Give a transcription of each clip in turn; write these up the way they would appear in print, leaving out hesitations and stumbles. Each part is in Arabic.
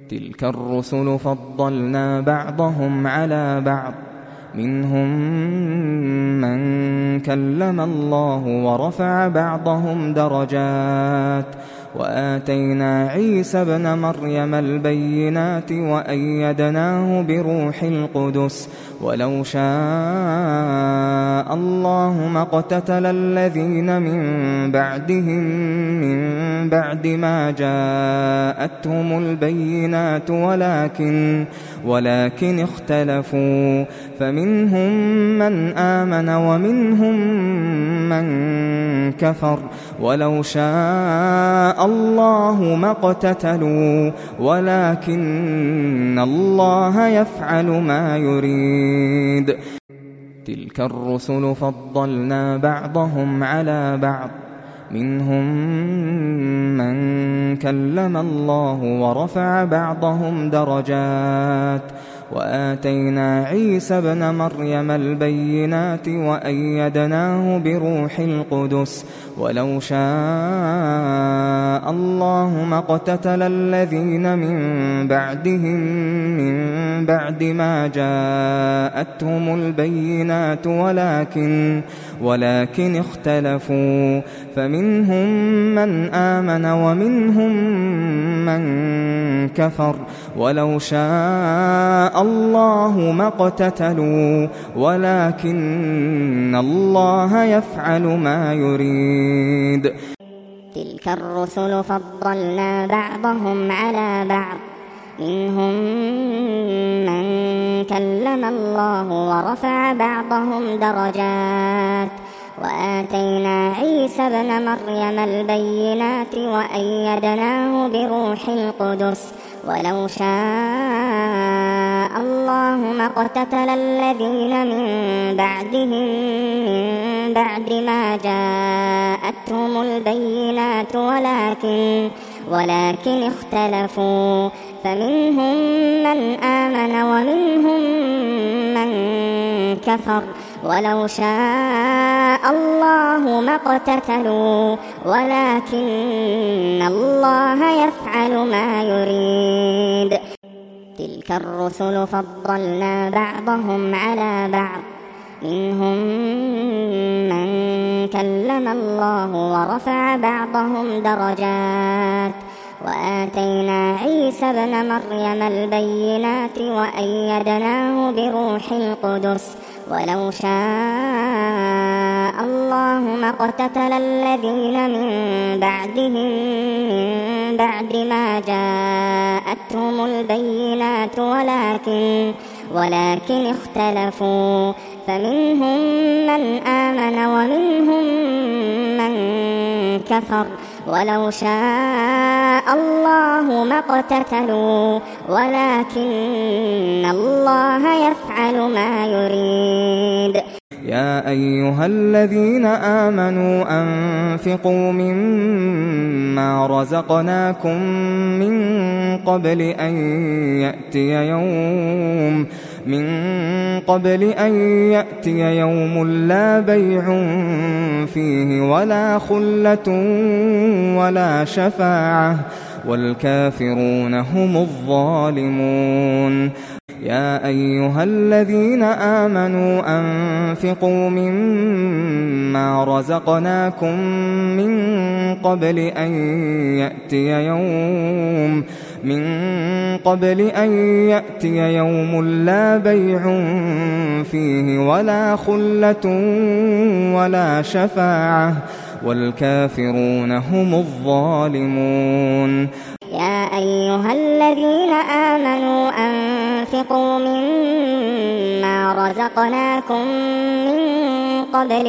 تلك الرسل فضلنا بعضهم على بعض منهم من كلم الله ورفع بعضهم درجات وآتينا عيسى ابن مريم البينات وأيدناه بروح القدس ولو شاء الله ما اقتتل الذين من بعدهم من بعد ما جاءتهم البينات ولكن اختلفوا فمنهم من آمن ومنهم من كفر ولو شاء الله ما اقتتلوا ولكن الله يفعل ما يريد تلك الرسل فضلنا بعضهم على بعض منهم من كلم الله ورفع بعضهم درجات وآتينا عيسى ابن مريم البينات وأيدناه بروح القدس ولو شاء الله ما اقتتل الذين من بعدهم من بعد ما جاءتهم البينات ولكن اختلفوا فمنهم من آمن ومنهم من كفر ولو شاء الله ما اقتتلوا ولكن الله يفعل ما يريد تلك الرسل فضلنا بعضهم على بعض منهم من كلم الله ورفع بعضهم درجات وآتينا عيسى ابن مريم البينات وأيدناه بروح القدس ولو شاء الله ما اقتتل الذين من بعدهم من بعد ما جاءتهم البينات ولكن اختلفوا فمنهم من آمن ومنهم من كفر ولو شاء الله ما اقتتلوا ولكن الله يفعل ما يريد تلك الرسل فضلنا بعضهم على بعض منهم من كلم الله ورفع بعضهم درجات وآتينا عيسى ابن مريم البينات وأيدناه بروح القدس ولو شاء الله ما اقتتل الذين من بعدهم من بعد ما جاءتهم البينات ولكن اختلفوا فمنهم من آمن ومنهم من كفر ولو شاء الله ما اقتتلوا ولكن الله يفعل ما يريد يا أيها الذين آمنوا أنفقوا مما رزقناكم من قبل أن يأتي يوم لا بيع فيه ولا خلة ولا شفاعة والكافرون هم الظالمون يا أيها الذين آمنوا أنفقوا مما رزقناكم من قبل أن يأتي يوم لا بيع فيه ولا خلة ولا شفاعة والكافرون هم الظالمون يا أيها الذين آمنوا أنفقوا مما رزقناكم من قبل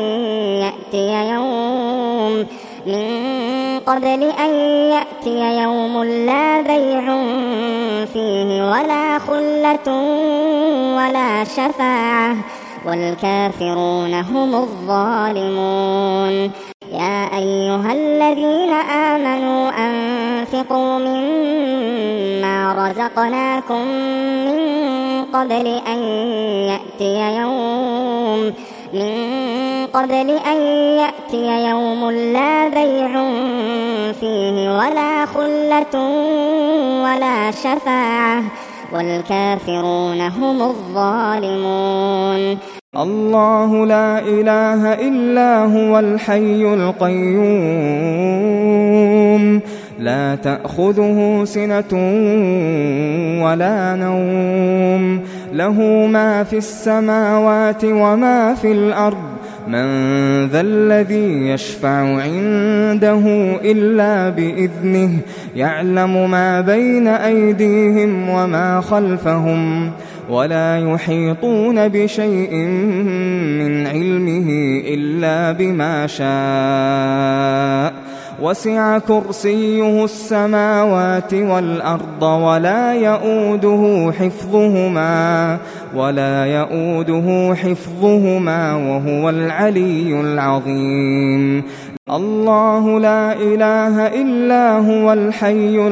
أن يأتي يوم لا بيع فيه ولا خلة ولا شفاعة والكافرون هم الظالمون يا أيها الذين آمنوا أنفقوا مما رزقناكم من قبل أن يأتي قبل أن يأتي يوم لا بيع فيه ولا خلة ولا شفاعة والكافرون هم الظالمون. الله لا إله إلا هو الحي القيوم لا تأخذه سنة ولا نوم له ما في السماوات وما في الأرض من ذا الذي يشفع عنده إلا بإذنه يعلم ما بين أيديهم وما خلفهم ولا يحيطون بشيء من علمه إلا بما شاء وسع كرسيه السماوات والأرض ولا يؤوده حفظهما وهو العلي العظيم. الله لا إله إلا هو الحي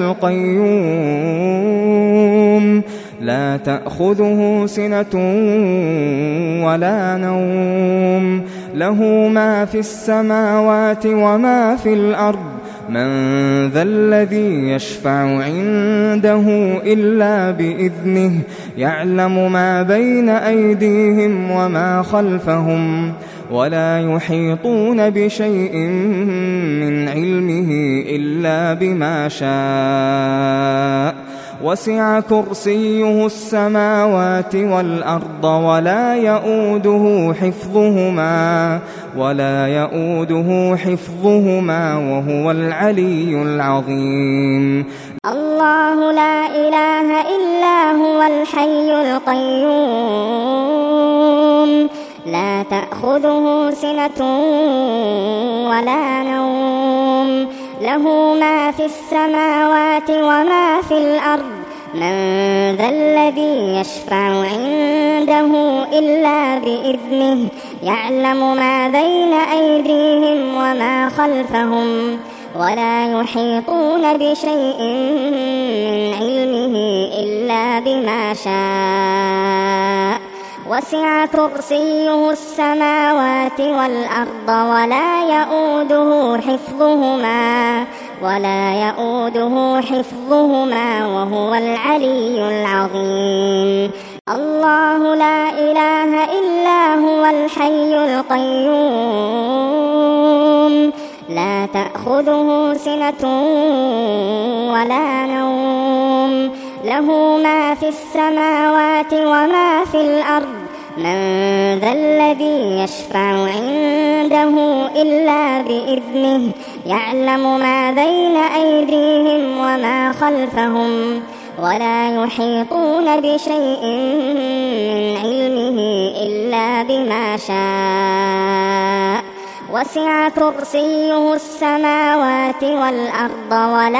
القيوم لا تأخذه سنة ولا نوم له ما في السماوات وما في الأرض من ذا الذي يشفع عنده إلا بإذنه يعلم ما بين أيديهم وما خلفهم ولا يحيطون بشيء من علمه إلا بما شاء وسع كرسيه السماوات والأرض ولا يؤوده حفظهما وهو العلي العظيم. الله لا إله إلا هو الحي القيوم لا تأخذه سنة ولا نوم له ما في السماوات وما في الأرض من ذا الذي يشفع عنده إلا بإذنه يعلم ما بين أيديهم وما خلفهم ولا يحيطون بشيء من علمه إلا بما شاء وسع كرسيه السماوات والأرض ولا يؤوده حفظهما وهو العلي العظيم. الله لا إله إلا هو الحي القيوم لا تأخذه سنة ولا نوم له ما في السماوات وما في الأرض من ذا الذي يشفع عنده إلا بإذنه يعلم ما بين أيديهم وما خلفهم ولا يحيطون بشيء من علمه إلا بما شاء وسع كرسيه السماوات والأرض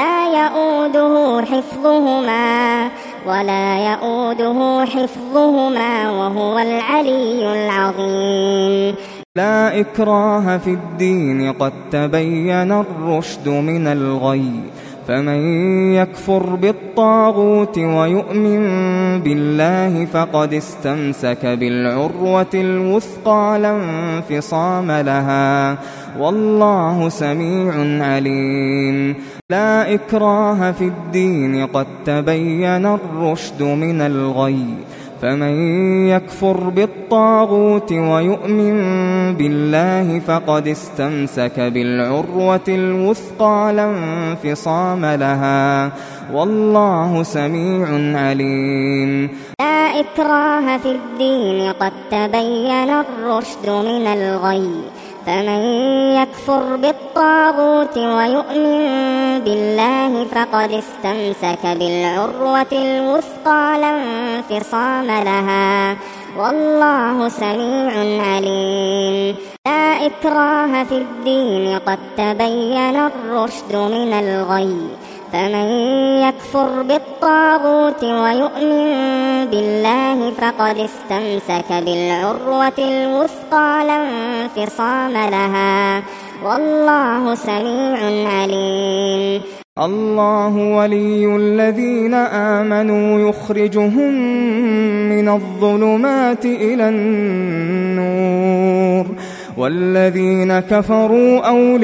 ولا يؤوده حفظهما وهو العلي العظيم. لا إكراه في الدين قد تبين الرشد من الغي فمن يكفر بالطاغوت ويؤمن بالله فقد استمسك بالعروة الوثقى لا انفصام لها والله سميع عليم. لا إكراه في الدين قد تبين الرشد من الغي فمن يكفر بالطاغوت ويؤمن بالله فقد استمسك بالعروة الوثقى لا انفصام لها والله سميع عليم. لا إكراه في الدين قد تبين الرشد من الغي فمن يكفر بالطاغوت ويؤمن بالله فقد استمسك بالعروة الوثقى لا انفصام لها والله سميع عليم. لا إكراه في الدين قد تبين الرشد من الغي فمن يكفر بالطاغوت ويؤمن بالله فقد استمسك بالعروة الوثقى لا انفصام لها والله سميع عليم. الله ولي الذين آمنوا يخرجهم من الظلمات إلى النور والذين كفروا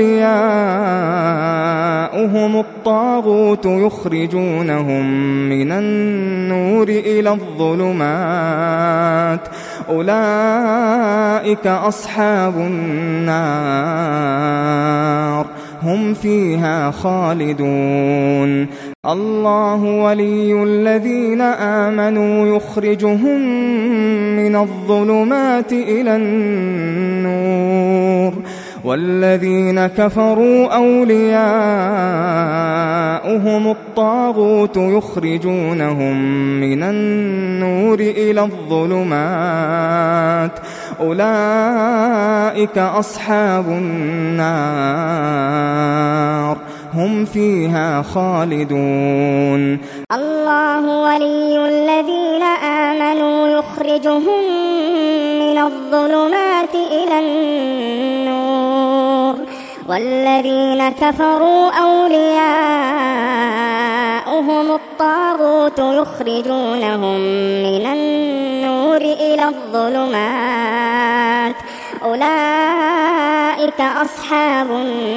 أولياؤهم الطاغوت يخرجونهم من النور إلى الظلمات أولئك أصحاب النار هم فيها خالدون الله ولي الذين آمنوا يخرجهم من الظلمات إلى النور والذين كفروا أولياؤهم الطاغوت يخرجونهم من النور إلى الظلمات أولئك أصحاب النار هم فيها خالدون الله ولي الذين آمنوا يخرجهم من الظلمات إلى النور والذين كفروا أولياؤهم الطاغوت يخرجونهم من النور إلى الظلمات أولئك أصحاب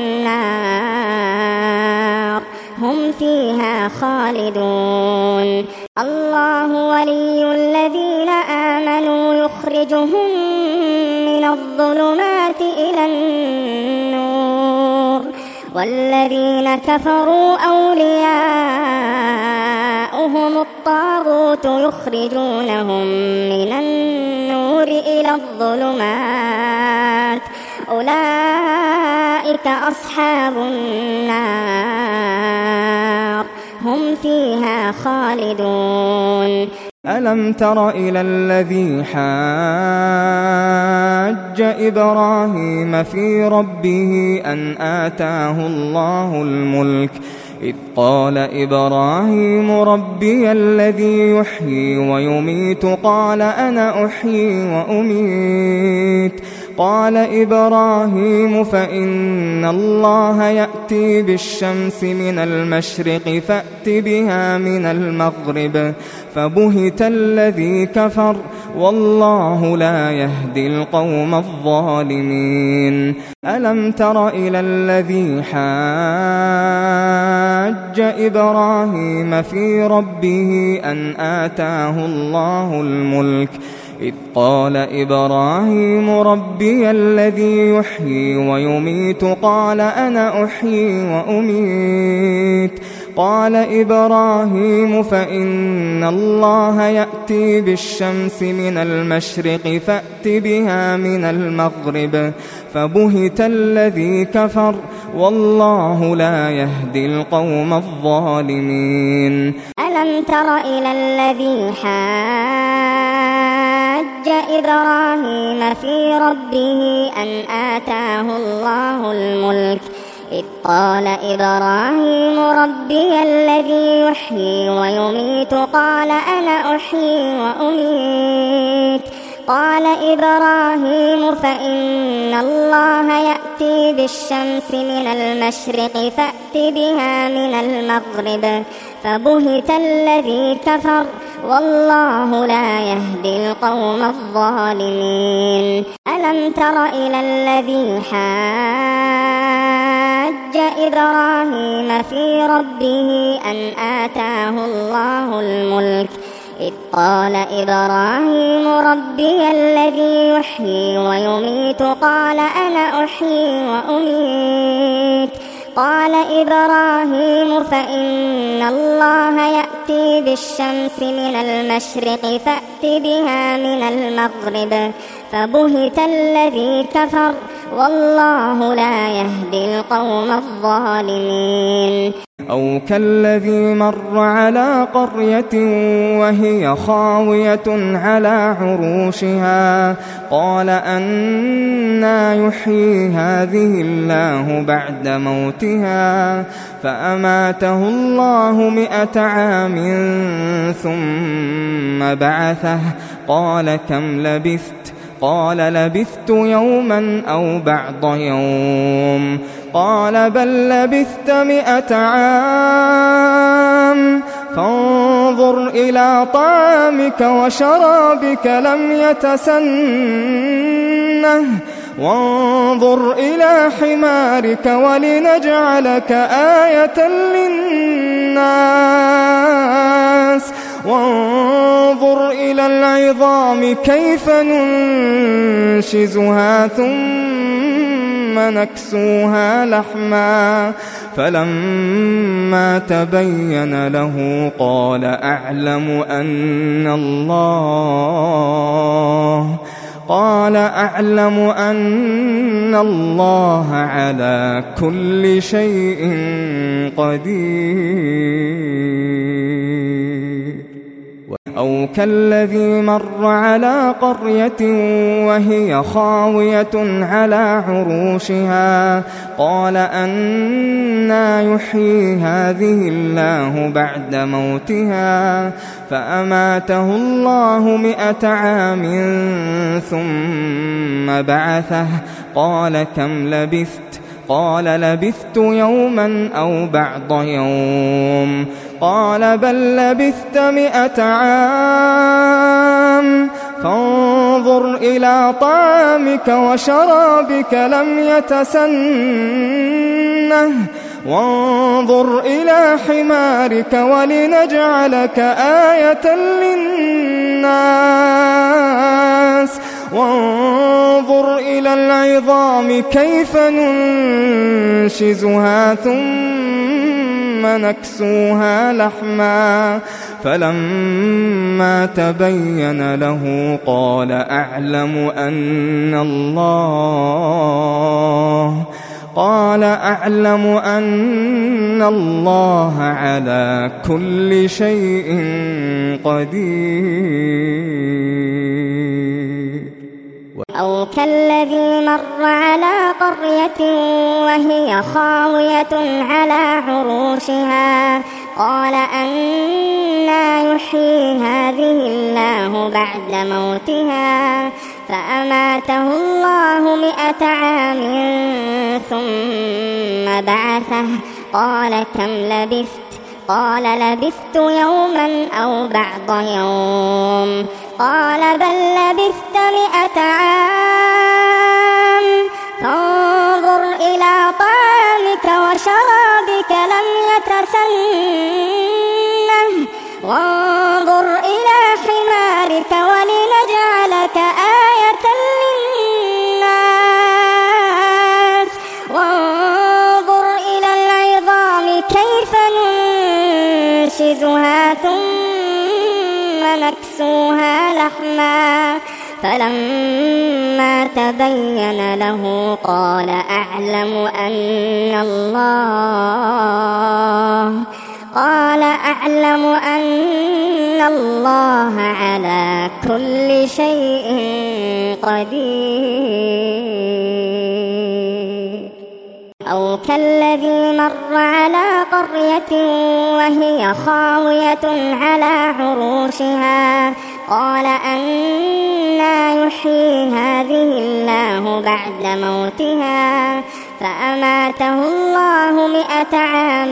النار هم فيها خالدون الله ولي الذين آمنوا يخرجهم من الظلمات إلى النور والذين كفروا أولياؤهم الطاغوت يخرجونهم من النور إلى الظلمات أولئك أصحاب النار هم فيها خالدون ألم تر إلى الذي حاج إبراهيم في ربه أن آتاه الله الملك إذ قال إبراهيم ربي الذي يحيي ويميت قال أنا أحيي وأميت قال إبراهيم فإن الله يأتي بالشمس من المشرق فأت بها من المغرب فبهت الذي كفر والله لا يهدي القوم الظالمين ألم تر إلى الذي حاج إبراهيم في ربه أن آتاه الله الملك إذ قال إبراهيم ربي الذي يحيي ويميت قال أنا أحيي وأميت قال إبراهيم فإن الله يأتي بالشمس من المشرق فأت بها من المغرب فبهت الذي كفر والله لا يهدي القوم الظالمين ألم تر إلى الذي حاج إبراهيم في ربه أن آتاه الله الملك إذ قال إبراهيم ربي الذي يحيي ويميت قال أنا أحيي وأميت قال إبراهيم فإن الله يأتي بالشمس من المشرق فأت بها من المغرب فبهت الذي كفر والله لا يهدي القوم الظالمين ألم تر إلى الذي حاج إبراهيم في ربه أن آتاه الله الملك إذ قال إبراهيم ربي الذي يحيي ويميت قال أنا أحيي وأميت قال إبراهيم فإن الله يأتي بالشمس من المشرق فأت بها من المغرب فبهت الذي كفر والله لا يهدي القوم الظالمين أو كالذي مر على قرية وهي خاوية على عروشها قال أنى يحيي هذه الله بعد موتها فأماته الله 100 عام ثم بعثه قال كم لبثت قال لبثت يوما أو بعض يوم قال بل لبثت 100 عام فانظر إلى طعامك وشرابك لم يتسنه وانظر إلى حمارك ولنجعلك آية للناس وانظر إلى العظام كيف ننشزها ثم نكسوها لحما فلما تبين له قال أعلم أن الله على كل شيء قدير. أو كالذي مر على قرية وهي خاوية على عروشها قال أنى يحيي هذه الله بعد موتها فأماته الله 100 عام ثم بعثه قال كم لبثت قال لبثت يوما أو بعض يوم قال بل لبثت 100 عام فانظر إلى طعامك وشرابك لم يتسنه وانظر إلى حمارك ولنجعلك آية للناس وانظر إلى العظام كيف ننشزها ثم نكسوها لحما فلما تبين له قال أعلم أن الله على كل شيء قدير. أو كالذي مر على قرية وهي خاوية على عروشها قال أنى يحيي هذه الله بعد موتها فأماته الله 100 عام ثم بعثه قال كم لبثت قال لبثت يوما أو بعض يوم قال بل لبثت 100 عام فانظر إلى طعامك وشرابك لم يتسنه وانظر إلى حمارك ولنجعلك آية للناس وانظر إلى العظام كيف ننشزها ثم نكسوها لحما فلما تبين له قال أعلم أن الله على كل شيء قدير. أو كالذي مر على قرية وهي خاوية على عروشها قال أنى يحيي هذه الله بعد موتها فأماته الله 100 عام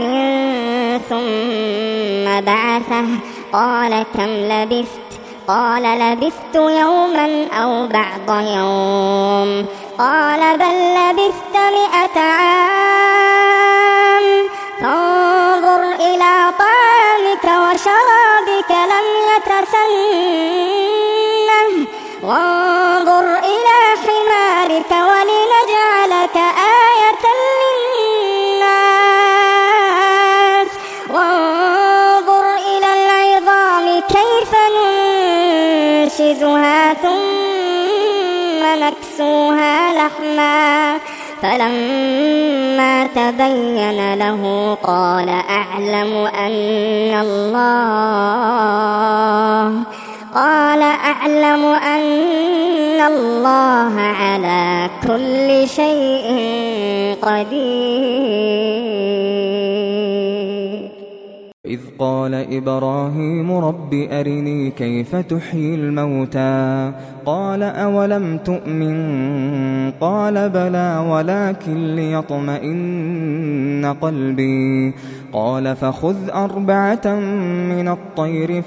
ثم بعثه قال كم لبثت قال لبثت يوما أو بعض يوم قال بل لبثت 100 عام فانظر إلى طعامك وشرابك لم يتسنه وانظر إلى حمارك ولنجعلك آية للناس وانظر إلى العظام كيف ننشزها ثم نكسوها لحما فلما تبين له قال أعلم أن الله على كل شيء قدير. إذ قال إبراهيم رب أرني كيف تحيي الموتى قال أولم تؤمن قال بلى ولكن ليطمئن قلبي قال فخذ 4 من الطير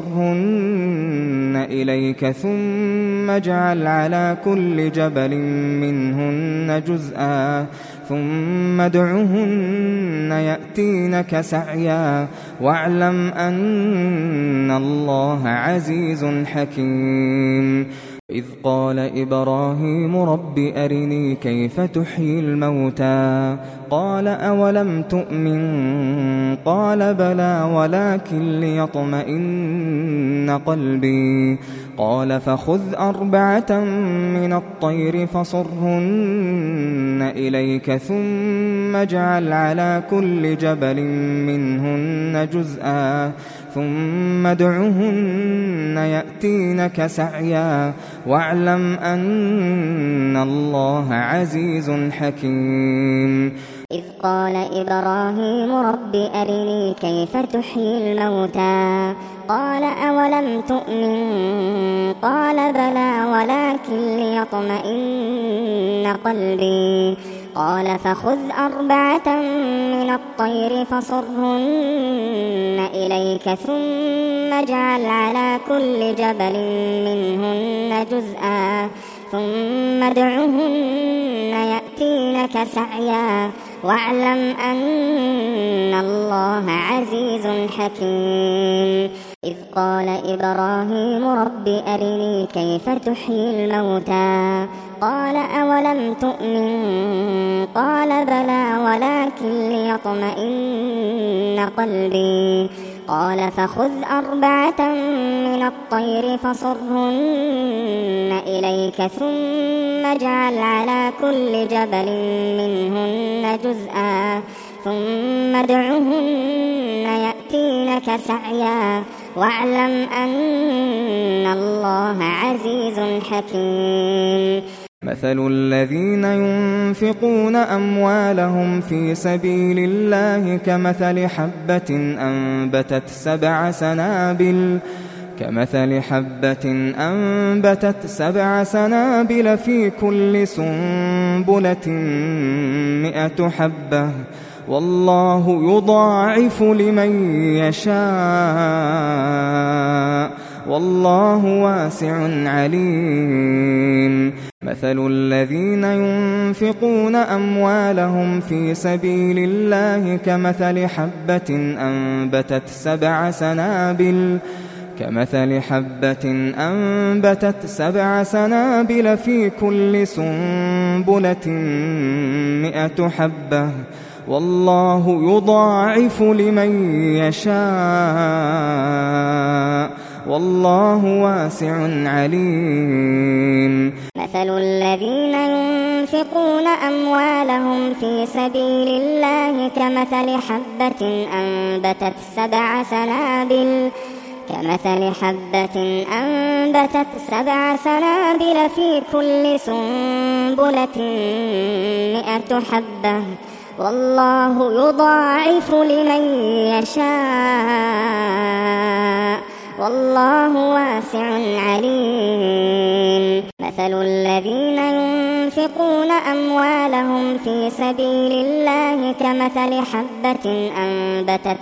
فصرهن إليك ثم اجعل على كل جبل منهن جزءا ثم ادعهن يأتينك سعيا واعلم أن الله عزيز حكيم إذ قال إبراهيم رب أرني كيف تحيي الموتى قال أولم تؤمن قال بلى ولكن ليطمئن قلبي قال فخذ 4 من الطير فصرهن إليك ثم اجعل على كل جبل منهن جزءا ثم ادعهن يأتينك سعيا واعلم أن الله عزيز حكيم إذ قال إبراهيم رب أرني كيف تحيي الموتى قال أولم تؤمن قال بلى ولكن ليطمئن قلبي قال فخذ 4 من الطير فصرهن إليك ثم اجعل على كل جبل منهن جزءا ثم ادعهن يأتينك سعيا واعلم أن الله عزيز حكيم إذ قال إبراهيم رب أرني كيف تحيي الموتى قال أولم تؤمن قال بلى ولكن ليطمئن قلبي قال فخذ 4 من الطير فصرهن إليك ثم اجعل على كل جبل منهن جزءا ثم ادعهن يأتينك سعيا واعلم أن الله عزيز حكيم مثل الذين ينفقون أموالهم في سبيل الله كمثل حبة أنبتت 7 سنابل في كل سنبلة 100 حبة والله يضاعف لمن يشاء والله واسع عليم مثل الذين ينفقون أموالهم في سبيل الله كمثل حبة أنبتت 7 سنابل في كل سنبلة 100 حبة والله يضاعف لمن يشاء والله واسع عليم مثل الذين ينفقون أموالهم في سبيل الله كمثل حبة أنبتت 7 سنابل في كل سنبلة 100 حبة والله يضاعف لمن يشاء والله واسع عليم مثل الذين ينفقون أموالهم في سبيل الله كمثل حبة أنبتت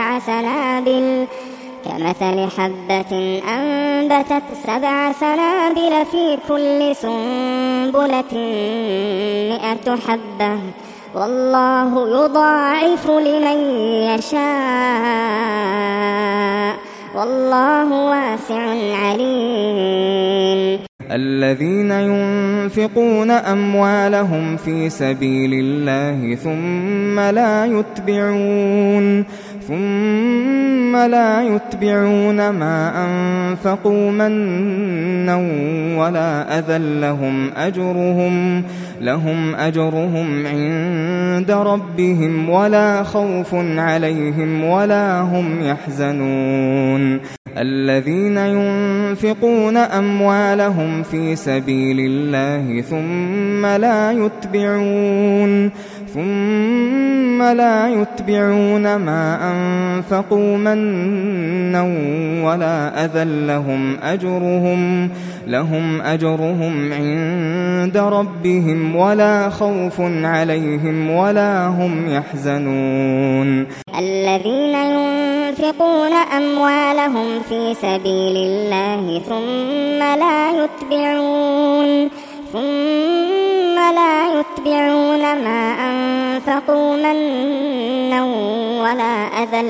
7 سنابل في كل سنبلة 100 حبة والله يضاعف لمن يشاء والله واسع عليم الذين ينفقون أموالهم في سبيل الله ثم لا يتبعون ما أنفقوا منا ولا أذى لهم أجرهم عند ربهم ولا خوف عليهم ولا هم يحزنون الذين ينفقون أموالهم في سبيل الله ثم ثم لا يتبعون ما أنفقوا منا ولا أذى لهم أجرهم عند ربهم ولا خوف عليهم ولا هم يحزنون. الذين ينفقون أموالهم في سبيل الله ثم لا يتبعون ما أنفقوا منا ولا أذى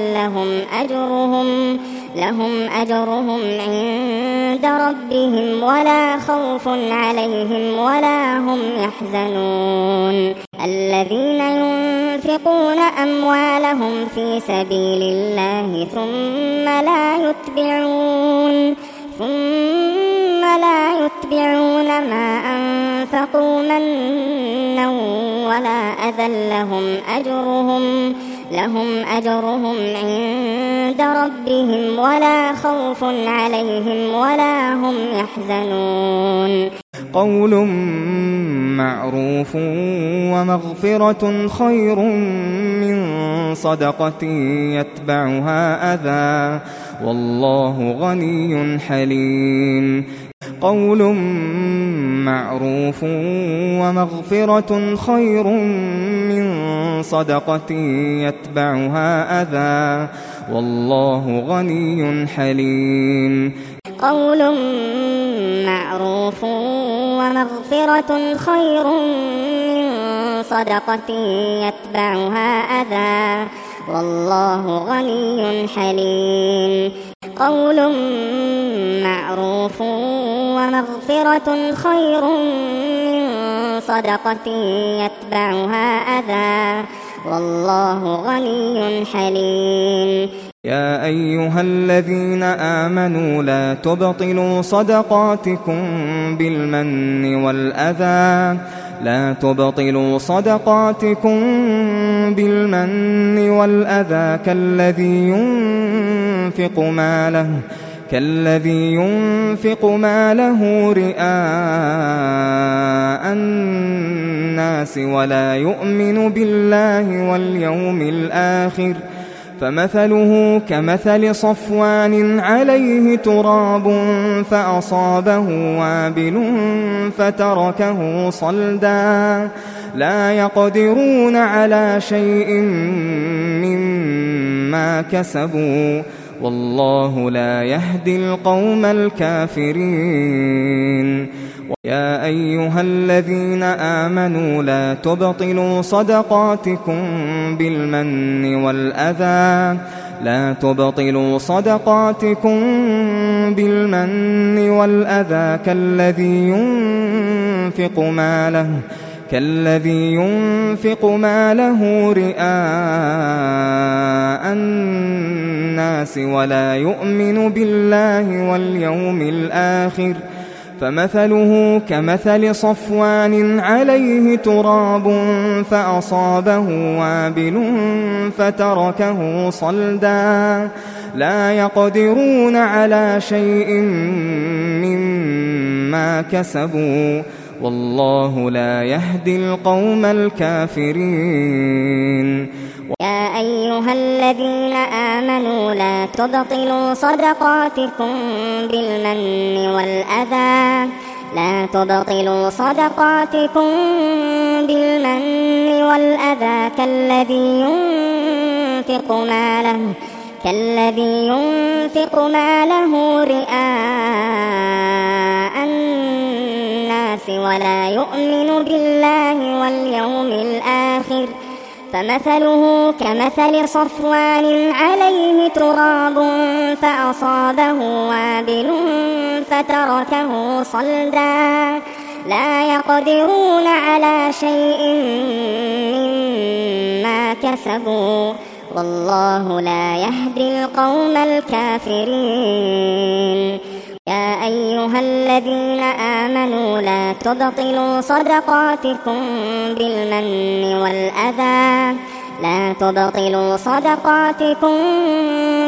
لهم أجرهم عند ربهم ولا خوف عليهم ولا هم يحزنون. الذين ينفقون أموالهم في سبيل الله ثم لا يتبعون ما أنفقوا منا ولا أذى لهم أجرهم عند ربهم ولا خوف عليهم ولا هم يحزنون. قول معروف ومغفرة خير من صدقة يتبعها أذى والله غني حليم. قول معروف ومغفرة خير من صدقة يتبعها أذى والله غني حليم. قول معروف ومغفرة خير من صدقة يتبعها أذى والله غني حليم. قول معروف ومغفرة خير من صدقة يتبعها أذى والله غني حليم. يا أيها الذين آمنوا لا تبطلوا صدقاتكم بالمن والأذى كالذي ينفق ماله رئاء الناس ولا يؤمن بالله واليوم الآخر فمثله كمثل صفوان عليه تراب فأصابه وابل فتركه صلدا لا يقدرون على شيء مما كسبوا والله لا يهدي القوم الكافرين. يا أيها الذين آمنوا لا تبطلوا صدقاتكم بالمن والأذى كالذي ينفق ماله رئاء الناس ولا يؤمن بالله واليوم الآخر فمثله كمثل صفوان عليه تراب فأصابه وابل فتركه صلدا لا يقدرون على شيء مما كسبوا والله لا يهدي القوم الكافرين. يا أيها الذين آمنوا لا تبطلوا صدقاتكم بالمن والأذى كالذي ينفق ماله رئاء الناس ولا يؤمن بالله واليوم الآخر فمثله كمثل صفوان عليه تراب فأصابه وابل فتركه صلدا لا يقدرون على شيء مما كسبوا والله لا يهدي القوم الكافرين. يا أيها الذين آمنوا لا تبطلوا صدقاتكم بالمن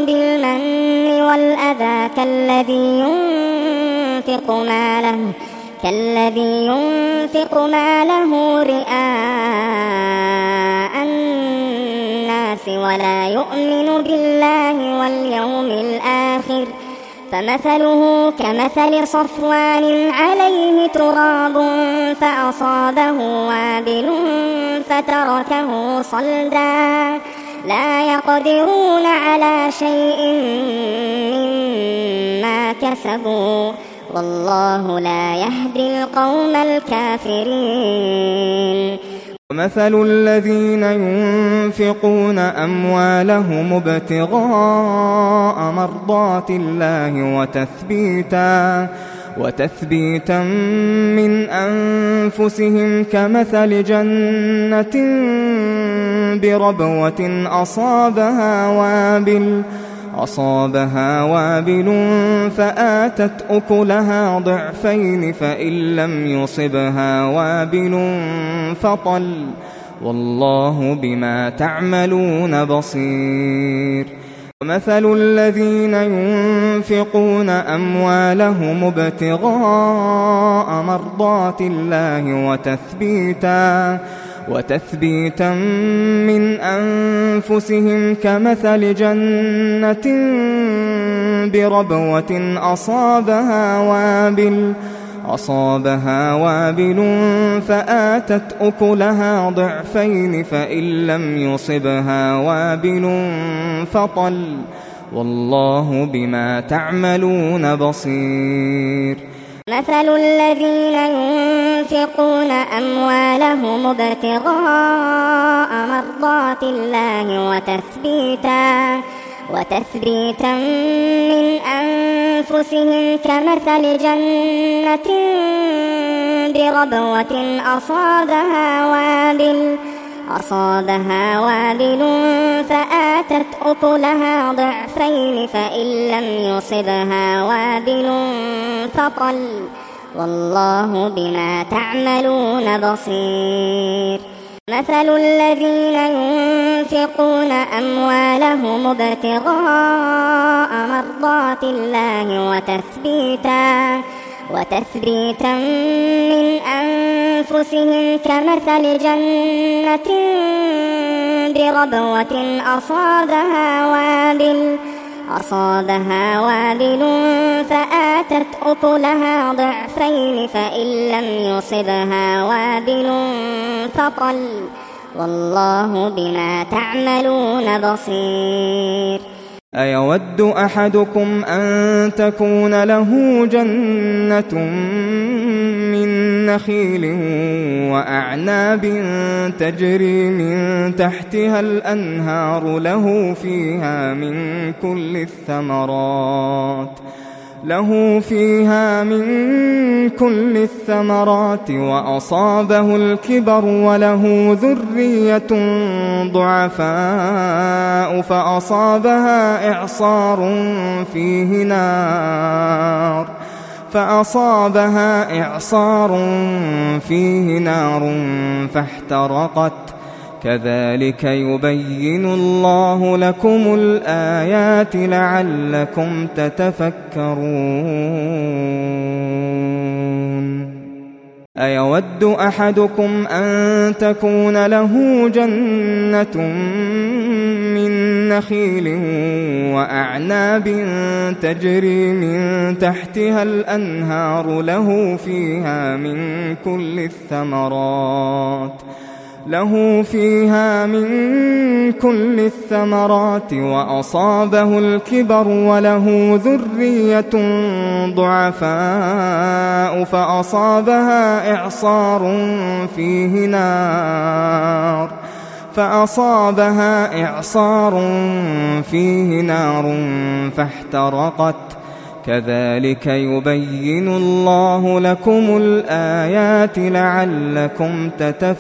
والأذى كالذي ينفق ماله رئاء الناس ولا يؤمن بالله واليوم الآخر فمثله كمثل صفوان عليه تراب فأصابه وابل فتركه صلدا لا يقدرون على شيء مما كسبوا والله لا يهدي القوم الكافرين. ومثل الذين ينفقون أموالهم ابتغاء مرضات الله وتثبيتا من أنفسهم كمثل جنة بربوة أصابها وابل فآتت أكلها ضعفين فإن لم يصبها وابل فطل والله بما تعملون بصير. ومثل الذين ينفقون أموالهم ابتغاء مرضات الله وتثبيتا من أنفسهم كمثل جنة بربوة أصابها وابل فآتت أكلها ضعفين فإن لم يصبها وابل فطل والله بما تعملون بصير. مثل الذين ينفقون أموالهم ابتغاء مرضات الله وتثبيتا من أنفسهم كمثل جنة بربوة أصابها وابل فآتت أكلها ضعفين فإن لم يصبها وابل فطل والله بما تعملون بصير. مثل الذين ينفقون أموالهم ابتغاء مرضات الله وتثبيتا من أنفسهم كمثل جنة بربوة أصابها وابل فآتت أكلها ضعفين فإن لم يصبها وابل فطل والله بما تعملون بصير. أيود أحدكم أن تكون له جنة من نخيل وأعناب تجري من تحتها الأنهار له فيها من كل الثمرات وأصابه الكبر وله ذرية ضعفاء فأصابها إعصار فيه نار فاحترقت كذلك يبين الله لكم الآيات لعلكم تتفكرون. أيود أحدكم أن تكون له جنة من نخيل وأعناب تجري من تحتها الأنهار له فيها من كل الثمرات وأصابه الكبر وله ذرية ضعفاء فأصابها إعصار فيه نار فاحترقت كذلك يبين الله لكم الآيات لعلكم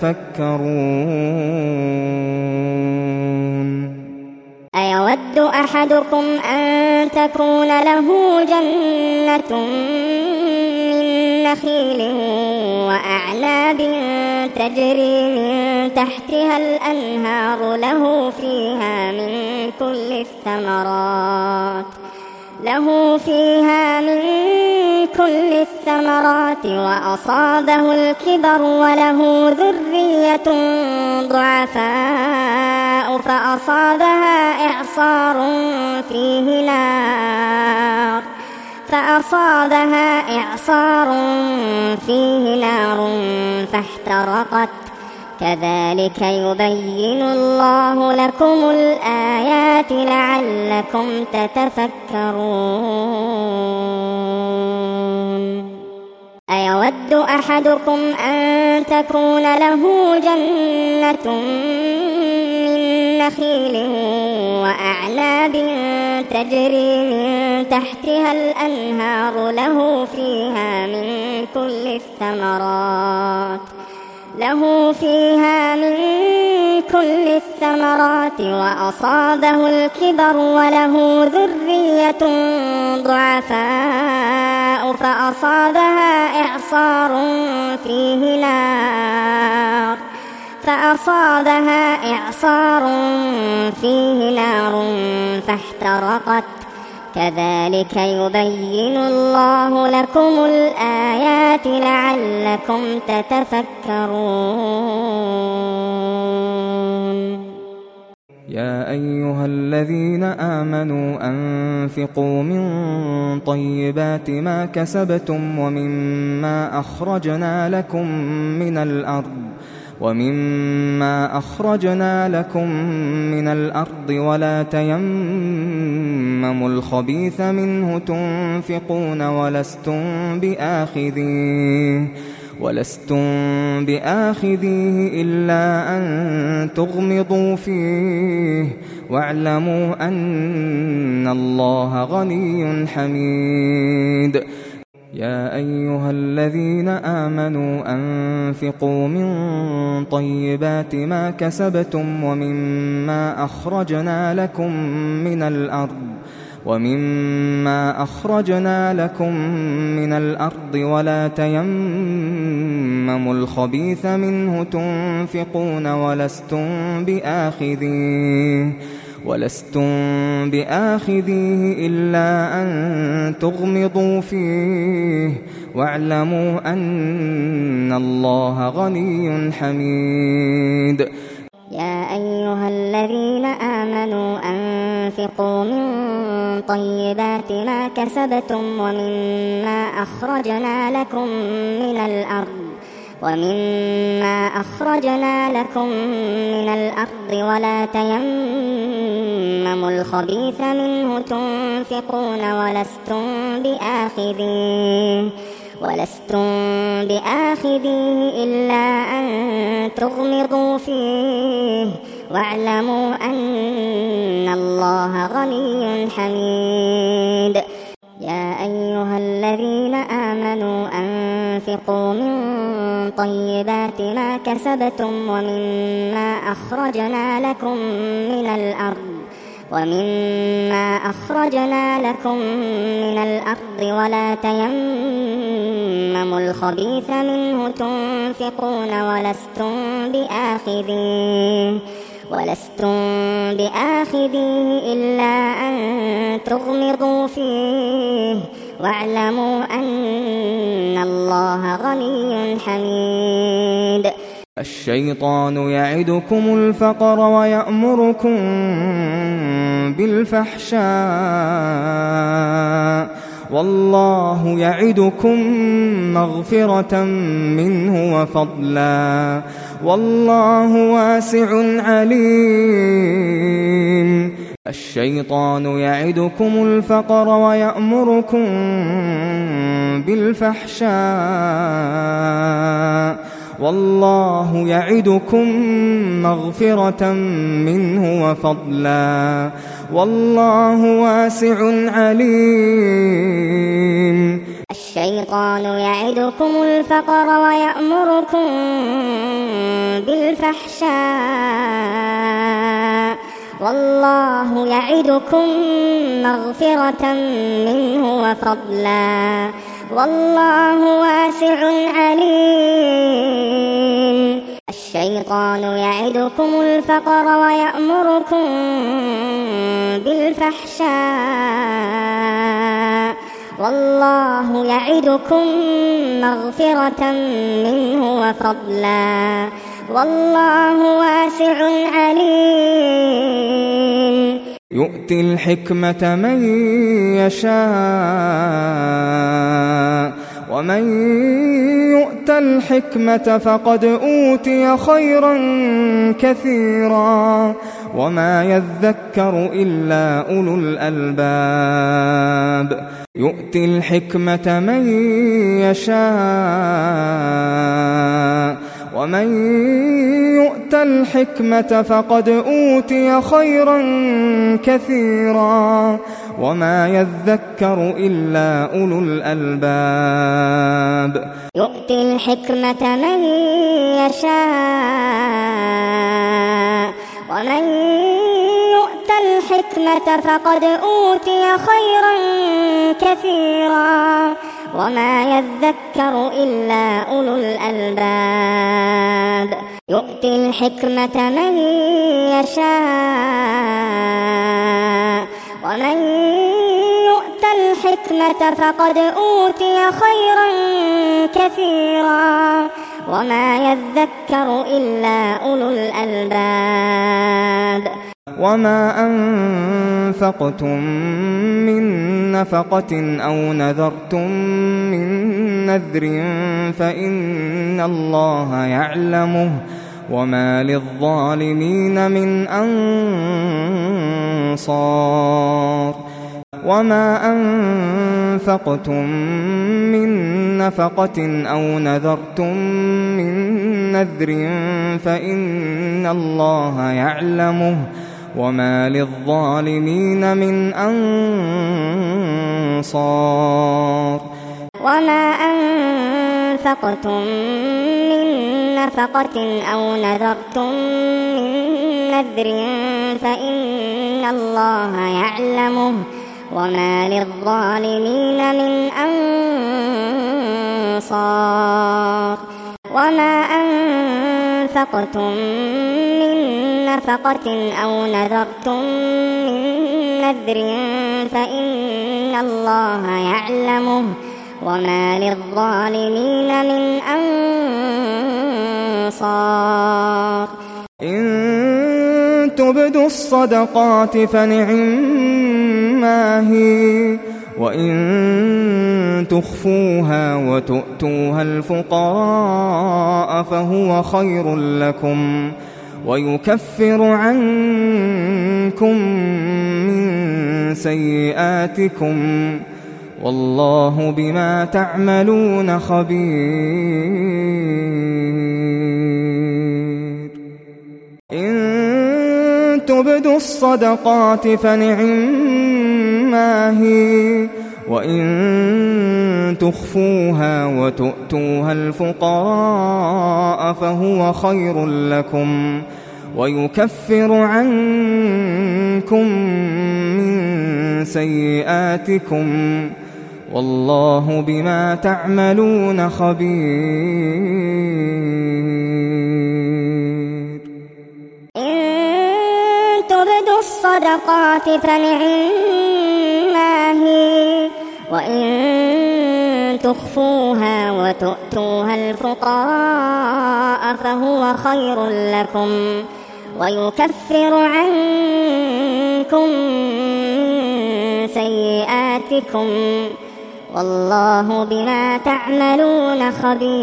تتفكرون. أيود أحدكم أن تكون له جنة من نخيل وأعناب تجري من تحتها الأنهار له فيها من كل له فيها من كل الثمرات وأصابه الكبر وله ذرية ضعفاء فأصابها إعصار فيه نار فاحترقت كذلك يبين الله لكم الآيات لعلكم تتفكرون أيود أحدكم أن تكون له جنة من نخيل وأعناب تجري من تحتها الأنهار له فيها من كل الثمرات وأصابه الكبر وله ذرية ضعفاء فأصابها إعصار فيه نار فاحترقت كذلك يبين الله لكم الآيات لعلكم تتفكرون يا أيها الذين آمنوا أنفقوا من طيبات ما كسبتم ومما أخرجنا لكم من الأرض ولا تيمموا الخبيث منه تنفقون ولستم بآخذيه إلا أن تغمضوا فيه واعلموا أن الله غني حميد يا أيها الذين آمنوا أنفقوا من طيبات ما كسبتم ومما أخرجنا لكم من الأرض ولا تيمموا الخبيث منه تنفقون ولستم بآخذيه إلا أن تغمضوا فيه واعلموا أن الله غني حميد يا أيها الذين آمنوا أنفقوا من طيبات ما كسبتم ومما أخرجنا لكم من الأرض ولا تيمموا الخبيث منه تنفقون ولستم بآخذيه إلا أن تغمضوا فيه واعلموا أن الله غني حميد يا أيها الذين آمنوا أنفقوا من طيبات ما كسبتم ومما أخرجنا لكم من الأرض ولا تيمموا الخبيث منه تنفقون ولستم بآخذيه إلا أن تغمضوا فيه واعلموا أن الله غني حميد الشيطان يعدكم الفقر ويأمركم بالفحشاء والله يعدكم مغفرة منه وفضلا والله واسع عليم الشيطان يعدكم الفقر ويأمركم بالفحشاء والله يعدكم مغفرة منه وفضلا والله واسع عليم الشيطان يعدكم الفقر ويأمركم بالفحشاء والله يعدكم مغفرة منه وفضلا والله واسع عليم الشيطان يعدكم الفقر ويأمركم بالفحشاء والله يعدكم مغفرة منه وفضلا والله واسع عليم. يؤتي الحكمة من يشاء ومن يؤت الحكمة فقد أوتي خيرا كثيرا وما يذكر إلا أولو الألباب. يؤتي الحكمة من يشاء ومن يؤت الحكمة فقد أوتي خيرا كثيرا وما يذكر إلا أولو الألباب. يؤتي الحكمة من يشاء ومن يؤت الحكمة فقد أوتي خيرا كثيرا وما يذكر إلا أولو الألباب. يؤتي الحكمة من يشاء ومن يؤت الحكمة فقد أوتي خيرا كثيرا وما يذكر إلا أولو الألباب. وما أنفقتم من نفقة أو نذرتم من نذر فإن الله يعلمه وما للظالمين من أنصار. وما أنفقتم من نفقة أو نذرتم من نذر فإن الله يعلمه وما للظالمين من أنصار. وما أنفقتم من نفقة أو نذرتم من نذر فإن الله يعلمه وما للظالمين من أنصار. وما أنفقتم من نفقة أو نذرتم من نذر فإن الله يعلمه وما للظالمين من أنصار. إن تبدوا الصدقات فنعما هي وإن تخفوها وتؤتوها الفقراء فهو خير لكم ويكفر عنكم من سيئاتكم والله بما تعملون خبير. إن تبدوا الصدقات فنعما هي وإن تخفوها وتؤتوها الفقراء فهو خير لكم ويكفر عنكم من سيئاتكم والله بما تعملون خبير. إن تبدوا الصدقات فنعما هي وإن تخفوها وتؤتوها الفقراء فهو خير لكم ويكفر عنكم من سيئاتكم والله بما تعملون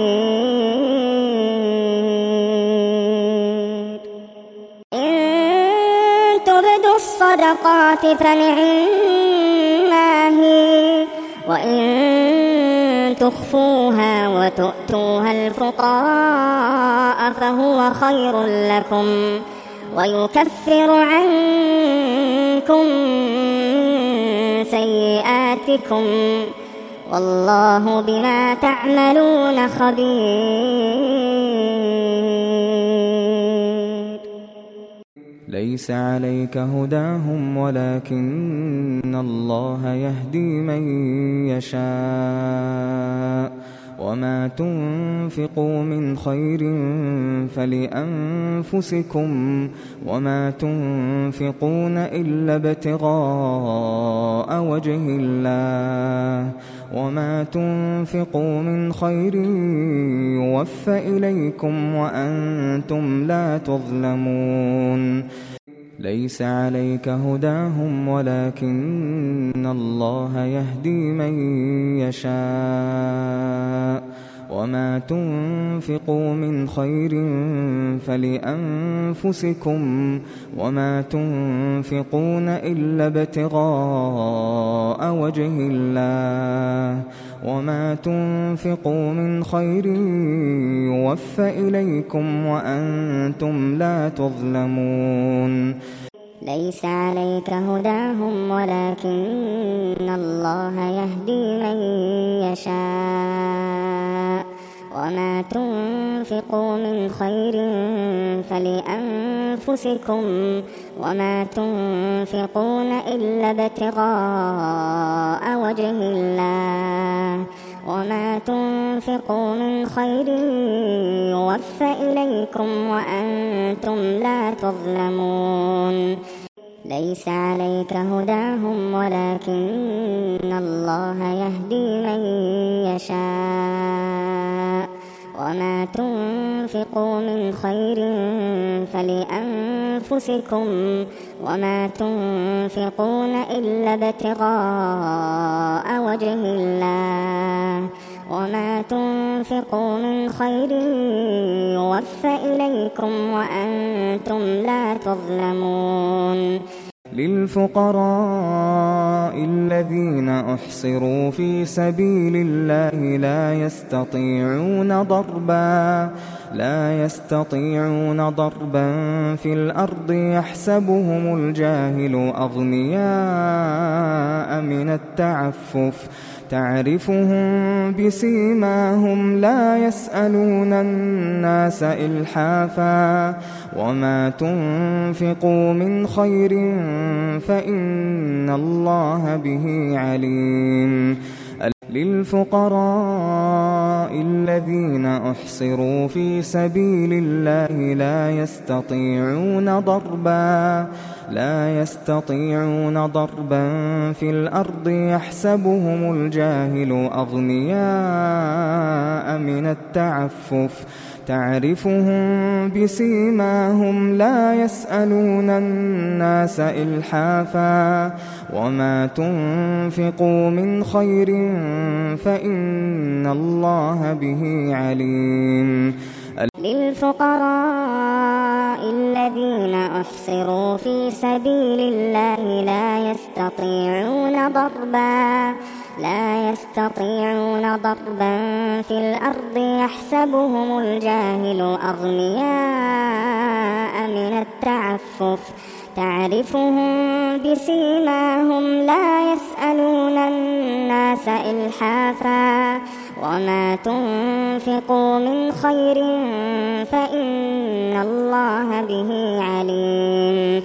خبير. إن تبدوا الصدقات فنعما هي وإن تخفوها وتؤتوها الفقراء فهو خير لكم ويكفر عنكم من سيئاتكم والله بما تعملون خبير. ليس عليك هداهم ولكن الله يهدي من يشاء وما تنفقوا من خير فلأنفسكم وما تنفقون إلا ابتغاء وجه الله وما تنفقوا من خير يوفى إليكم وأنتم لا تظلمون ليس عليك هداهم ولكن الله يهدي من يشاء وما تنفقوا من خير فلأنفسكم وما تنفقون إلا ابتغاء وجه الله وما تنفقوا من خير يوفى إليكم وأنتم لا تظلمون ليس عليك هداهم ولكن الله يهدي من يشاء وما تنفقوا من خير فلأنفسكم وما تنفقون إلا ابتغاء وجه الله وما تنفقوا من خير يوفى إليكم وأنتم لا تظلمون ليس عليك هداهم ولكن الله يهدي من يشاء وما تنفقوا من خير فلأنفسكم وما تنفقون إلا ابتغاء وجه الله وما تنفقوا من خير يوفى إليكم وأنتم لا تظلمون للفقراء الذين أحصروا في سبيل الله لا يستطيعون ضربا في الأرض يحسبهم الجاهل أغنياء من التعفف تعرفهم بسيماهم لا يسألون الناس إلحافا وما تنفقوا من خير فإن الله به عليم للفقراء الذين أحصروا في سبيل الله لا يستطيعون ضربا في الأرض يحسبهم الجاهل أغنياء من التعفف تعرفهم بسيماهم لا يسألون الناس إلحافا وما تنفقوا من خير فإن الله به عليم للفقراء الذين أحصروا في سبيل الله لا يستطيعون ضربا في الأرض يحسبهم الجاهل أغنياء من التعفف تعرفهم بسيماهم لا يسألون الناس إلحافا وما تنفقوا من خير فإن الله به عليم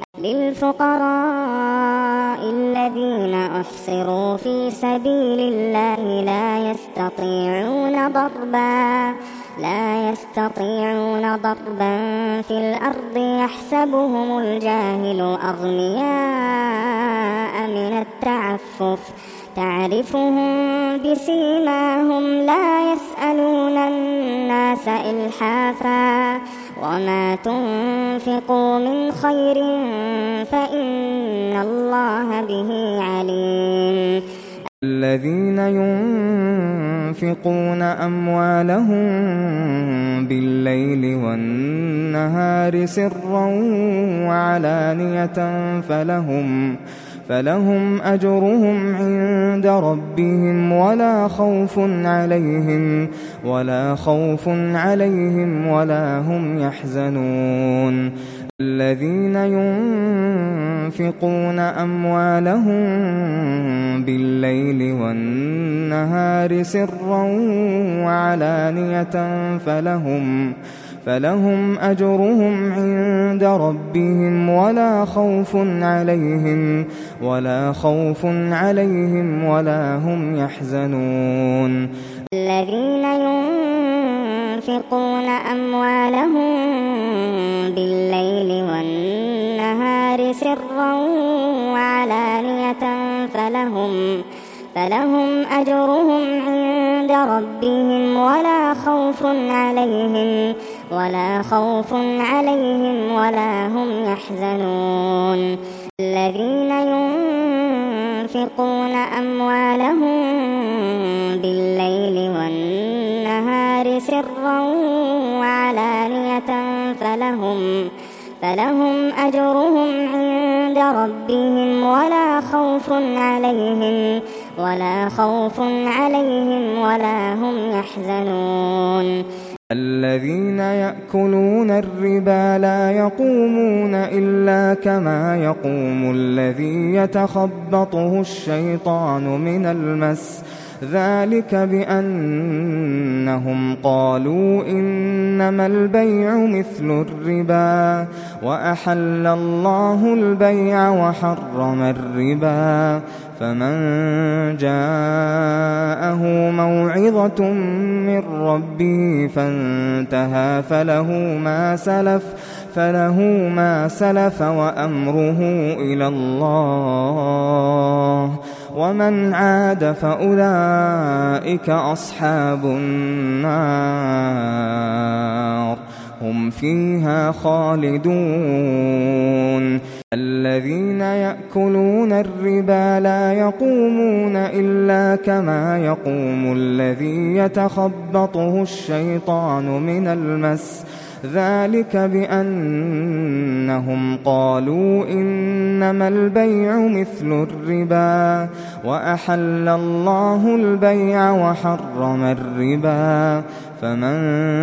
للفقراء الذين أحصروا في سبيل الله لا يستطيعون ضربا في الأرض يحسبهم الجاهل أغنياء من التعفف تعرفهم بسيماهم لا يسألون الناس إلحافا وما تنفقوا من خير فإن الله به عليم الذين ينفقون أموالهم بالليل والنهار سرا وعلانية فلهم أجرهم عند ربهم ولا خوف عليهم ولا هم يحزنون الذين ينفقون أموالهم بالليل والنهار سرا وعلانية فلهم أجرهم عند ربهم ولا خوف عليهم ولا هم يحزنون الذين ينفقون أموالهم بالليل والنهار سرا وعلانية فلهم أجرهم عند ربهم ولا خوف عليهم ولا هم يحزنون الذين ينفقون أموالهم بالليل والنهار سرا وعلانية فلهم أجرهم عند ربهم ولا خوف عليهم ولا هم يحزنون الذين يأكلون الربا لا يقومون إلا كما يقوم الذي يتخبطه الشيطان من المس ذلك بأنهم قالوا إنما البيع مثل الربا وأحل الله البيع وحرم الربا فمن جاءه موعظة من ربه فانتهى فله ما سلف وأمره إلى الله ومن عاد فأولئك أصحاب النار هم فيها خالدون الذين يأكلون الربا لا يقومون إلا كما يقوم الذي يتخبطه الشيطان من المس ذلك بأنهم قالوا إنما البيع مثل الربا وأحل الله البيع وحرم الربا فمن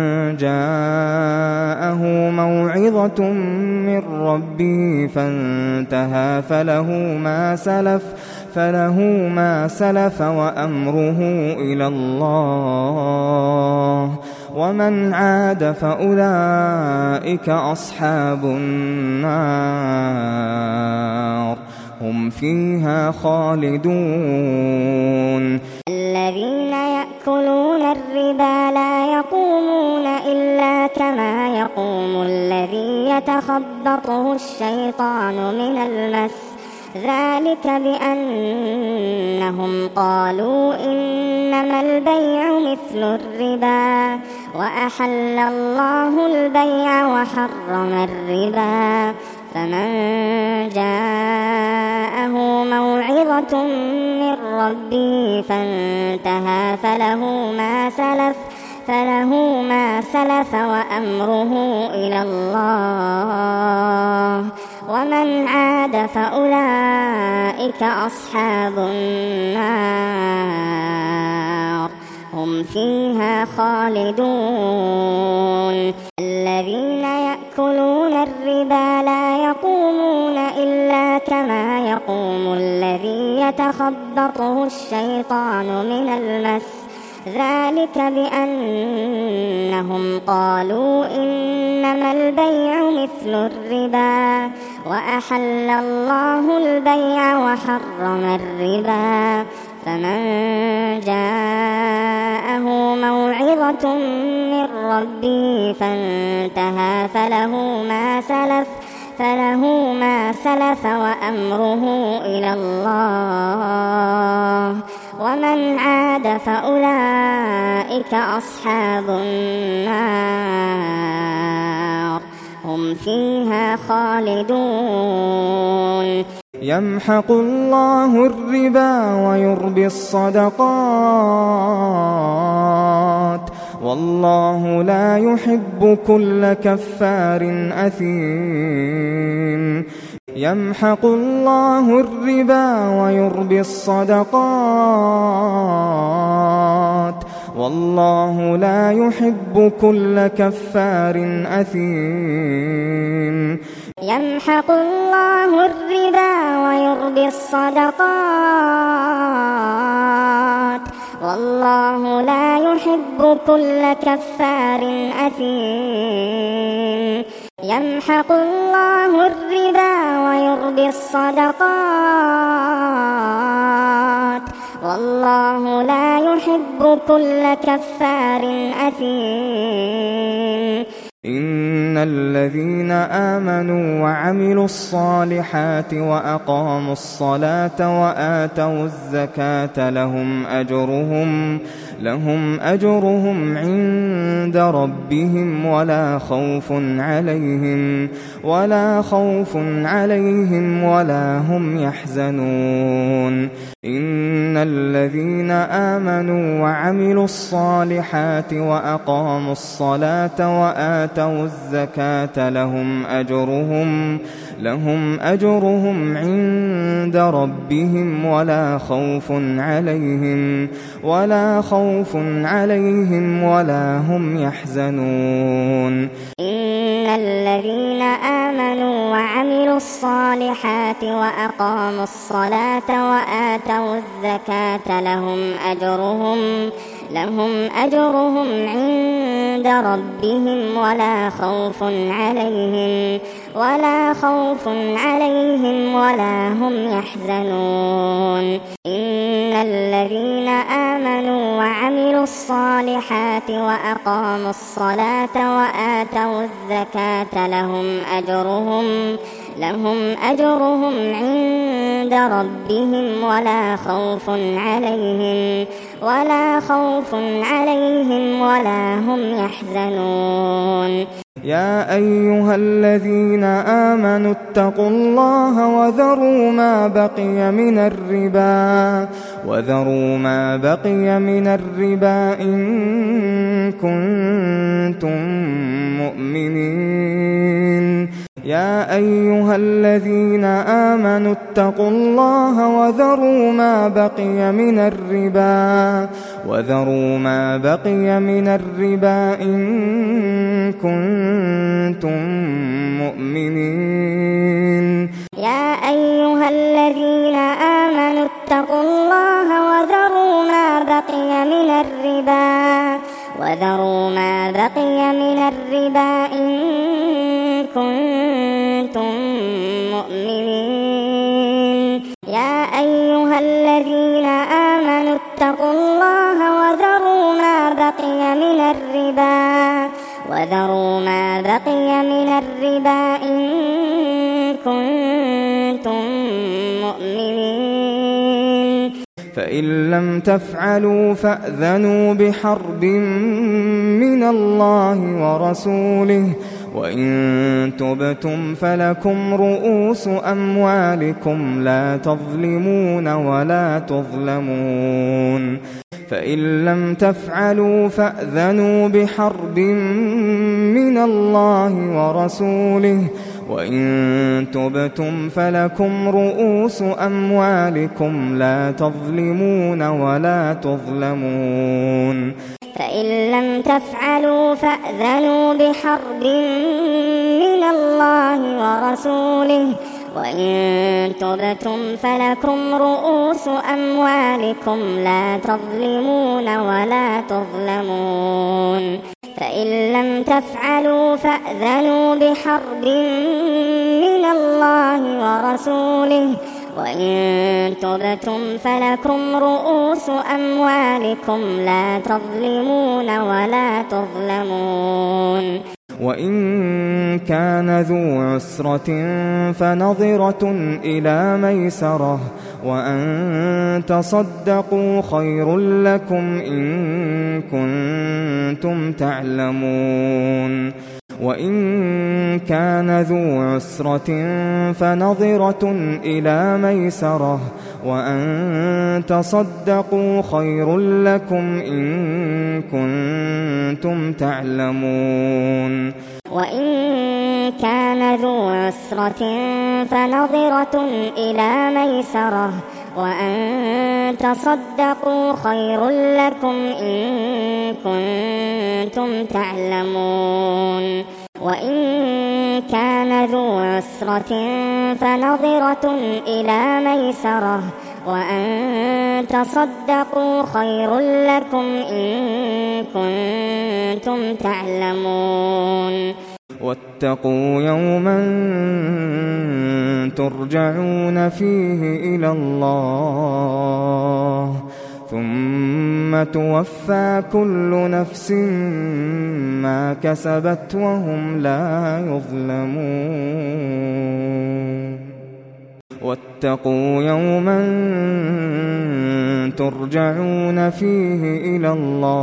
جاءه موعظة من ربه فانتهى فله ما سلف وأمره إلى الله ومن عاد فأولئك أصحاب النار هم فيها خالدون الذين يأكلون الربا لا يقومون إلا كما يقوم الذي يتخبطه الشيطان من المس ذلك بأنهم قالوا إنما البيع مثل الربا وأحل الله البيع وحرم الربا فمن جاءه موعظة من ربه فانتهى فله ما سلف وأمره إلى الله ومن عاد فأولئك أصحاب النار هم فيها خالدون الذين يأكلون الربا لا يقومون إلا كما يقوم الذي يتخبطه الشيطان من المس ذلك بأنهم قالوا إنما البيع مثل الربا وأحل الله البيع وحرم الربا فمن جاءه موعظة من ربه فانتهى فله ما سلف وأمره إلى الله ومن عاد فأولئك أصحاب النار هم فيها خالدون يمحق الله الربا ويربي الصدقات والله لا يحب كل كفار أثيم يمحق الله الربا ويربي الصدقات والله لا يحب كل كفار أثيم يمحق الله الربا ويربي الصدقات والله لا يحب كل كفار أثيم يمحق الله الربا ويربي الصدقات والله لا يحب كل كفار أثيم إن الذين آمنوا وعملوا الصالحات وأقاموا الصلاة وآتوا الزكاة لهم أجرهم عند ربهم ولا خوف عليهم ولا هم يحزنون إن الذين آمنوا وعملوا الصالحات وأقاموا الصلاة وآتوا الزكاة لهم أجرهم عند ربهم ولا خوف عليهم ولا هم يحزنون إن الذين آمنوا وعملوا الصالحات وأقاموا الصلاة وآتوا الزكاة لهم أجرهم عند ربهم ولا خوف عليهم ولا هم يحزنون إن الذين آمنوا وعملوا الصالحات وأقاموا الصلاة وآتوا الزكاة لهم أجرهم عند ربهم ولا خوف عليهم ولا هم يحزنون يا أيها الذين آمنوا اتقوا الله وذروا ما بقي من الربا إن كنتم مؤمنين يا أيها الذين آمنوا اتقوا الله وذروا ما بقي من الربا إن كنتم مؤمنين يا أيها الذين آمنوا اتقوا الله وذروا ما بقي من الربا إن كنتم مؤمنين يا أيها الذين آمنوا اتقوا الله وذروا ما بقي من الربا إن كنتم مؤمنين فإن لم تفعلوا فأذنوا بحرب من الله ورسوله وإن تبتم فلكم رؤوس أموالكم لا تظلمون ولا تظلمون فإن لم تفعلوا فأذنوا بحرب من الله ورسوله وإن تبتم فلكم رؤوس أموالكم لا تظلمون ولا تظلمون فإن لم تفعلوا فأذنوا بحرب من الله ورسوله وإن تبتم فلكم رؤوس أموالكم لا تظلمون ولا تظلمون فإن لم تفعلوا فأذنوا بحرب من الله ورسوله وإن تبتم فلكم رؤوس أموالكم لا تظلمون ولا تظلمون وإن كان ذو عسرة فنظرة إلى ميسرة وأن تصدقوا خير لكم إن كنتم تعلمون وإن كان ذو عسرة فنظرة إلى ميسرة وأن تصدقوا خير لكم إن كنتم تعلمون وإن كان ذو عسرة فنظرة إلى ميسرة وأن تصدقوا خير لكم إن كنتم تعلمون وإن كان ذو عسرة فنظرة إلى ميسرة وأن تصدقوا خير لكم إن كنتم تعلمون واتقوا يوما ترجعون فيه إلى الله ثم توفى كل نفس ما كسبت وهم لا يظلمون واتقوا يوما ترجعون فيه إلى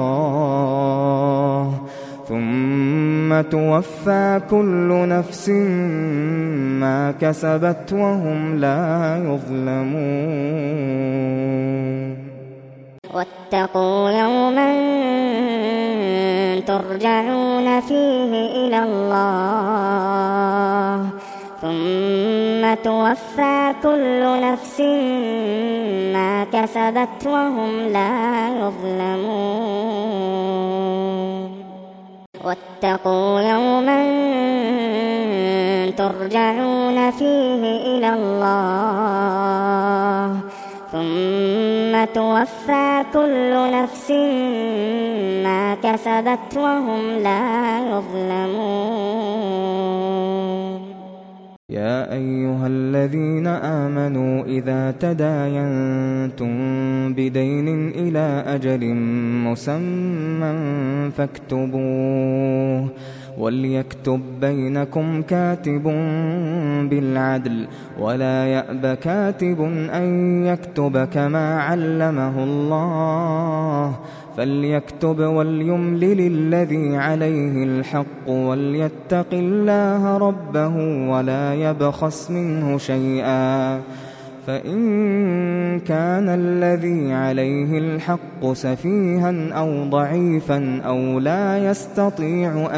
الله ثم توفى كل نفس ما كسبت وهم لا يظلمون واتقوا يوما ترجعون فيه إلى الله ثم توفى كل نفس ما كسبت وهم لا يظلمون واتقوا يوما ترجعون فيه إلى الله ثم توفى كل نفس ما كسبت وهم لا يظلمون يا أيها الذين آمنوا إذا تداينتم بدين إلى أجل مسمى فاكتبوه وليكتب بينكم كاتب بالعدل ولا يأب كاتب أن يكتب كما علمه الله فليكتب وليملل الذي عليه الحق وليتق الله ربه ولا يبخس منه شيئا فإن كان الذي عليه الحق سفيها أو ضعيفا أو لا يستطيع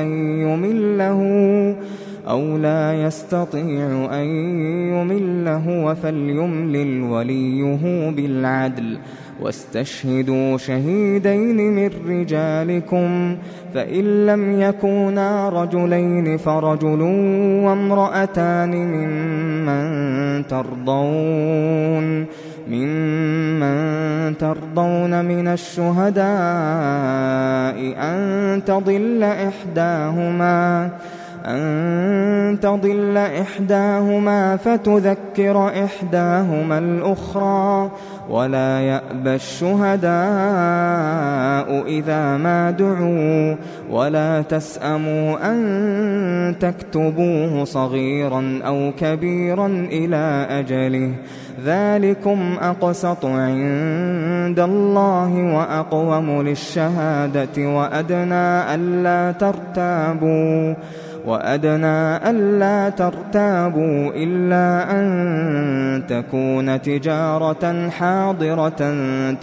أن يمله فليملل وليه بالعدل واستشهدوا شهيدين من رجالكم فإن لم يكونا رجلين فرجل وامرأتان ممن ترضون من الشهداء أن تضل إحداهما فتذكر إحداهما الأخرى ولا يأبى الشهداء إذا ما دعوا ولا تسأموا أن تكتبوه صغيرا أو كبيرا إلى أجله ذلكم أقسط عند الله وأقوم للشهادة وأدنى ألا ترتابوا إلا أن تكون تجارة حاضرة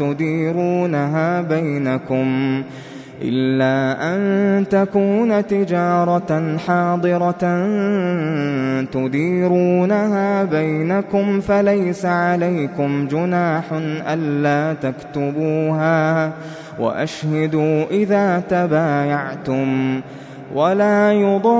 تديرونها بينكم فليس عليكم جناح ألا تكتبوها وأشهدوا إذا تبايعتم ولا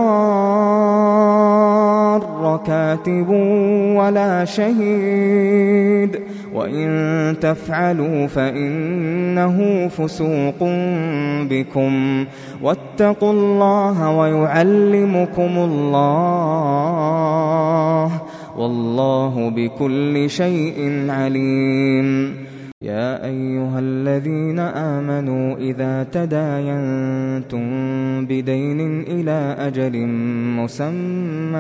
يضار كاتب ولا شهيد وإن تفعلوا فإنه فسوق بكم واتقوا الله ويعلمكم الله والله بكل شيء عليم يا أيها الذين آمنوا إذا تداينتم بدين إلى أجل مسمى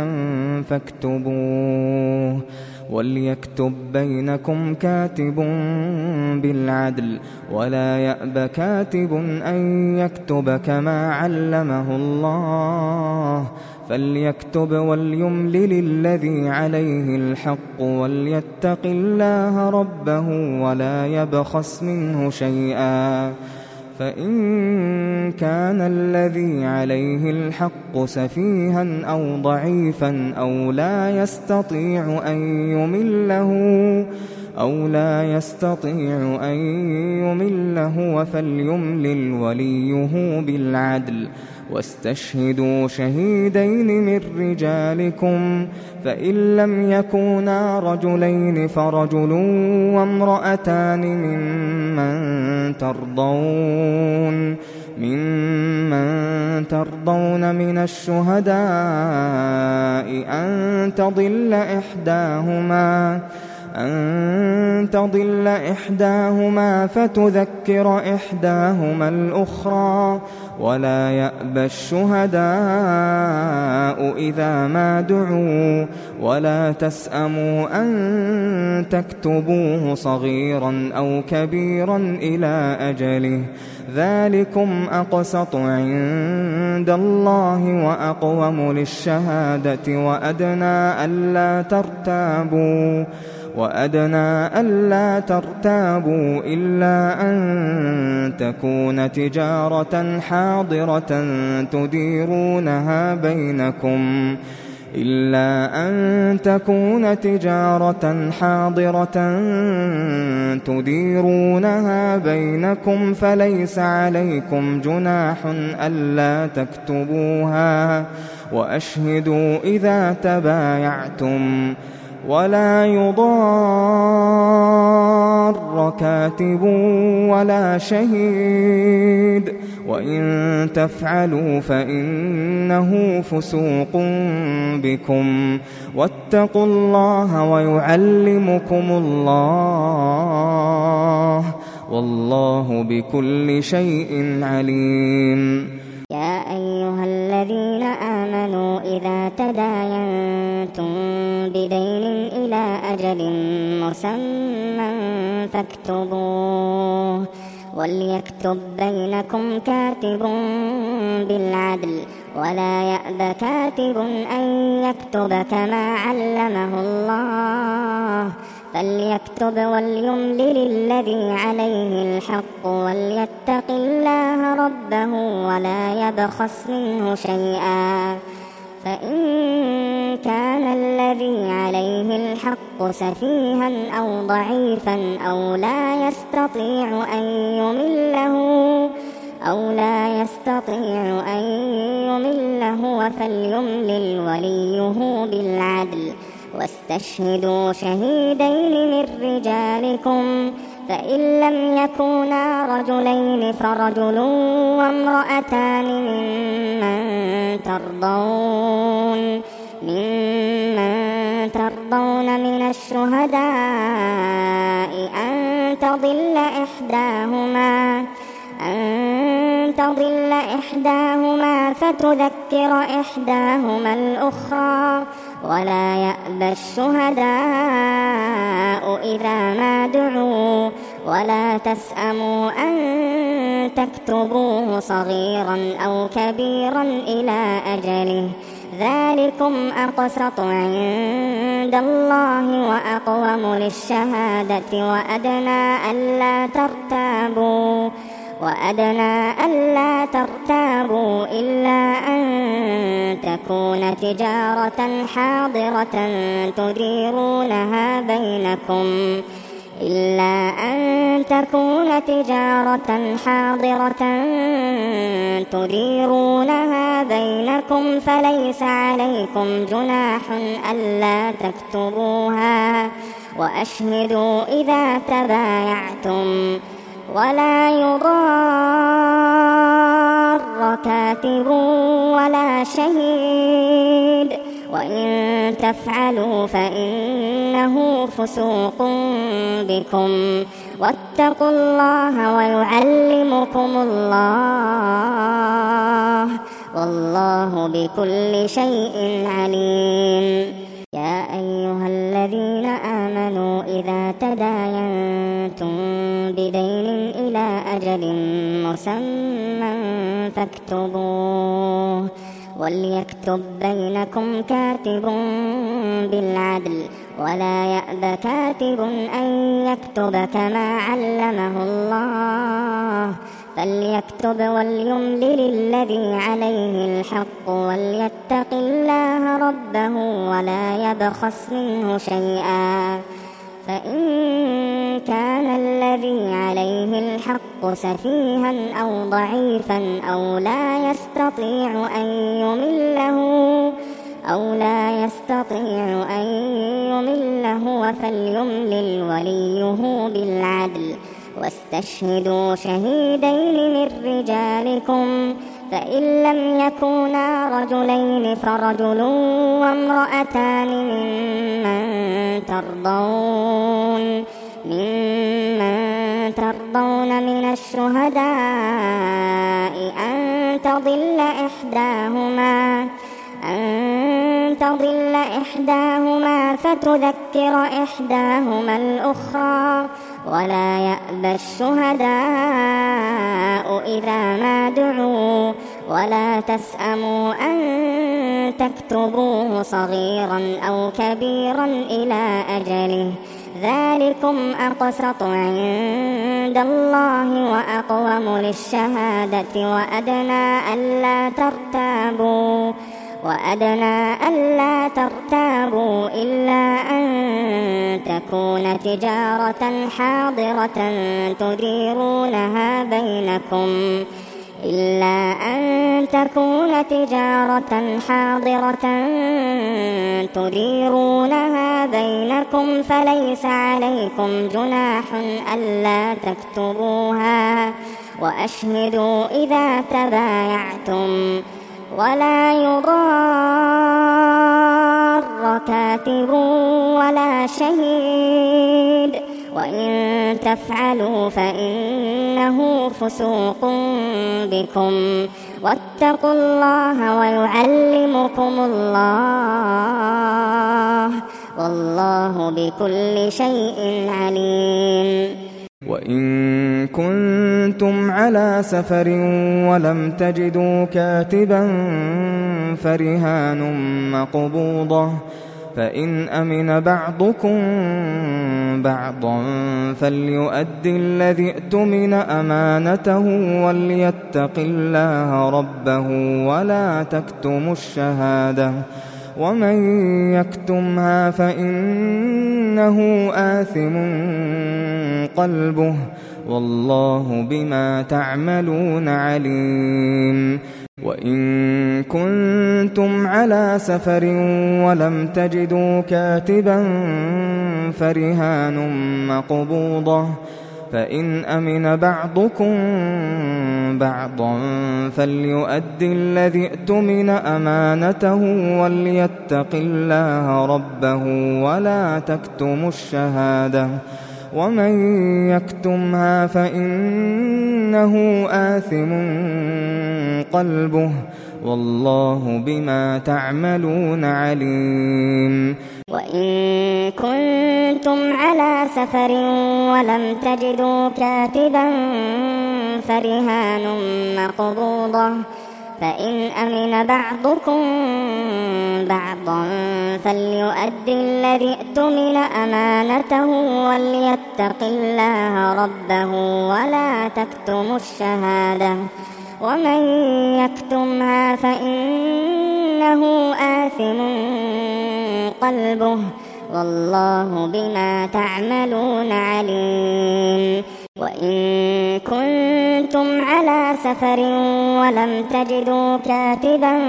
فاكتبوه وليكتب بينكم كاتب بالعدل ولا يأب كاتب أن يكتب كما علمه الله فليكتب وليملل الذي عليه الحق وليتق الله ربه ولا يبخس منه شيئا فإن كان الذي عليه الحق سفيها أو ضعيفا أو لا يستطيع أن يمله فليملل وليه بالعدل واستشهدوا شهيدين من رجالكم فإن لم يكونا رجلين فرجل وامرأتان ممن ترضون من الشهداء أن تضل إحداهما فتذكر إحداهما الأخرى ولا يأبى الشهداء إذا ما دعوا ولا تسأموا أن تكتبوه صغيرا أو كبيرا إلى أجله ذلكم أقسط عند الله وأقوم للشهادة وأدنى ألا ترتابوا إلا أن تكون تجارة حاضرة تديرونها بينكم فليس عليكم جناح ألا تكتبوها وأشهدوا إذا تبايعتم ولا يضار كاتب ولا شهيد وإن تفعلوا فإنه فسوق بكم واتقوا الله ويعلمكم الله والله بكل شيء عليم. يا أيها الذين آمنوا إذا تداينتم بدين إلى أجل مسمى فاكتبوه وليكتب بينكم كاتب بالعدل ولا يأب كاتب أن يكتب كما علمه الله فليكتب وليملل الذي عليه الحق وليتق الله ربه ولا يبخس منه شيئا فإن كان الذي عليه الحق سفيها أو ضعيفا أو لا يستطيع أن يمله فليملل وليه بالعدل واستشهدوا شهيدين من رجالكم فإن لم يكونا رجلين فرجل وامرأتان ممن ترضون من الشهداء أن تضل إحداهما فتذكر إحداهما الأخرى ولا يأبى الشهداء إذا ما دعوا ولا تسأموا أن تكتبوه صغيرا أو كبيرا إلى أجله ذلكم أقسط عند الله وأقوم للشهادة وأدنى ألا ترتابوا إلا أن تكون تجارة حاضرة تديرونها بينكم فليس عليكم جناح ألا تكتبوها وأشهدوا إذا تبايعتم ولا يضار كاتب ولا شهيد وإن تفعلوا فإنه فسوق بكم واتقوا الله ويعلمكم الله والله بكل شيء عليم. يا أيها الذين آمنوا إذا تداينتم بدين إلى أجل مسمى فاكتبوه وليكتب بينكم كاتب بالعدل ولا يأب كاتب أن يكتب كما علمه الله فليكتب وليملل الذي عليه الحق وليتق الله ربه ولا يبخس منه شيئا فإن كان الذي عليه الحق سفيها أو ضعيفا أو لا يستطيع أن يمله فليملل وليه بالعدل واستشهدوا شهيدين من رجالكم فإن لم يكونا رجلين فرجل وامرأتان ممن ترضون من الشهداء أن تضل إحداهما فتذكر إحداهما الأخرى ولا يأبى الشهداء إذا ما دعوا ولا تسأموا أن تكتبوه صغيرا أو كبيرا إلى أجله ذلكم أقسط عند الله وأقوم للشهادة وأدنى ألا ترتابوا إلا أن تكون تجارة حاضرة تديرونها بينكم فليس عليكم جناح ألا تكتبوها وأشهدوا إذا تبايعتم ولا يضار كاتب ولا شهيد وإن تفعلوا فإنه فسوق بكم واتقوا الله ويعلمكم الله والله بكل شيء عليم. وإن كنتم على سفر ولم تجدوا كاتبا فرهان مقبوضة فإن أمن بعضكم بعضا فليؤدي الذي اؤتمن أمانته وليتق الله ربه ولا تكتموا الشهادة ومن يكتمها فإنه آثم قلبه والله بما تعملون عليم. وإن كنتم على سفر ولم تجدوا كاتبا فرهان مقبوضة فإن أمن بعضكم بعضا فليؤدي الذي اؤتمن أمانته وليتق الله ربه ولا تكتموا الشهادة ومن يكتمها فإنه آثم قلبه والله بما تعملون عليم. وإن كنتم على سفر ولم تجدوا كاتبا فرهان مقبوضة فإن أمن بعضكم بعضا فليؤدي الذي اؤتمن أمانته وليتق الله ربه ولا تكتموا الشهادة ومن يكتمها فإنه آثم قلبه والله بما تعملون عليم. وإن كنتم على سفر ولم تجدوا كاتبا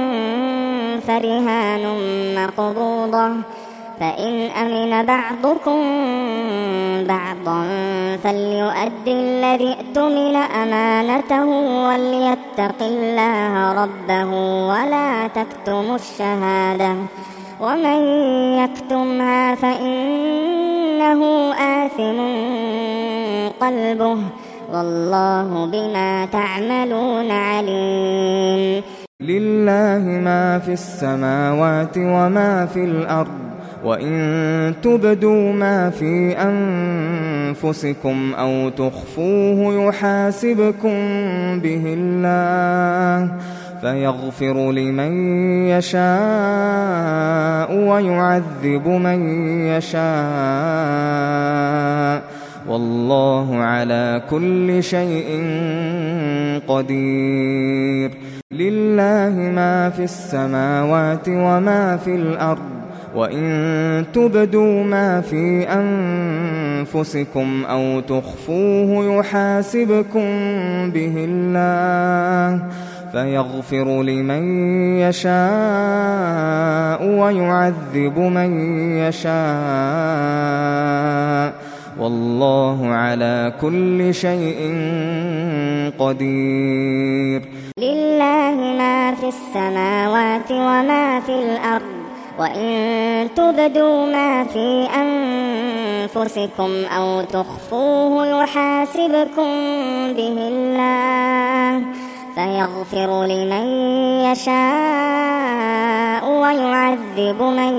فرهان مقبوضة فإن أمن بعضكم بعضا فليؤدي الذي اؤتمن أمانته وليتق الله ربه ولا تكتموا الشهادة ومن يكتمها فإنه آثم قلبه والله بما تعملون عليم. لله ما في السماوات وما في الأرض وإن تبدوا ما في أنفسكم أو تخفوه يحاسبكم به الله فيغفر لمن يشاء ويعذب من يشاء والله على كل شيء قدير. لله ما في السماوات وما في الأرض وإن تبدوا ما في أنفسكم أو تخفوه يحاسبكم به الله فيغفر لمن يشاء ويعذب من يشاء والله على كل شيء قدير. لله ما في السماوات وما في الأرض وإن تبدوا ما في أنفسكم أو تخفوه يحاسبكم به الله فيغفر لمن يشاء ويعذب من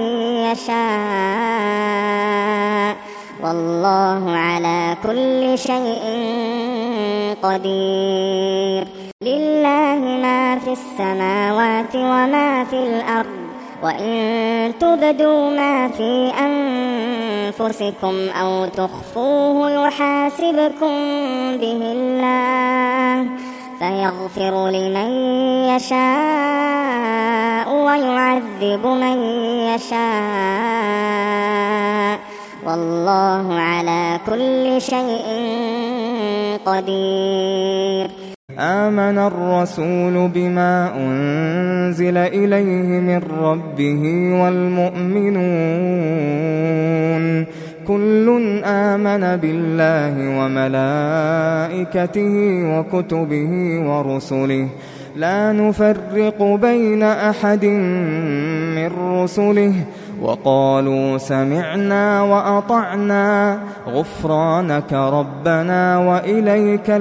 يشاء والله على كل شيء قدير. لله ما في السماوات وما في الأرض وإن تبدوا ما في أنفسكم أو تخفوه يحاسبكم به الله فيغفر لمن يشاء ويعذب من يشاء والله على كل شيء قدير. آمن الرسول بما أنزل إليه من ربه والمؤمنون كل آمن بالله وملائكته وكتبه ورسله لا نفرق بين أحد من رسله وقالوا سمعنا وأطعنا غفرانك ربنا وإليك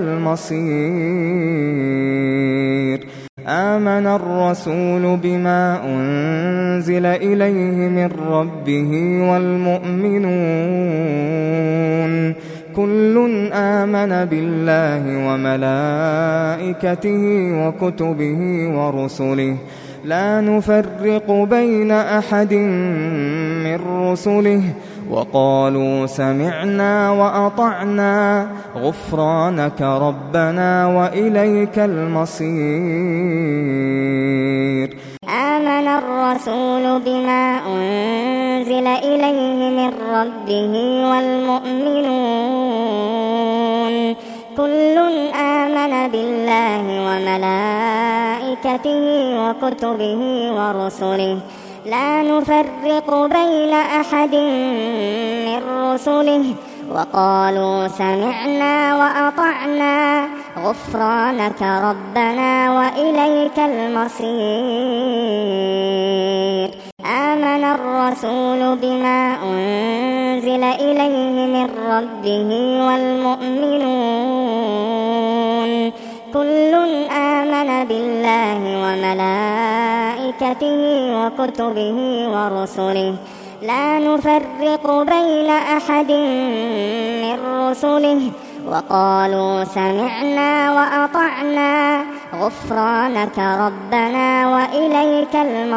المصير. آمن الرسول بما أنزل إليه من ربه والمؤمنون كل آمن بالله وملائكته وكتبه ورسله لا نفرق بين أحد من رسله وقالوا سمعنا وأطعنا غفرانك ربنا وإليك المصير. آمن الرسول بما أنزل إليه من ربه والمؤمنون كل آمن بالله وملائكته وكتبه ورسله لا نفرق بين أحد من رسله وقالوا سمعنا وأطعنا غفرانك ربنا وإليك المصير. آمن الرسول بما أنزل إليه من ربه والمؤمنون كل آمن بالله وملائكته وكتبه ورسله لا نفرق بين أحد من رسله وقالوا سمعنا وأطعنا غفرانك ربنا وإليك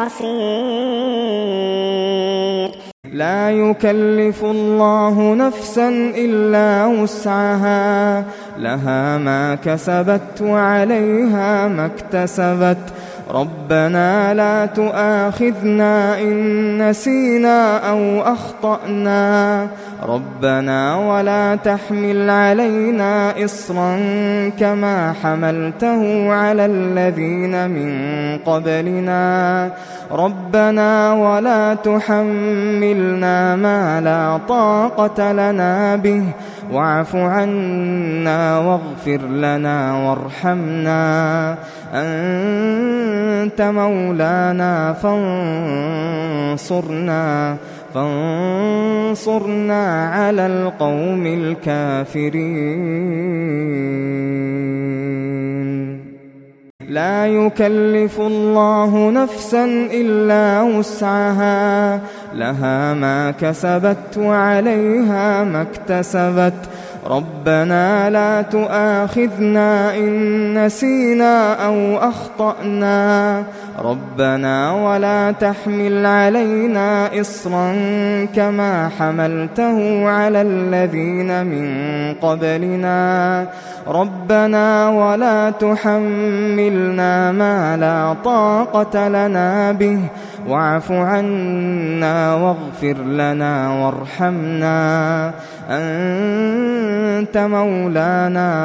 المصير. لا يكلف الله نفسا إلا وسعها لها ما كسبت وعليها ما اكتسبت ربنا لا تؤاخذنا إن نسينا أو أخطأنا ربنا ولا تحمل علينا إصرا كما حملته على الذين من قبلنا ربنا ولا تحملنا ما لا طاقة لنا به واعف عنا واغفر لنا وارحمنا أنت مولانا فانصرنا على القوم الكافرين. لا يكلف الله نفسا إلا وسعها لها ما كسبت وعليها ما اكتسبت ربنا لا تؤاخذنا إن نسينا أو أخطأنا ربنا ولا تحمل علينا إصرا كما حملته على الذين من قبلنا ربنا ولا تحملنا ما لا طاقة لنا به واعف عنا واغفر لنا وارحمنا أنت مولانا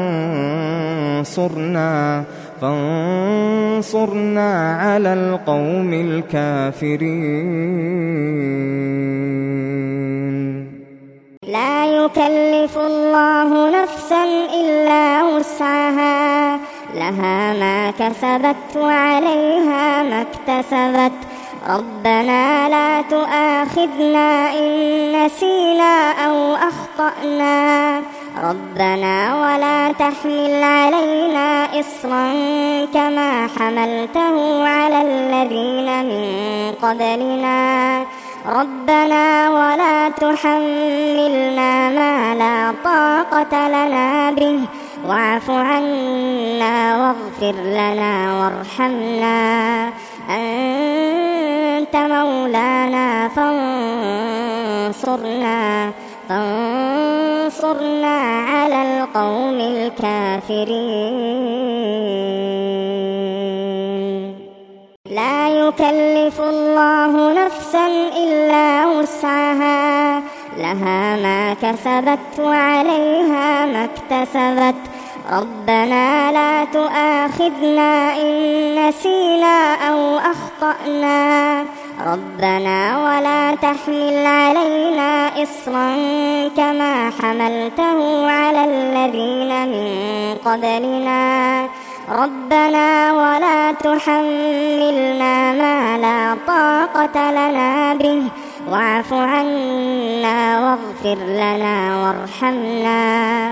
فانصرنا على القوم الكافرين. لا يكلف الله نفسا إلا وسعها لها ما كسبت وعليها ما اكتسبت ربنا لا تؤاخذنا إن نسينا أو أخطأنا ربنا ولا تحمل علينا إصرا كما حملته على الذين من قبلنا ربنا ولا تحملنا ما لا طاقة لنا به واعف عنا واغفر لنا وارحمنا أنت مولانا فانصرنا على القوم الكافرين لا يكلف الله نفسا إلا وسعها لها ما كسبت وعليها ما اكتسبت ربنا لا تؤاخذنا إن نسينا أو أخطأنا ربنا ولا تحمل علينا إصرا كما حملته على الذين من قبلنا ربنا ولا تحملنا ما لا طاقة لنا به واعف عنا واغفر لنا وارحمنا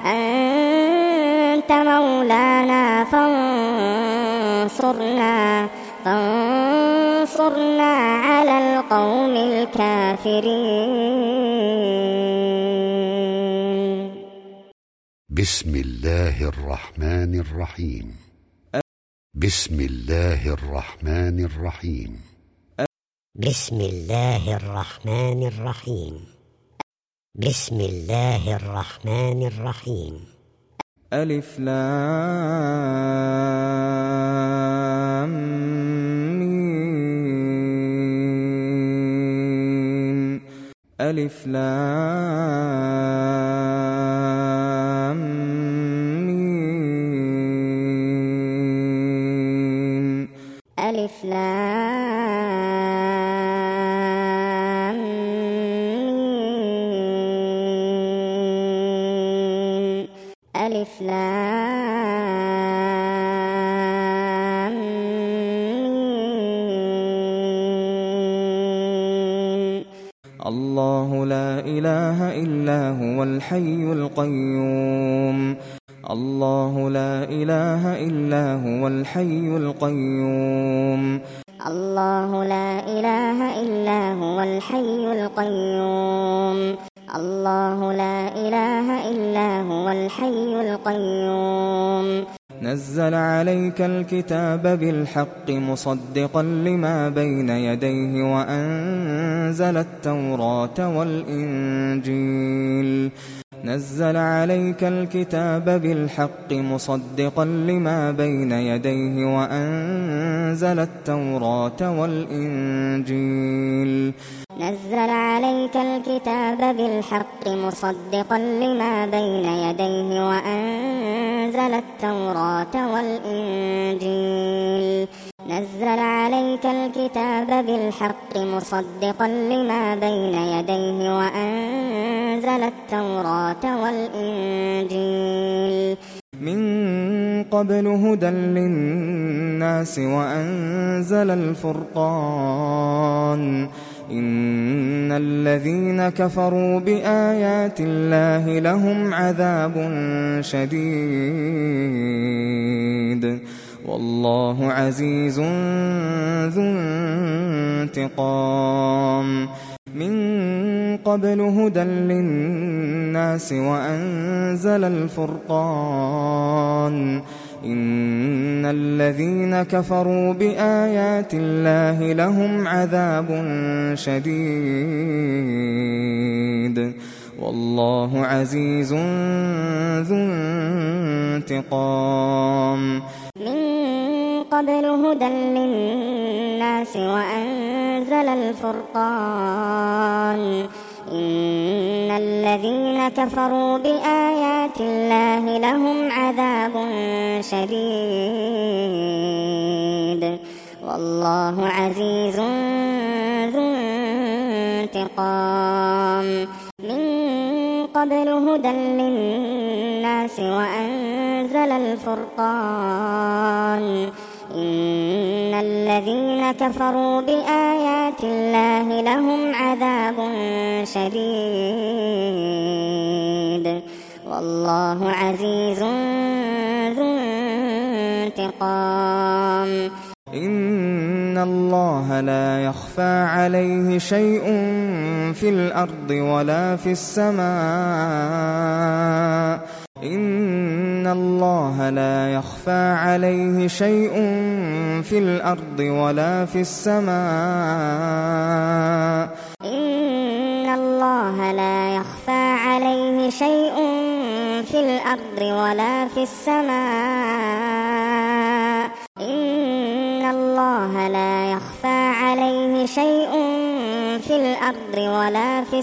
أنت مولانا فانصرنا على القوم الكافرين بسم الله الرحمن الرحيم بسم الله الرحمن الرحيم بسم الله الرحمن الرحيم بسم الله الرحمن الرحيم ألف لام ميم ألف لام ميم ألف لام ميم ألف لام ميم الله لا إله إلا هو الحي القيوم الله لا إله إلا هو الحي القيوم الله لا إله إلا هو الحي القيوم الله لا إله إلا هو الحي القيوم نزل عليك الكتاب بالحق مصدقا لما بين يديه وأنزل التوراة والإنجيل نزل عليك الكتاب بالحق مصدقا لما بين يديه وأنزل التوراة والإنجيل نزل عليك الكتاب بالحق مصدقا لما بين يديه وأنزل التوراة والإنجيل نزل عليك الكتاب بالحق مصدقا لما بين يديه وأنزل التوراة والإنجيل من قبل هدى للناس وأنزل الفرقان إن الذين كفروا بآيات الله لهم عذاب شديد والله عزيز ذو انتقام من قبل هدى للناس وأنزل الفرقان إن الذين كفروا بآيات الله لهم عذاب شديد والله عزيز ذو انتقام من قبل هدى للناس وأنزل الفرقان إن الذين كفروا بآيات الله لهم عذاب شديد والله عزيز ذو انتقام من قبل هدى للناس وأنزل الفرقان إن الذين كفروا بآيات الله لهم عذاب شديد والله عزيز ذو انتقام. إن الله لا يخفى عليه شيء في الأرض ولا في السماء. إن الله لا يخفى عليه شيء في الأرض ولا في السماء. إن الله لا يخفى عليه شيء في الأرض ولا في السماء. إن الله لا يخفى عليه شيء في الأرض ولا في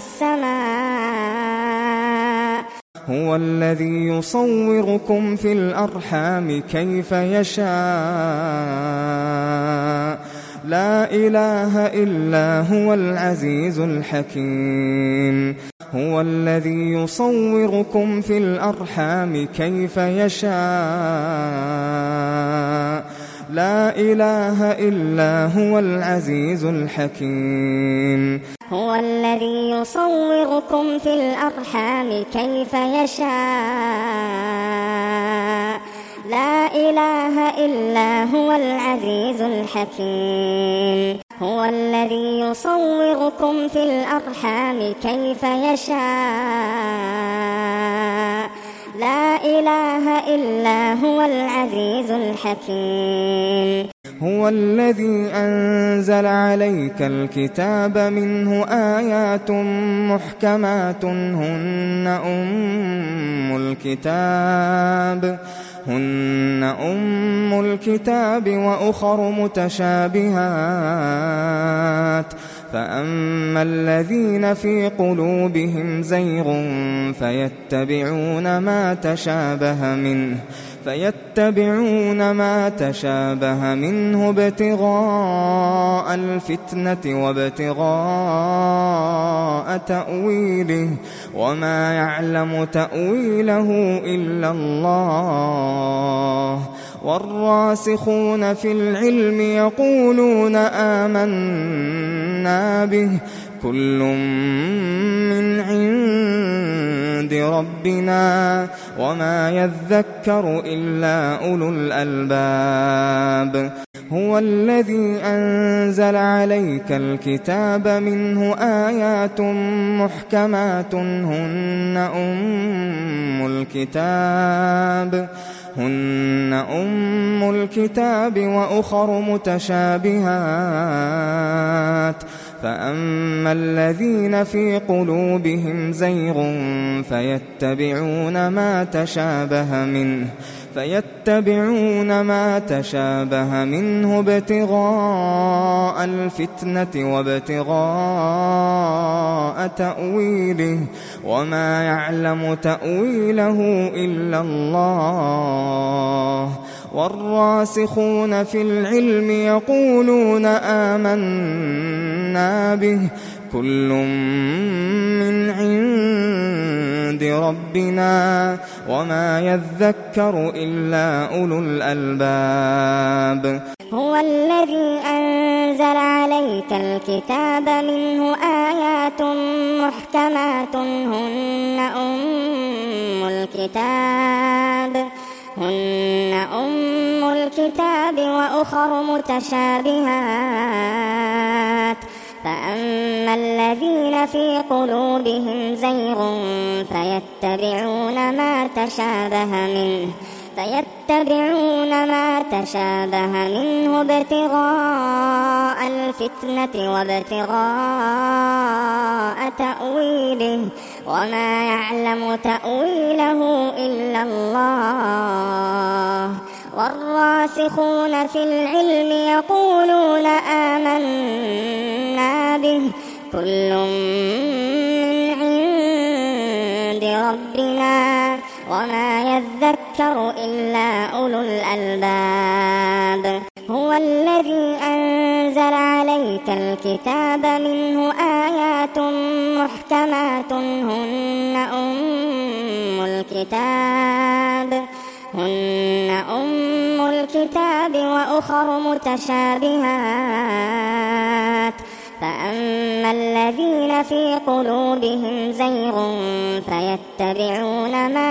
السماء. هو الذي يصوركم في الأرحام كيف يشاء لا إله إلا هو العزيز الحكيم. هو الذي يصوركم في الأرحام كيف يشاء لا إله إلا هو العزيز الحكيم. هو الذي يصوركم في الأرحام كيف يشاء لا إله إلا هو العزيز الحكيم. هو الذي يصوركم في الأرحام كيف يشاء لا إله إلا هو العزيز الحكيم. هو الذي أنزل عليك الكتاب منه آيات محكمات هن أم الكتاب وأخر متشابهات فأما الذين في قلوبهم زيغ فيتبعون ما تشابه منه ابتغاء الفتنة وابتغاء تأويله وما يعلم تأويله إلا الله. والراسخون في العلم يقولون آمنا به كل من عند ربنا وما يذكر إلا أولو الألباب. هو الذي أنزل عليك الكتاب منه آيات محكمات هن أم الكتاب وأخر متشابهات فأما الذين في قلوبهم زيغ فيتبعون ما تشابه منه ابتغاء الفتنة وابتغاء تأويله وما يعلم تأويله إلا الله. والراسخون في العلم يقولون آمنا به كل من عند ربنا وما يذكر إلا أولو الألباب. هو الذي أنزل عليك الكتاب منه آيات محكمات هن أم الكتاب وأخر متشابهات فأما الذين في قلوبهم زيغ فيتبعون ما تشابه منه ابتغاء الفتنة وابتغاء تأويله وما يعلم تأويله إلا الله. والراسخون في العلم يقولون آمنا به كل من عند ربنا وما يذكر إلا أولو الألباب. هو الذي أنزل عليك الكتاب منه آيات محكمات هن أم الكتاب وأخر متشابهات فأما الذين في قلوبهم زيغ فيتبعون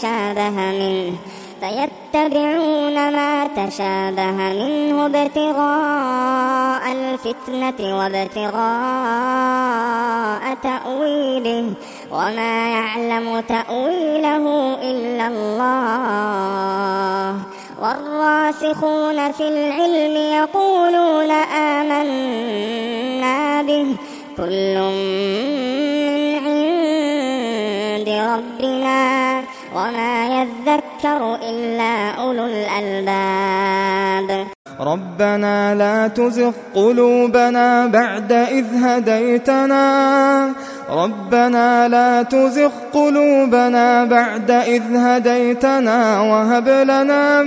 ما تشابه منه ابتغاء الفتنة وابتغاء تأويله وما يعلم تأويله إلا الله والراسخون في العلم يقولون آمنا به كل من عند ربنا وما يذكر إلا أولو الألباب. ربنا لا تزغ قلوبنا بعد إذ هديتنا وهب لنا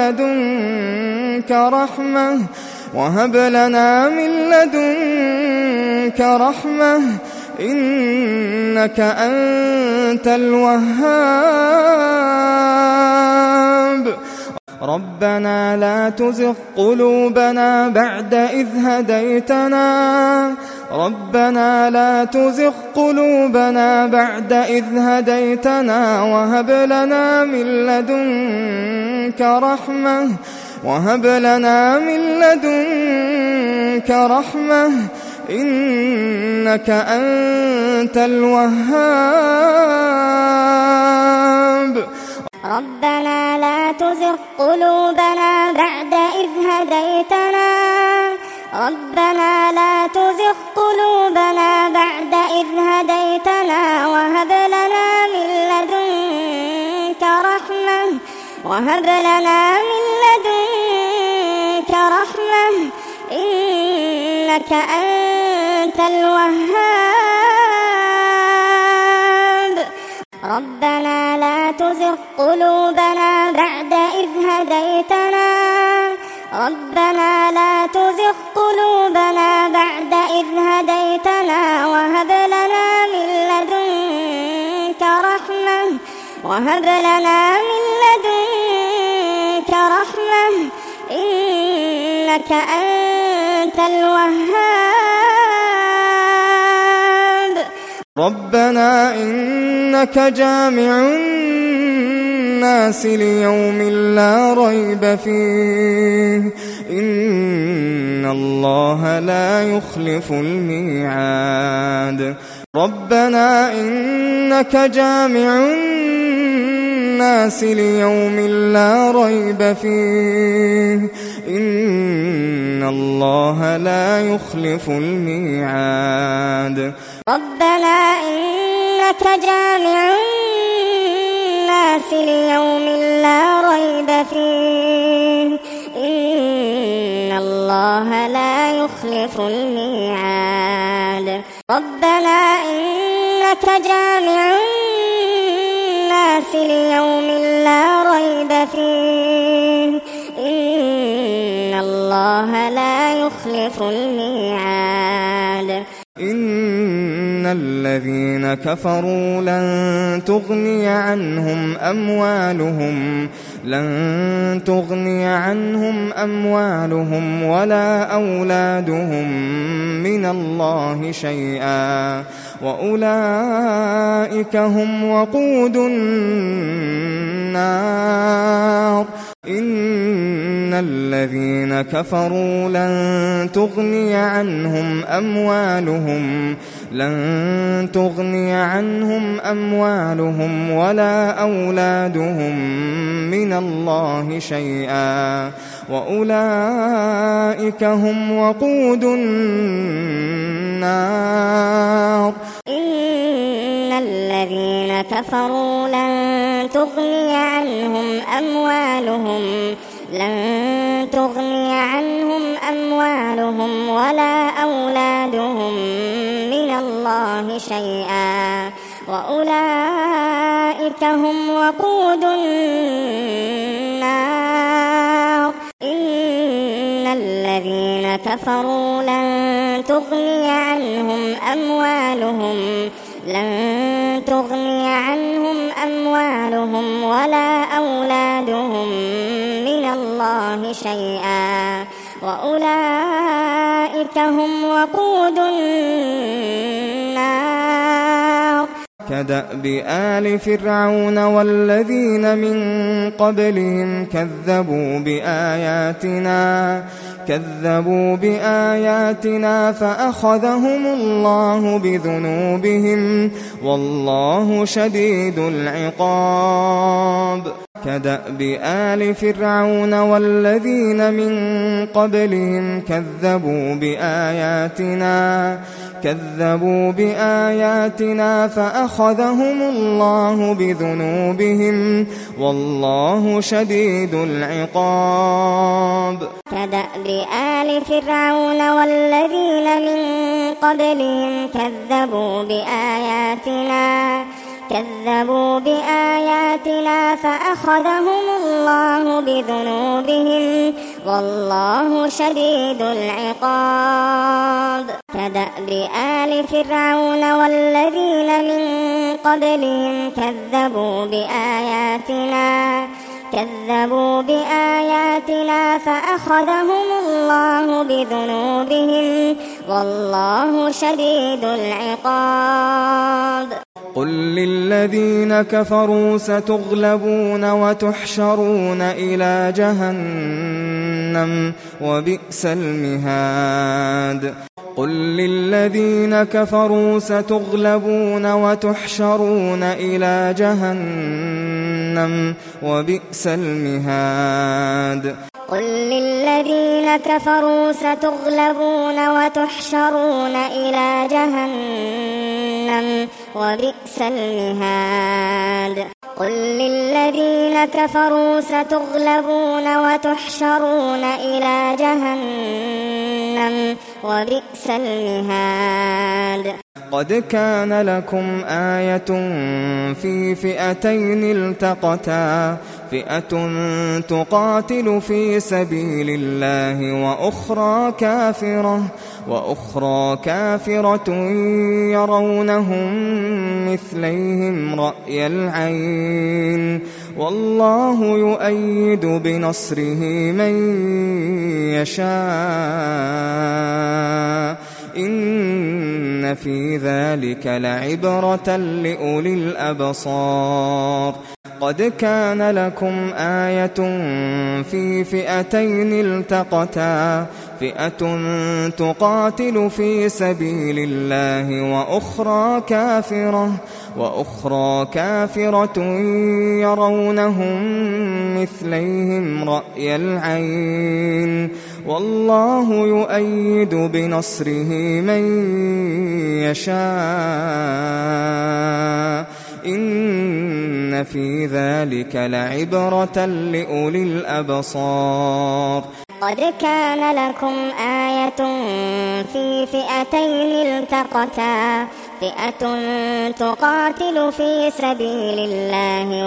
من لدنك رحمة إنك أنت الوهاب. ربنا لا تزغ قلوبنا بعد إذ هديتنا وهب لنا من لدنك رحمة إنك أنت الوهاب. ربنا لا تزغ قلوبنا بعد إذ هديتنا وهب لنا من لدنك رحمة إنك أنت الوهاب. ربنا لا تزغ قلوبنا بعد إذ هديتنا وهب لنا من لدنك رحمة إنك أنت الوهاب. ربنا إنك جامع الناس ليوم لا ريب فيه إن الله لا يخلف الميعاد. ربنا إنك جامع الناس ليوم لا ريب فيه إن الله لا يخلف الميعاد. ربنا إنك جامع الناس ليوم لا ريب فيه إن الله لا يخلف الميعاد. ربنا إنك جامع الناس ليوم لا ريب فيه إن الله لا يخلف الميعاد. إن الذين كفروا لن تغني عنهم أموالهم ولا أولادهم من الله شيئا وأولئك هم وقود النار. إن الذين كفروا لن تغني عنهم أموالهم ولا أولادهم من الله شيئا وأولئك هم وقود النار. إن الذين كفروا لن تغني عنهم أموالهم ولا أولادهم من الله شيئا وأولئك هم وقود النار. إن الذين كفروا لن تغني عنهم أموالهم ولا أولادهم من الله شيئا وأولئك هم وقود النار. كدأب آل فرعون والذين من قبلهم كذبوا بآياتنا فأخذهم الله بذنوبهم والله شديد العقاب. كدأب آل فرعون والذين من قبلهم كذبوا بآياتنا فأخذهم الله بذنوبهم والله شديد العقاب. كدأب آل فرعون والذين من قبلهم كذبوا بآياتنا فأخذهم الله بذنوبهم والله شديد العقاب. كدأب آل فرعون والذين من قبلهم كذبوا بآياتنا فأخذهم الله بذنوبهم والله شديد العقاب. قل للذين كفروا ستغلبون وتحشرون إلى جهنم وبئس المهاد. قل للذين كفروا ستغلبون وتحشرون إلى جهنم وبئس المهاد. قل للذين كفروا ستغلبون وتحشرون إلى جهنم وبئس المهاد. قل للذين كفروا ستغلبون وتحشرون إلى جهنم وبئس المهاد. قد كان لكم آية في فئتين التقتا فئة تقاتل في سبيل الله وأخرى كافرة يرونهم مثليهم رأي العين والله يؤيد بنصره من يشاء إن في ذلك لعبرة لأولي الأبصار. قد كان لكم آية في فئتين التقتا فئة تقاتل في سبيل الله وأخرى كافرة يرونهم مثليهم رأي العين والله يؤيد بنصره من يشاء إن في ذلك لعبرة لأولي الأبصار. قد كان لكم آية في فئتين التقتا فئة تقاتل في سبيل الله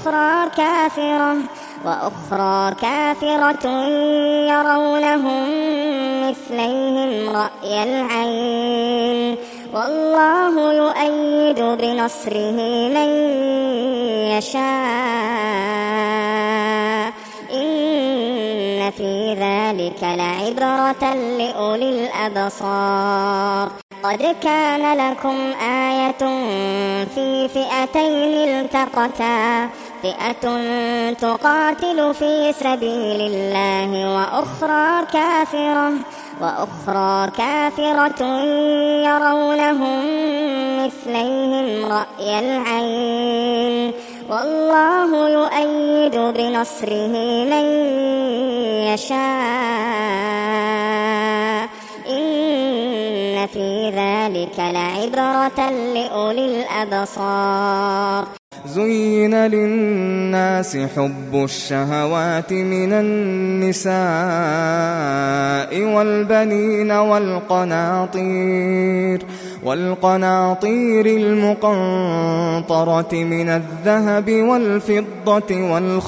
وأخرى كافرة يرونهم مثليهم رأي العين والله يؤيد بنصره من يشاء إن في ذلك لعبرة لأولي الأبصار. قد كان لكم آية في فئتين التقتا فئة تقاتل في سبيل الله وأخرى كافرة يرونهم مثليهم رأي العين والله يؤيد بنصره من يشاء إن في ذلك لعبرة لأولي الأبصار. زين للناس حب الشهوات من النساء والبنين والقناطير المقنطرة من الذهب والفضة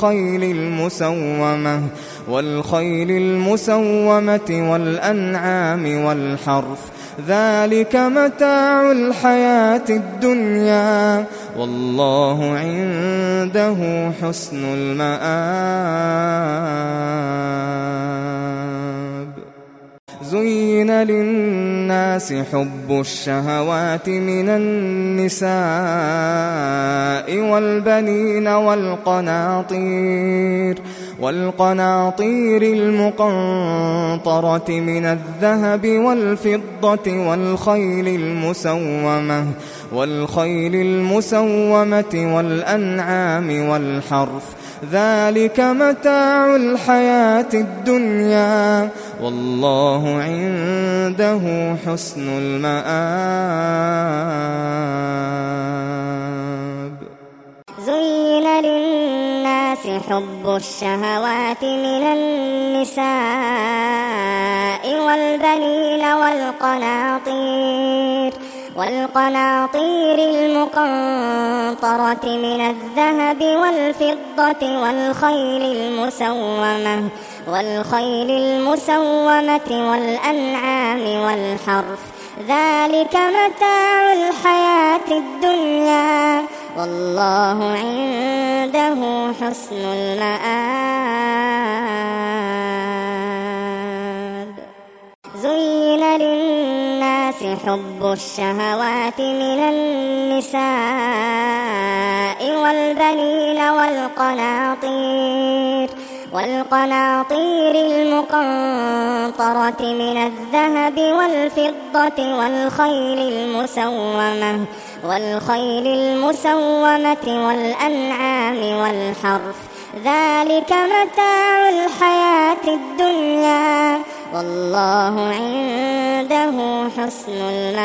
والخيل المسومة والأنعام والحرث ذلك متاع الحياة الدنيا والله عنده حسن المآب. زين للناس حب الشهوات من النساء والبنين والقناطير المقنطرة من الذهب والفضة والخيل المسومة والأنعام والحرث ذلك متاع الحياة الدنيا والله عنده حسن المآب. زين للناس حب الشهوات من النساء والبنين والقناطير المقنطرة من الذهب والفضة والخيل المسومة والأنعام والحرث ذلك متاع الحياة الدنيا والله عنده حسن المآب. زين للناس حب الشهوات من النساء والبنين والقناطير المقنطرة من الذهب والفضة والخيل المسومة والأنعام والحرث ذلك متاع الحياة الدنيا والله عنده حسن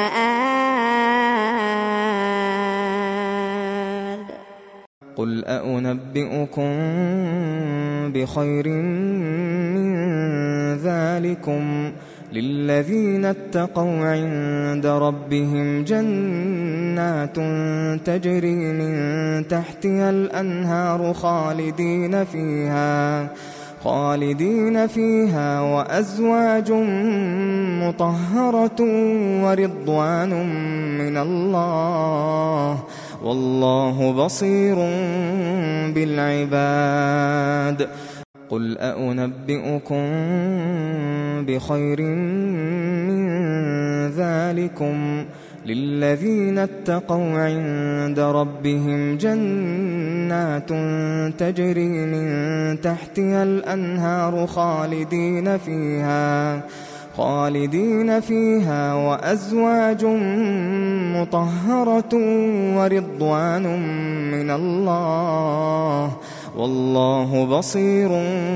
المآب. قل أنبئكم بخير من ذلكم للذين اتقوا عند ربهم جنات تجري من تحتها الأنهار خالدين فيها وأزواج مطهرة ورضوان من الله والله بصير بالعباد. قل أنبئكم بخير من ذلكم للذين اتقوا عند ربهم جنات تجري من تحتها الأنهار خالدين فيها وأزواج مطهرة ورضوان من الله والله بصير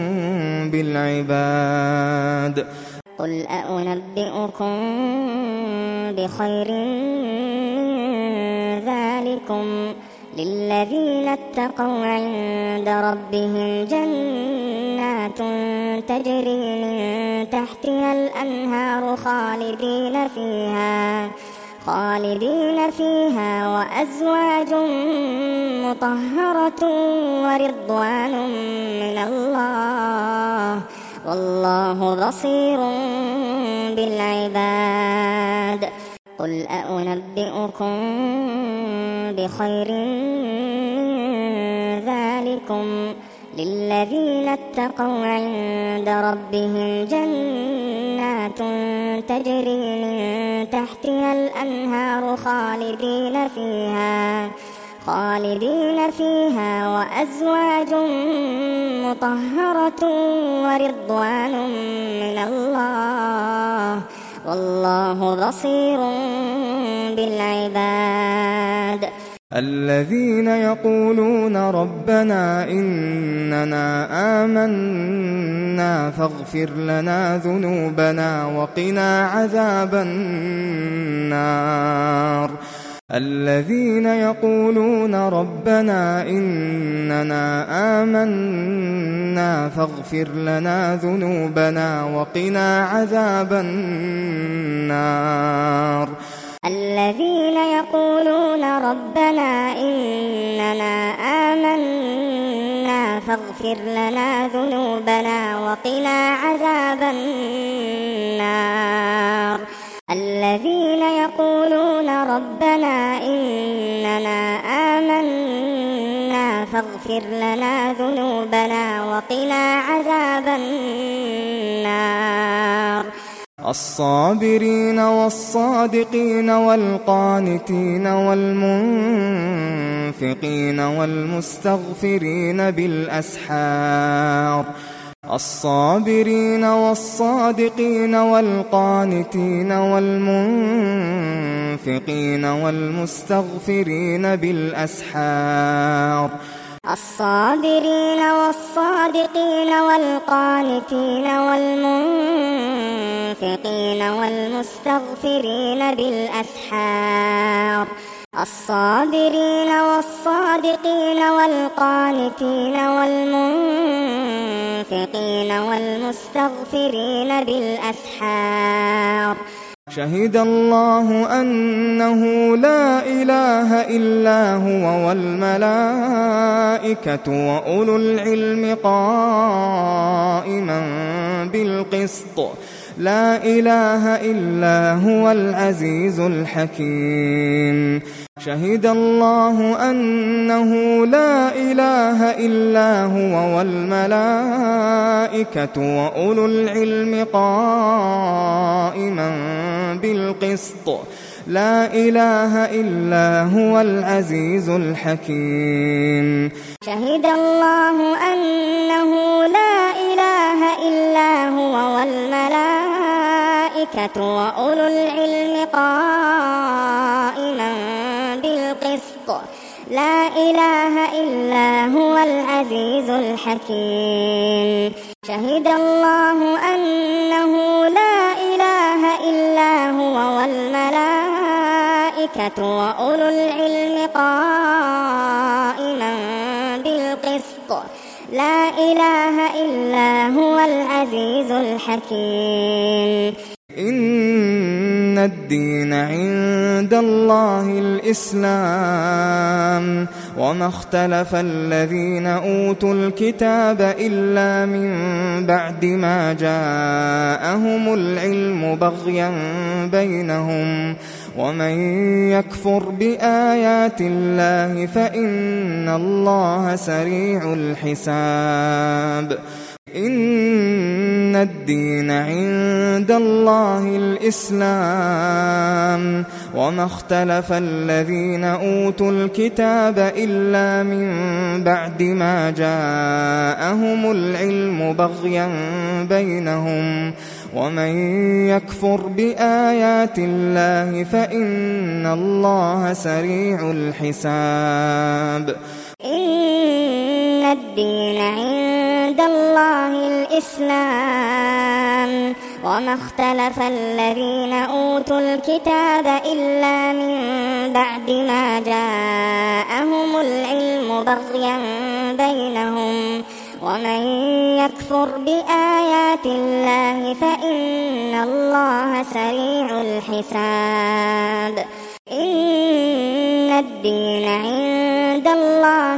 بالعباد. قل أنبئكم بخير من ذلكم للذين اتقوا عند ربهم جنات تجري من تحتها الأنهار خالدين فيها وأزواج مطهرة ورضوان من الله والله بصير بالعباد. قل أنبئكم بخير من ذلكم للذين اتقوا عند ربهم جنات تجري من تحتها الأنهار خالدين فيها وأزواج مطهرة ورضوان من الله والله بصير بالعباد. الذين يقولون ربنا إننا آمنا فاغفر لنا ذنوبنا وقنا عذاب النار. الذين يقولون ربنا إننا آمنا فاغفر لنا ذنوبنا وقنا عذاب النار. الذين يقولون ربنا إننا آمنا فاغفر لنا ذنوبنا وقنا عذاب النار. الذين يقولون ربنا إننا آمنا فاغفر لنا ذنوبنا وقنا عذاب النار. الصابرين والصادقين والقانتين والمنفقين والمستغفرين بالأسحار. الصابرين والصادقين والقانتين والمنفقين والمستغفرين بالأسحار. الصابرين والصادقين والقانتين والمنفقين والمستغفرين بالأسحار. الصابرين والصادقين والقانتين والمنفقين والمستغفرين بالأسحار. شهد الله أنه لا إله إلا هو والملائكة وأولو العلم قائما بالقسط لا إله إلا هو العزيز الحكيم. شهد الله أنه لا إله إلا هو والملائكة وأولو العلم قائما بالقسط لا إله إلا هو العزيز الحكيم. شهد الله أنه لا إله إلا هو والملائكة وأولو العلم قائما بالقسط لا إله إلا هو العزيز الحكيم. شهد الله أنه لا إله إلا هو والملائكة وأولو العلم قائما بالقسط لا إله إلا هو العزيز الحكيم. إن الدين عند الله الإسلام وما اختلف الذين أوتوا الكتاب إلا من بعد ما جاءهم العلم بغيا بينهم ومن يكفر بآيات الله فإن الله سريع الحساب. إن الدين عند الله الإسلام وما اختلف الذين أوتوا الكتاب إلا من بعد ما جاءهم العلم بغيا بينهم ومن يكفر بآيات الله فإن الله سريع الحساب. إن الدين عند الله الإسلام وما اختلف الذين أوتوا الكتاب إلا من بعد ما جاءهم العلم بغيا بينهم ومن يكفر بآيات الله فإن الله سريع الحساب. إن الدين عند الله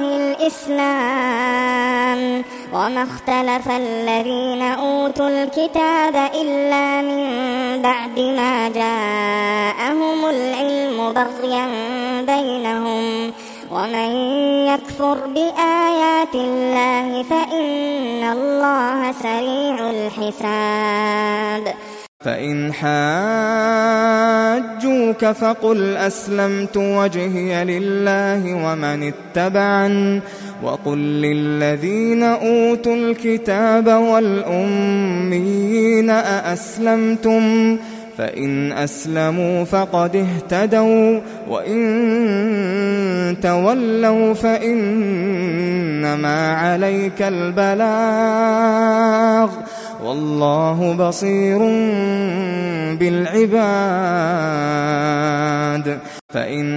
الإسلام وما اختلف الذين أوتوا الكتاب إلا من بعد ما جاءهم العلم بغيا بينهم ومن يكفر بآيات الله فإن الله سريع الحساب. فإن حاجوك فقل أسلمت وجهي لله ومن اتبعن وقل للذين أوتوا الكتاب والأميين أأسلمتم فإن أسلموا فقد اهتدوا وإن تولوا فإنما عليك البلاغ والله بصير بالعباد فإن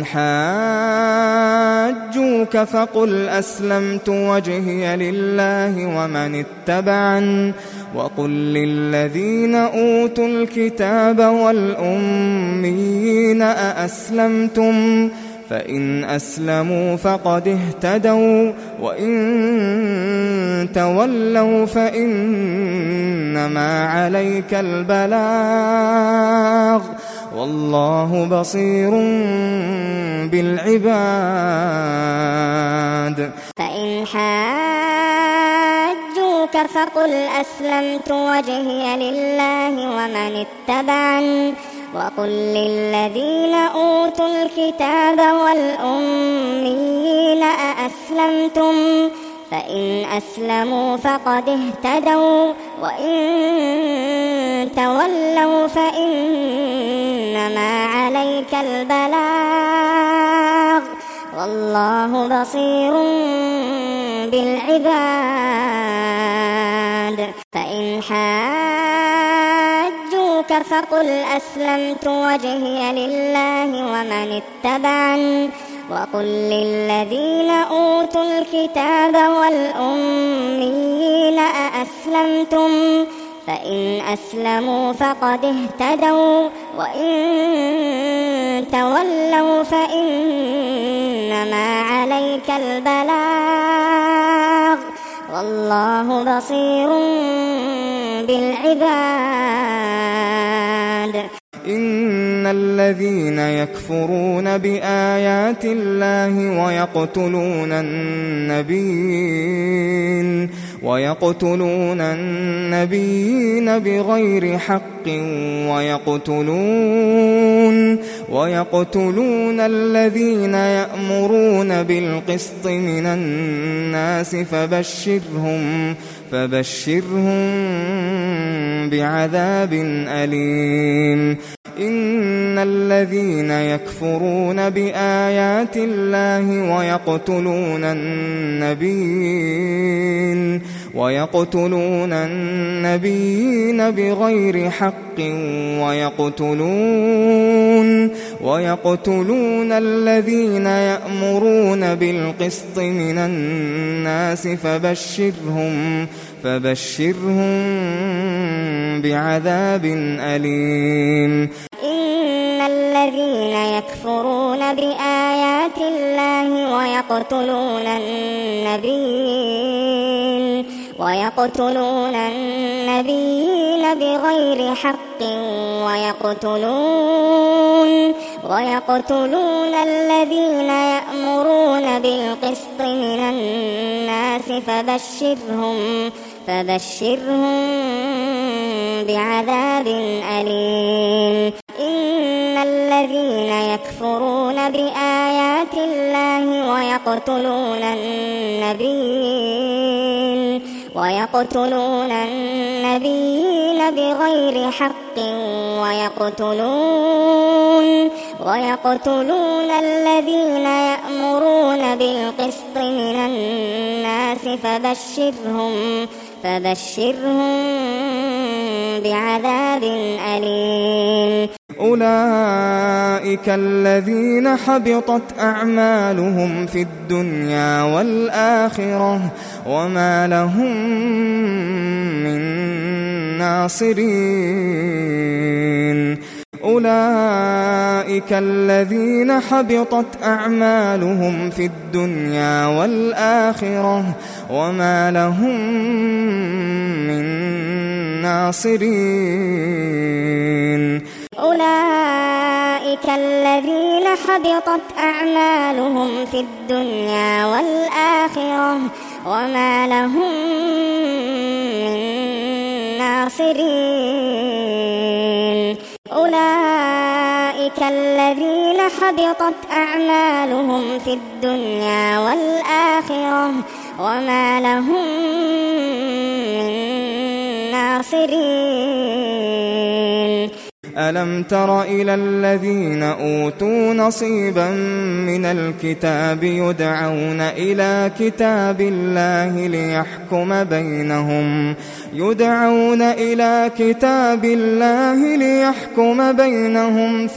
حاجوك فقل أسلمت وجهي لله ومن اتبعن وقل للذين أوتوا الكتاب والأميين أأسلمتم فإن أسلموا فقد اهتدوا وإن تولوا فإنما عليك البلاغ والله بصير بالعباد فإن حاجوك فقل أسلمت وجهي لله ومن اتبعن وقل للذين أوتوا الكتاب والأميين أأسلمتم فإن أسلموا فقد اهتدوا وإن تولوا فإنما عليك البلاغ والله بصير بالعباد فإن حاجوك فقل أسلمت وجهي لله ومن اتبعن وقل للذين أوتوا الكتاب والأميين أأسلمتم فإن أسلموا فقد اهتدوا وإن تولوا فإنما عليك البلاغ والله بصير بالعباد إن الذين يكفرون بآيات الله ويقتلون النبيين بغير حق ويقتلون الذين يأمرون بالقسط من الناس فبشرهم بعذاب أليم إن الذين يكفرون بآيات الله ويقتلون النبيين بغير حق ويقتلون الذين يأمرون بالقسط من الناس فبشرهم بعذاب أليم إن الذين يكفرون بآيات الله ويقتلون النبيين بغير حق ويقتلون الذين يأمرون بالقسط من الناس فبشرهم بعذاب أليم إن الذين يكفرون بآيات الله ويقتلون النبيين بغير حق ويقتلون الذين يأمرون بالقسط من الناس فبشرهم بعذاب أليم أولئك الذين حبطت أعمالهم في الدنيا والآخرة وما لهم من ناصرين أولئك الذين حبطت أعمالهم في الدنيا والآخرة وما لهم من ناصرين أولئك الذين حبطت أعمالهم في الدنيا والآخرة وما لهم من ناصرين أولئك الذين حبطت أعمالهم في الدنيا والآخرة وما لهم من ناصرين ألم تر إلى الذين أوتوا نصيبا من الكتاب يدعون إلى كتاب الله ليحكم بينهم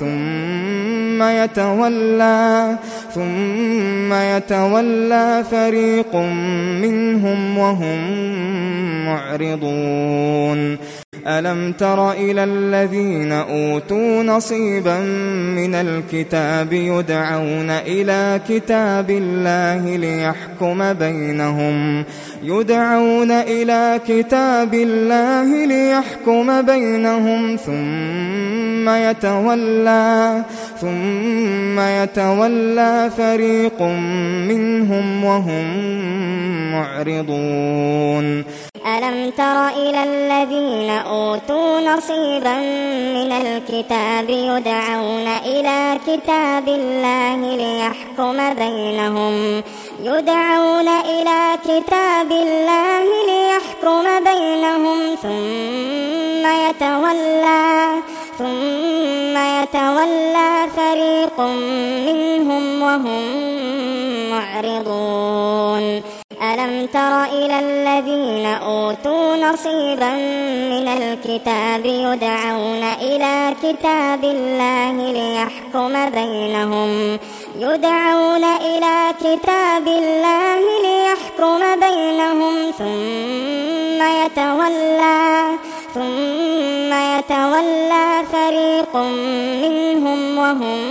ثم يتولى فريق منهم وهم معرضون ألم تر إلى الذين أوتوا نصيبا من الكتاب يدعون إلى كتاب الله ليحكم بينهم ثم يتولى فريق منهم وهم معرضون ألم تر إلى الذين أوتوا نصيبا من الكتاب يدعون إلى كتاب الله ليحكم بينهم ثم يتولى فريق منهم وهم معرضون ألم تر إلى الذين أوتوا نصيبا من الكتاب يدعون إلى كتاب الله ليحكم بينهم ثم يتولى فريق منهم وهم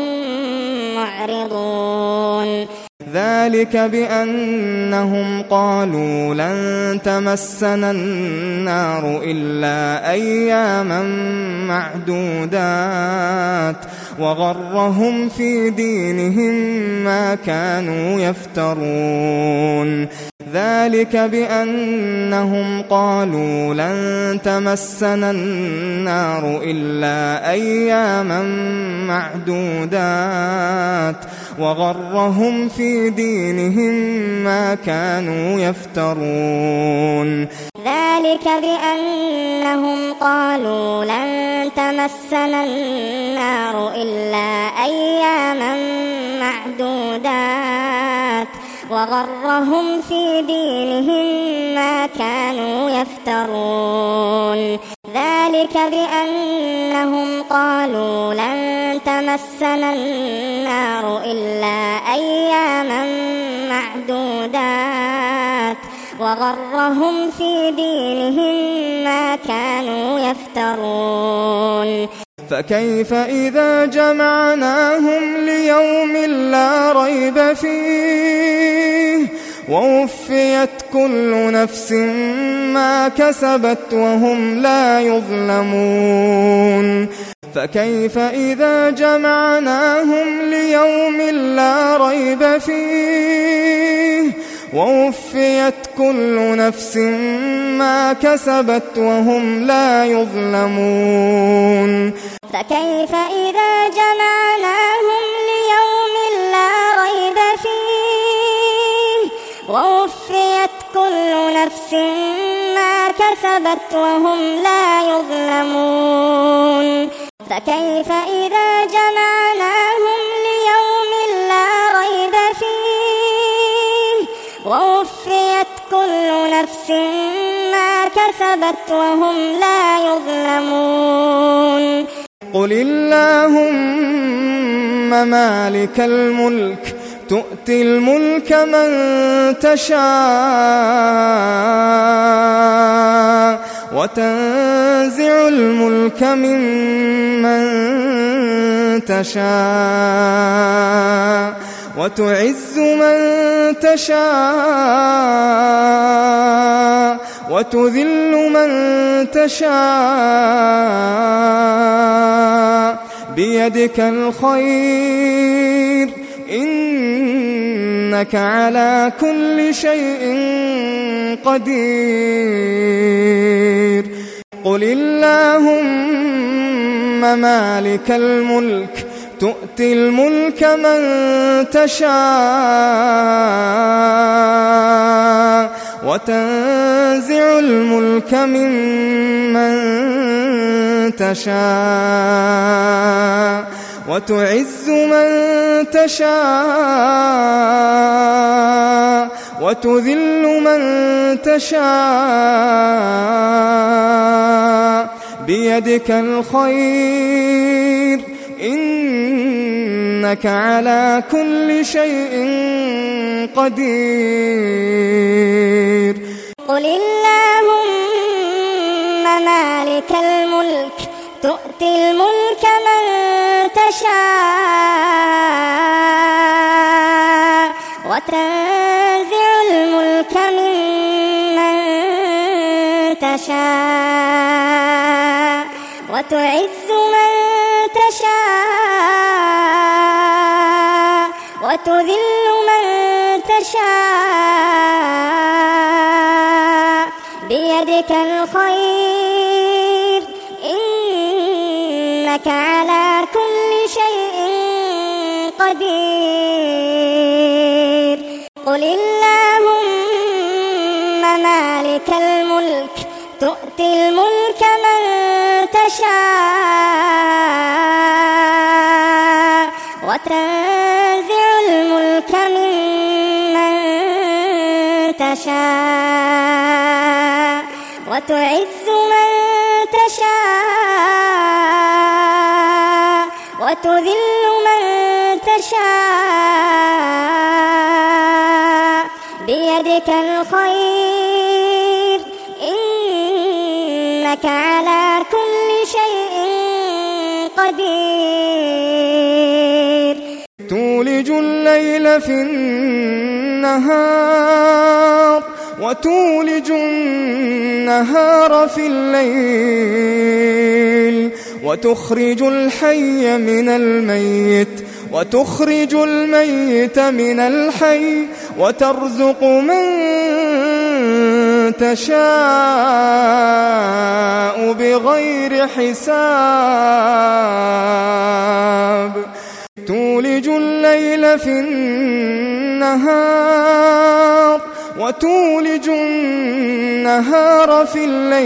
معرضون ذلك بأنهم قالوا لن تمسنا النار إلا أياما معدودات وغرهم في دينهم ما كانوا يفترون ذلك بأنهم قالوا لن تمسنا النار إلا أياما معدودات وغرهم في دينهم ما كانوا يفترون ذلك بأنهم قالوا لن تمسنا النار إلا أياما معدودات وغرهم في دينهم ما كانوا يفترون ذلك بأنهم قالوا لن تمسنا النار إلا أياما معدودات وغرهم في دينهم ما كانوا يفترون فكيف إذا جمعناهم ليوم لا ريب فيه ووفيت كل نفس ما كسبت وهم لا يظلمون فكيف إذا جمعناهم ليوم لا ريب فيه ووفيت كل نفس ما كسبت وهم لا يظلمون فكيف إذا جمعناهم ليوم لا ريب فيه ووفيت كل نفس ما كسبت وهم لا يظلمون فكيف إذا جمعناهم ليوم لا ريب فيه ووفيت كل نفس ما كسبت وهم لا يظلمون قل اللهم مالك الملك تؤتي الملك من تشاء وتنزع الملك ممن تشاء وتعز من تشاء وتذل من تشاء بيدك الخير إنك على كل شيء قدير قل اللهم مالك الملك تؤتي الملك من تشاء وتنزع الملك ممن تشاء وتعز من تشاء وتذل من تشاء بيدك الخير إنك على كل شيء قدير. قل اللهم مالك الملك تؤتي الملك من تشاء وتنزع الملك ممن تشاء وتعز من تشاء وتذل من تشاء بيدك الخير إنك على كل شيء قدير. قل اللهم مالك الملك تؤتي الملك من تشاء وتنزع الملك ممن تشاء وتعز من تشاء وتذل من تشاء بيدك الخير إنك على كل شيء قدير. تولج الليل في النهار وتولج النهار في الليل وتخرج الحي من الميت وتخرج الميت من الحي وترزق من تشاء بغير حساب. تولج الليل في النهار وتولج النهار في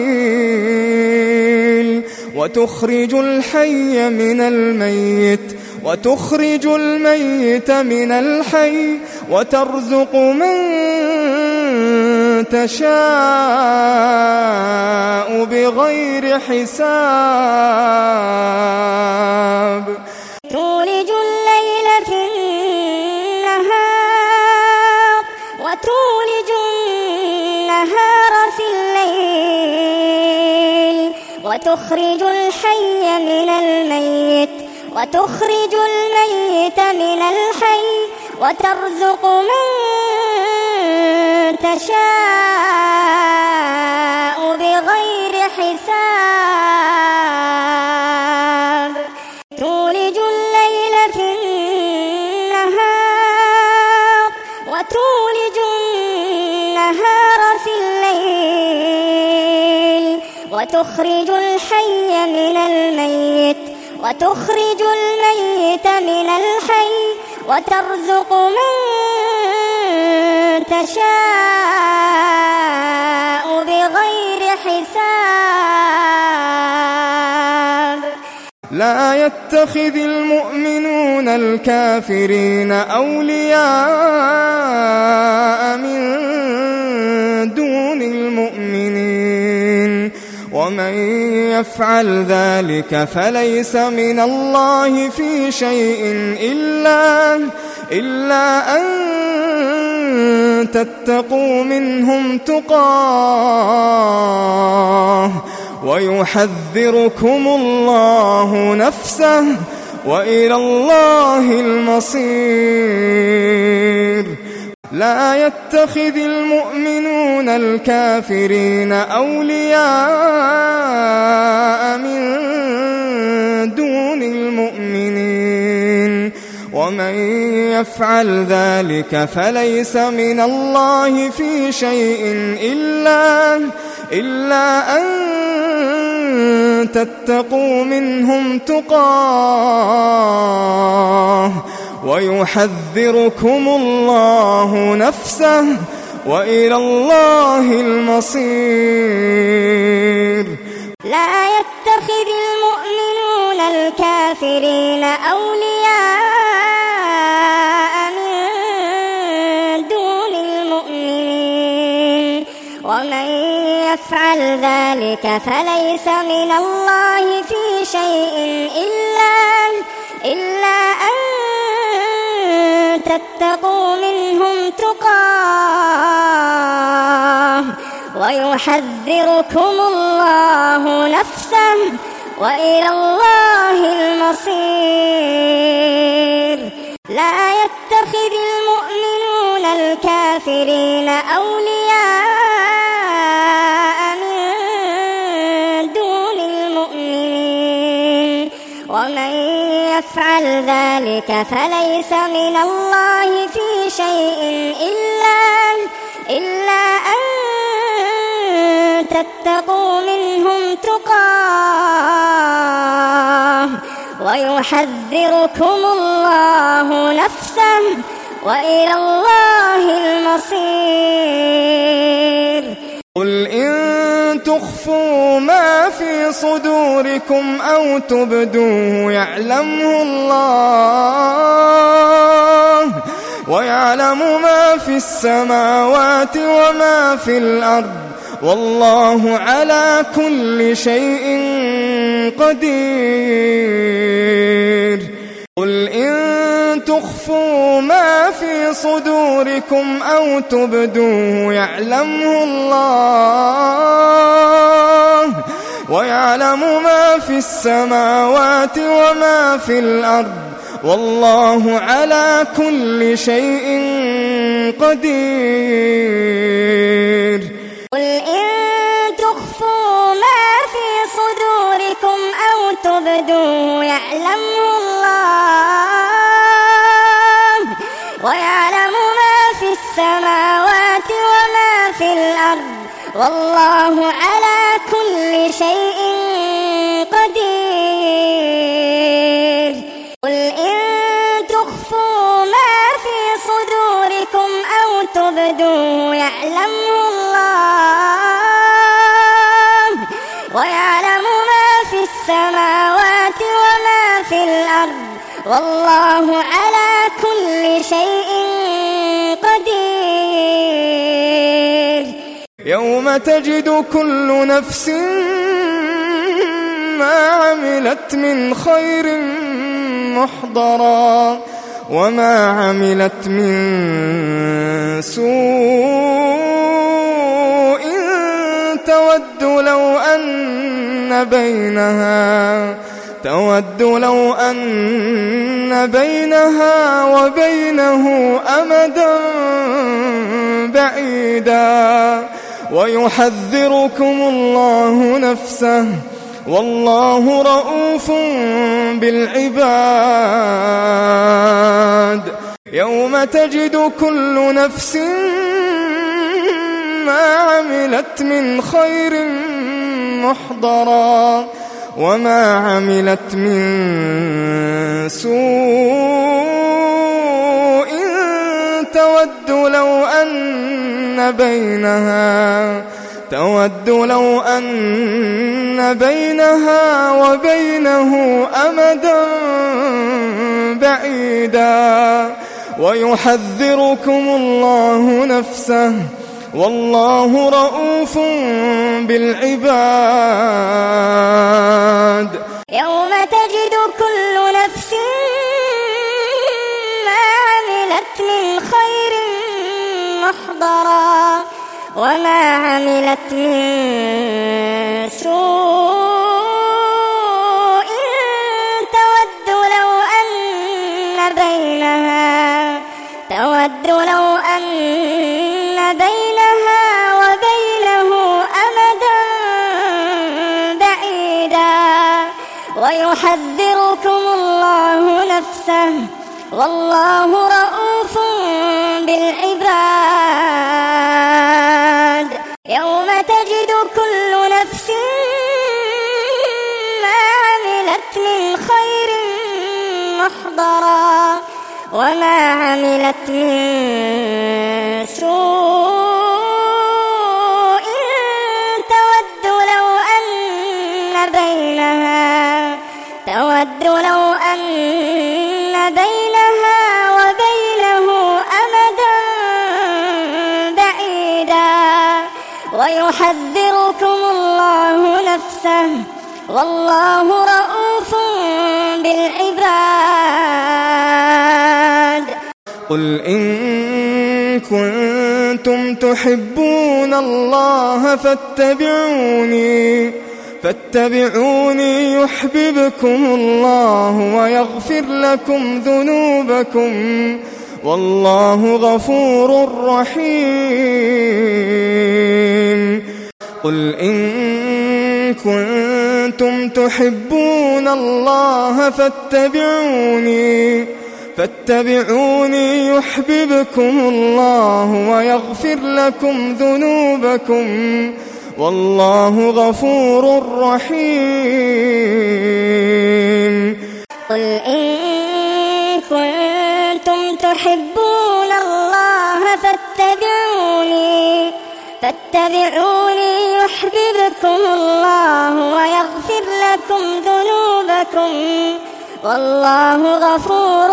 الليل وتخرج الحي من الميت وتخرج الميت من الحي وترزق من تشاء بغير حساب. تولج الليل في النهار وتولج النهار في الليل وتخرج الحي من الميت وتخرج الميت من الحي وترزق من تشاء بغير حساب. تولج الليل في النهار وتولج النهار في الليل وتخرج الحي من الميت وتخرج الميت من الحي وترزق من تشاء بغير حساب. لا يتخذ المؤمنون الكافرين أولياء من دون المؤمنين ومن يفعل ذلك فليس من الله في شيء إلا أن تتقوا منهم تقاه ويحذركم الله نفسه وإلى الله المصير. لا يتخذ المؤمنون الكافرين أولياء من دون المؤمنين ومن يفعل ذلك فليس من الله في شيء إلا أن تتقوا منهم تقاه ويحذركم الله نفسه وإلى الله المصير. لا يتخذ المؤمنون الكافرين أولياء من دون المؤمنين ومن يفعل ذلك فليس من الله في شيء إلا أن تتقوا منهم تقاه ويحذركم الله نفسه وإلى الله المصير. لا يتخذ المؤمنون الكافرين أولياء من دون المؤمنين ومن يفعل ذلك فليس من الله في شيء إلا أن تتقوا منهم تقاه ويحذركم الله نفسه وإلى الله المصير. قل إن تخفوا ما في صدوركم أو تبدوه يعلمه الله ويعلم ما في السماوات وما في الأرض والله على كل شيء قدير. قل إن تخفوا ما في صدوركم أو تبدوه يعلمه الله ويعلم ما في السماوات وما في الأرض والله على كل شيء قدير. قل إن تخفوا ما في صدوركم أو تبدوه يعلمه الله ويعلم ما في السماوات وما في الأرض والله على كل شيء قدير. قل إن تخفوا ما في صدوركم أو تبدوه يعلمه الله ويعلم ما في السماوات وما في الأرض والله على كل شيء قدير. يوم تجد كل نفس ما عملت من خير محضرا وما عملت من سوء تود لو أن بينها وبينه أمدا بعيدا ويحذركم الله نفسه والله رؤوف بالعباد. يوم تجد كل نفس ما عملت من خير محضرا وما عملت من سوء تود لو أن بينها وبينه أمدا بعيدا ويحذركم الله نفسه والله رؤوف بالعباد. يوم تجد كل نفس ما عملت من خير محضرا وما عملت من سوء تود لو أن بينها وبينه أمدا بعيدا ويحذركم الله نفسه والله رؤوف بالعباد. يوم تجد كل نفس ما عملت من خير محضرا وما عملت من سوء تود لو أن تود لو أن بينها وبينه أمدا بعيدا ويحذركم الله نفسه والله رءوف بالعباد. قل إن كنتم تحبون الله فاتبعوني يحببكم الله ويغفر لكم ذنوبكم والله غفور رحيم. قل إن كنتم تحبون الله فاتبعوني يحببكم الله ويغفر لكم ذنوبكم والله غفور رحيم. قل إن كنتم تحبون الله فاتبعوني يحببكم الله ويغفر لكم ذنوبكم والله غفور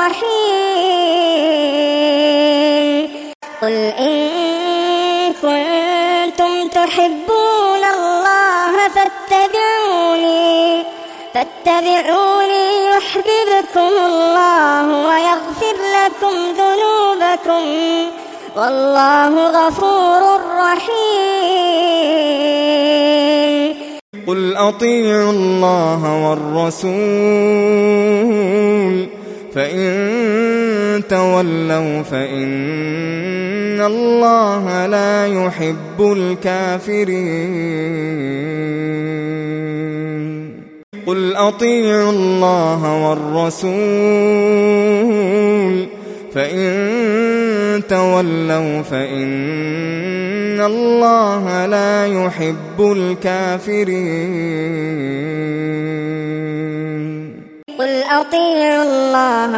رحيم. قل إن كنتم تحبون الله فاتبعوني يحببكم الله ويغفر لكم ذنوبكم والله غفور رحيم. قل أطيعوا الله والرسول فإن تولوا فإن الله لا يحب الكافرين. قل أطيعوا الله والرسول فإن تولوا فإن الله لا يحب الكافرين. قل أطيعوا الله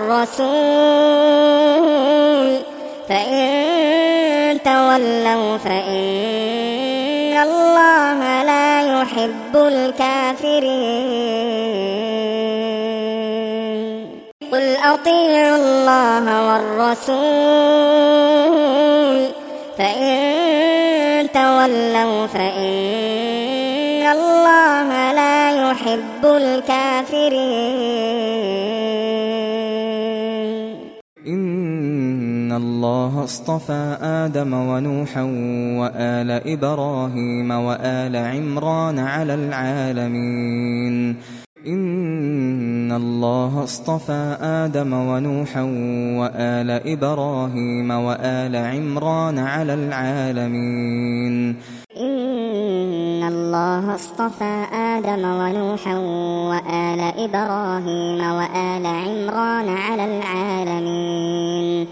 والرسول فإن تولوا فإن الله لا يحب الكافرين. قل أطيعوا الله والرسول فإن تولوا فإن الله لا يحب الكافرين. إن الله اصطفى آدم ونوحا وآل إبراهيم وآل عمران على العالمين. إن الله اصطفى آدم ونوحا وآل إبراهيم وآل عمران على العالمين. إن الله اصطفى آدم ونوحا وآل إبراهيم وآل عمران على العالمين.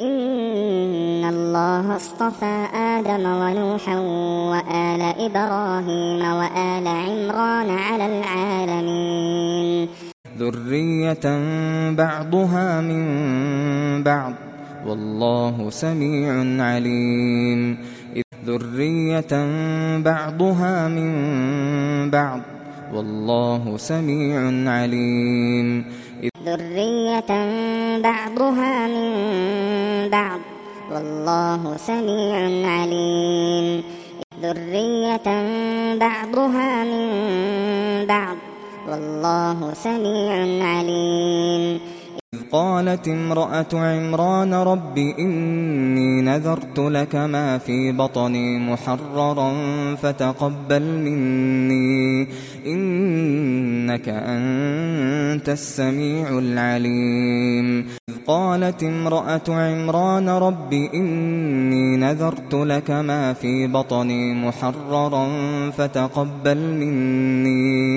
إن الله اصطفى آدم ونوحا وآل إبراهيم وآل عمران على العالمين. ذرية بعضها من بعض والله سميع عليم. ذرية بعضها من بعض والله سميع عليم. ذرية بعضها من بعض والله سميع عليم. ذرية بعضها من بعض والله سميع عليم. إذ قالت امرأة عمران رب إني نذرت لك ما في بطني محررا فتقبل مني إنك أنت السميع العليم. إذ قالت امرأة عمران رب إني نذرت لك ما في بطني محررا فتقبل مني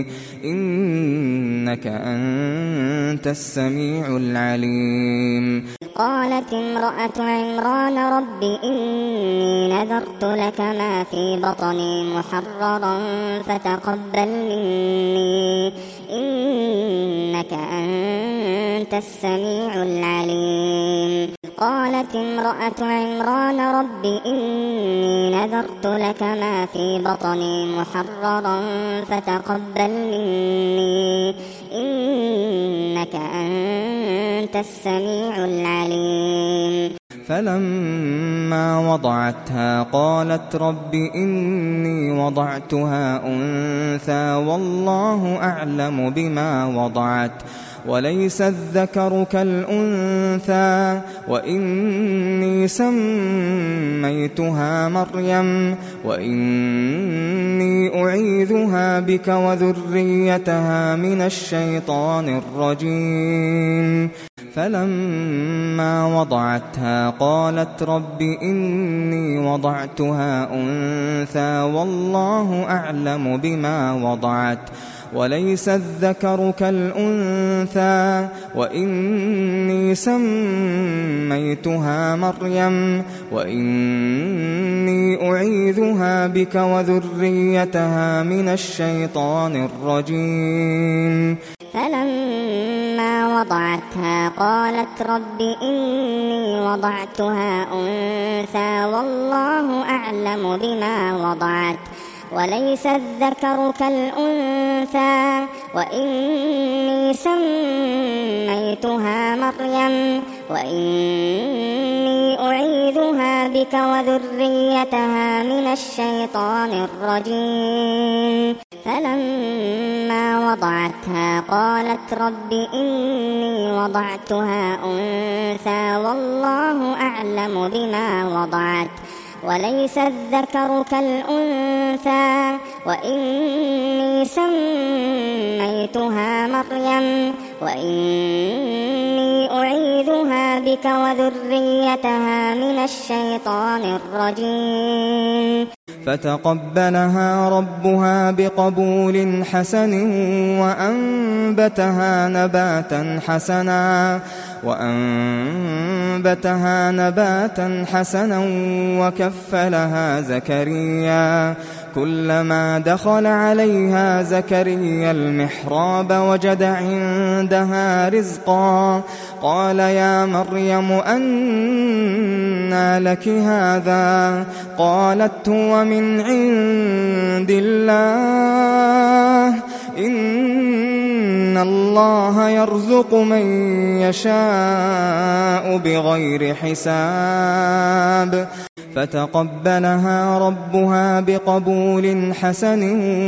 إنك أنت السميع العليم. قالت امرأة عمران رب إني نذرت لك ما في بطني محررا فتقبل مني إنك أنت السميع العليم. قالت امرأة عمران رب إني نذرت لك ما في بطني محررا فتقبل مني إنك أنت السميع العليم. فلما وضعتها قالت رب إني وضعتها أنثى والله أعلم بما وضعت وليس الذكر كالأنثى وإني سميتها مريم وإني أعيذها بك وذريتها من الشيطان الرجيم. فلما وضعتها قالت رب إني وضعتها أنثى والله أعلم بما وضعت وليس الذكر كالأنثى وإني سميتها مريم وإني أعيذها بك وذريتها من الشيطان الرجيم. فلما وضعتها قالت رب إني وضعتها أنثى والله أعلم بما وضعت وليس الذكر كالأنثى وإني سميتها مريم وإني أعيذها بك وذريتها من الشيطان الرجيم. فلما وضعتها قالت رب إني وضعتها أنثى والله أعلم بما وضعت وليس الذكر كالأنثى وإني سميتها مريم وإني أعيذها بك وذريتها من الشيطان الرجيم. فتقبلها ربها بقبول حسن وأنبتها نباتا حسنا وكفلها زكريا. كلما دخل عليها زكريا المحراب وجد عندها رزقا قال يا مريم أنى لك هذا قالت هو من عند الله إن الله يرزق من يشاء بغير حساب. فتقبلها ربها بقبول حسن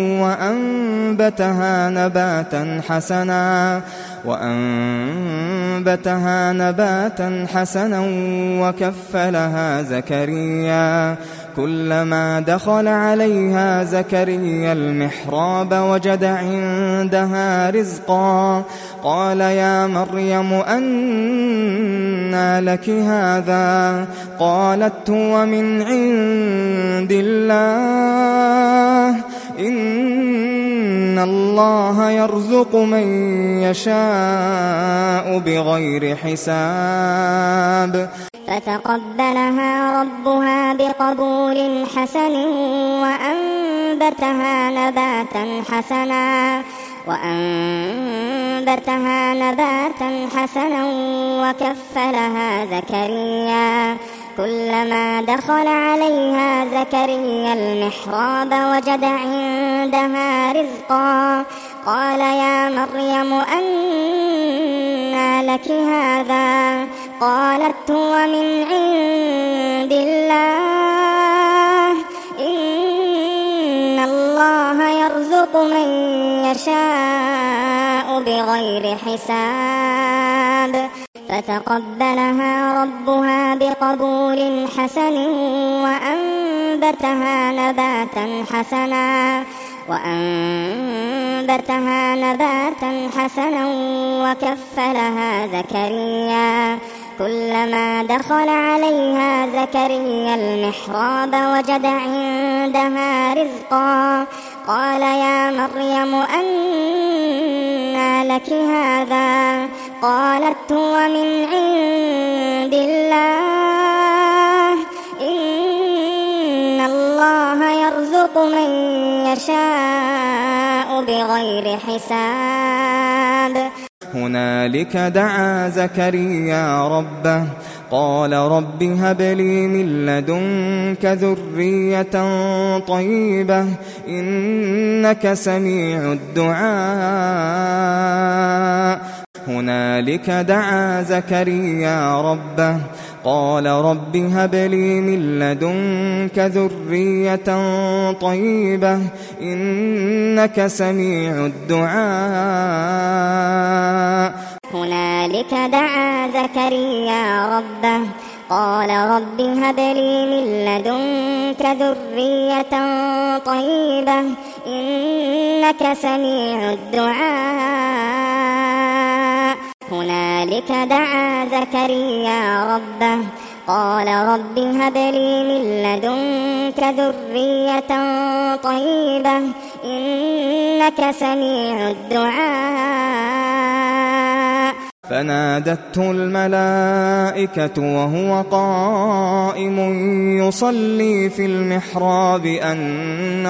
وأنبتها نباتا حسنا وكفلها زكريا. كلما دخل عليها زكريا المحراب وجد عندها رزقا قال يا مريم أنى لك هذا قالت هو من عند الله إن الله يرزق من يشاء بغير حساب. فتقبلها ربها بقبول حسن وأنبتها نباتا حسنا وكفلها زكريا. كلما دخل عليها زكريا المحراب وجد عندها رزقا قال يا مريم أنى لك هذا قالت هو من عند الله إن الله يرزق من يشاء بغير حساب. فتقبلها ربها بقبول حسن وأنبتها نباتا حسنا وكفلها زكريا. كلما دخل عليها زكريا المحراب وجد عندها رزقا قال يا مريم أنى لك هذا قالت هو من عند الله إن الله يرزق من يشاء بغير حساب. هنالك دعا زكريا ربه قال رب هب لي من لدنك ذرية طيبة إنك سميع الدعاء هنالك دعا زكريا ربه قال رب هب لي من لدنك ذرية طيبة إنك سميع الدعاء هنالك دعا زكريا ربه قال رب هب لي من لدنك ذرية طيبة إنك سميع الدعاء هنالك دعا زكريا ربه قال رب هب لي من لدنك ذرية طيبة إنك سميع الدعاء فنادته الملائكة وهو قائم يصلي في المحراب أن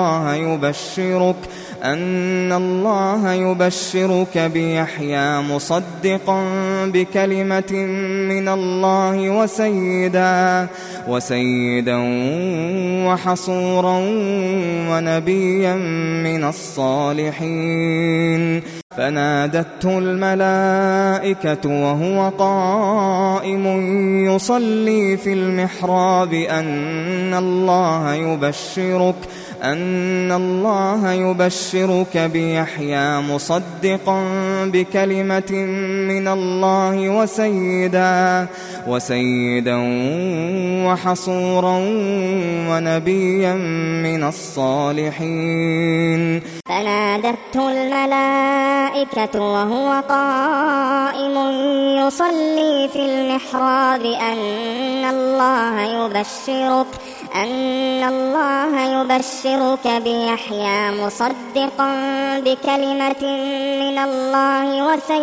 الله يبشرك بيحيى مصدقا بكلمة من الله وسيدا وحصورا ونبيا من الصالحين فنادته الملائكة وهو قائم يصلي في المحراب أن الله يبشرك بيحيى مصدقا بكلمة من الله وسيدا وحصورا ونبيا من الصالحين فنادته الملائكة وهو قائم يصلي في المحراب أن الله يبشرك بيحيى مصدقا بكلمة من الله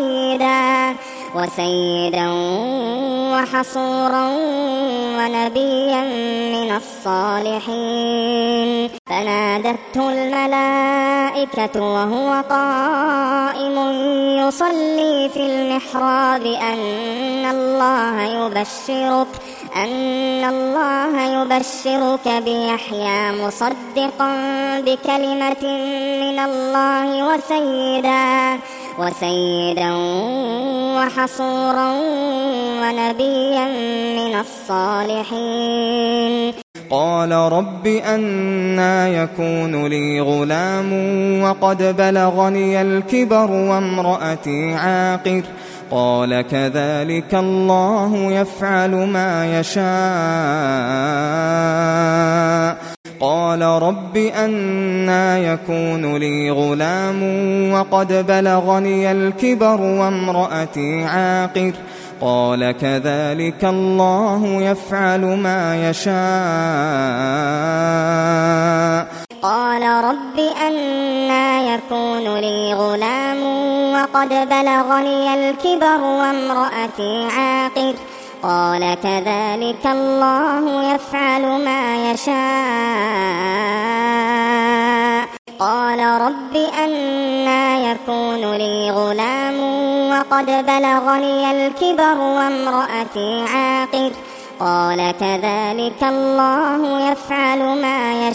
وسيدا وحصورا ونبيا من الصالحين فنادته الملائكة وهو قائم يصلي في المحراب أن الله يبشرك بيحيى مصدقا بكلمة من الله وسيدا وحصورا ونبيا من الصالحين قال رب أنى يكون لي غلام وقد بلغني الكبر وامرأتي عاقر قال كذلك الله يفعل ما يشاء قال رب أنى يكون لي غلام وقد بلغني الكبر وامرأتي عاقر قال كذلك الله يفعل ما يشاء قال رب أنى يكون لي غلام وقد بلغني الكبر وامرأتي عاقر قال كذلك الله يفعل ما يشاء قال رب أنى يكون لي غلام وقد بلغني الكبر وامرأتي عاقر قال كذلك الله يفعل ما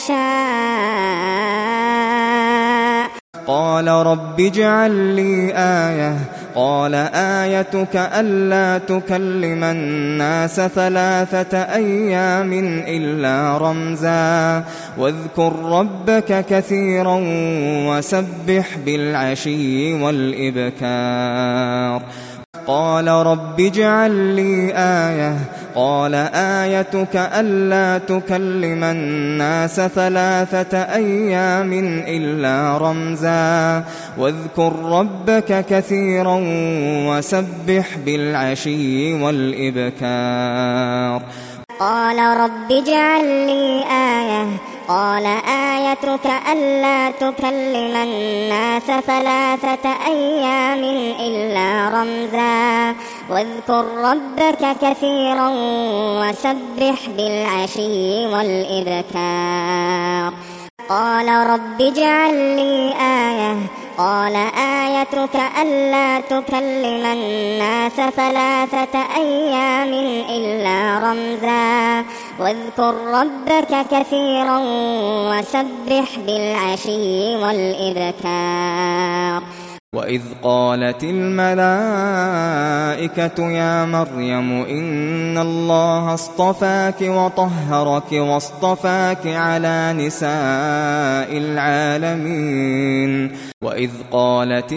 يشاء قال رب اجعل لي آية قال آيتك ألا تكلم الناس 3 أيام إلا رمزا واذكر ربك كثيرا وسبح بالعشي والإبكار قال رب اجعل لي آية قال آيتك ألا تكلم الناس 3 أيام إلا رمزا واذكر ربك كثيرا وسبح بالعشي والإبكار قال رب اجعل لي آية قال آيتك ألا تكلم الناس 3 أيام إلا رمزا واذكر ربك كثيرا وسبح بالعشي والإبكار قال رب اجعل لي آية قال آيتك ألا تكلم الناس 3 أيام إلا رمزا واذكر ربك كثيرا وسبح بالعشي والإبكار. وإذ قالت الملائكة يا مريم إن الله اصطفاك وطهرك واصطفاك على نساء العالمين. وإذ قالت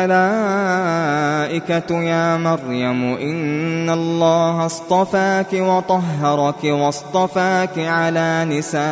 الملائكة يا مريم إن الله اصطفاك وطهرك واصطفاك على نساء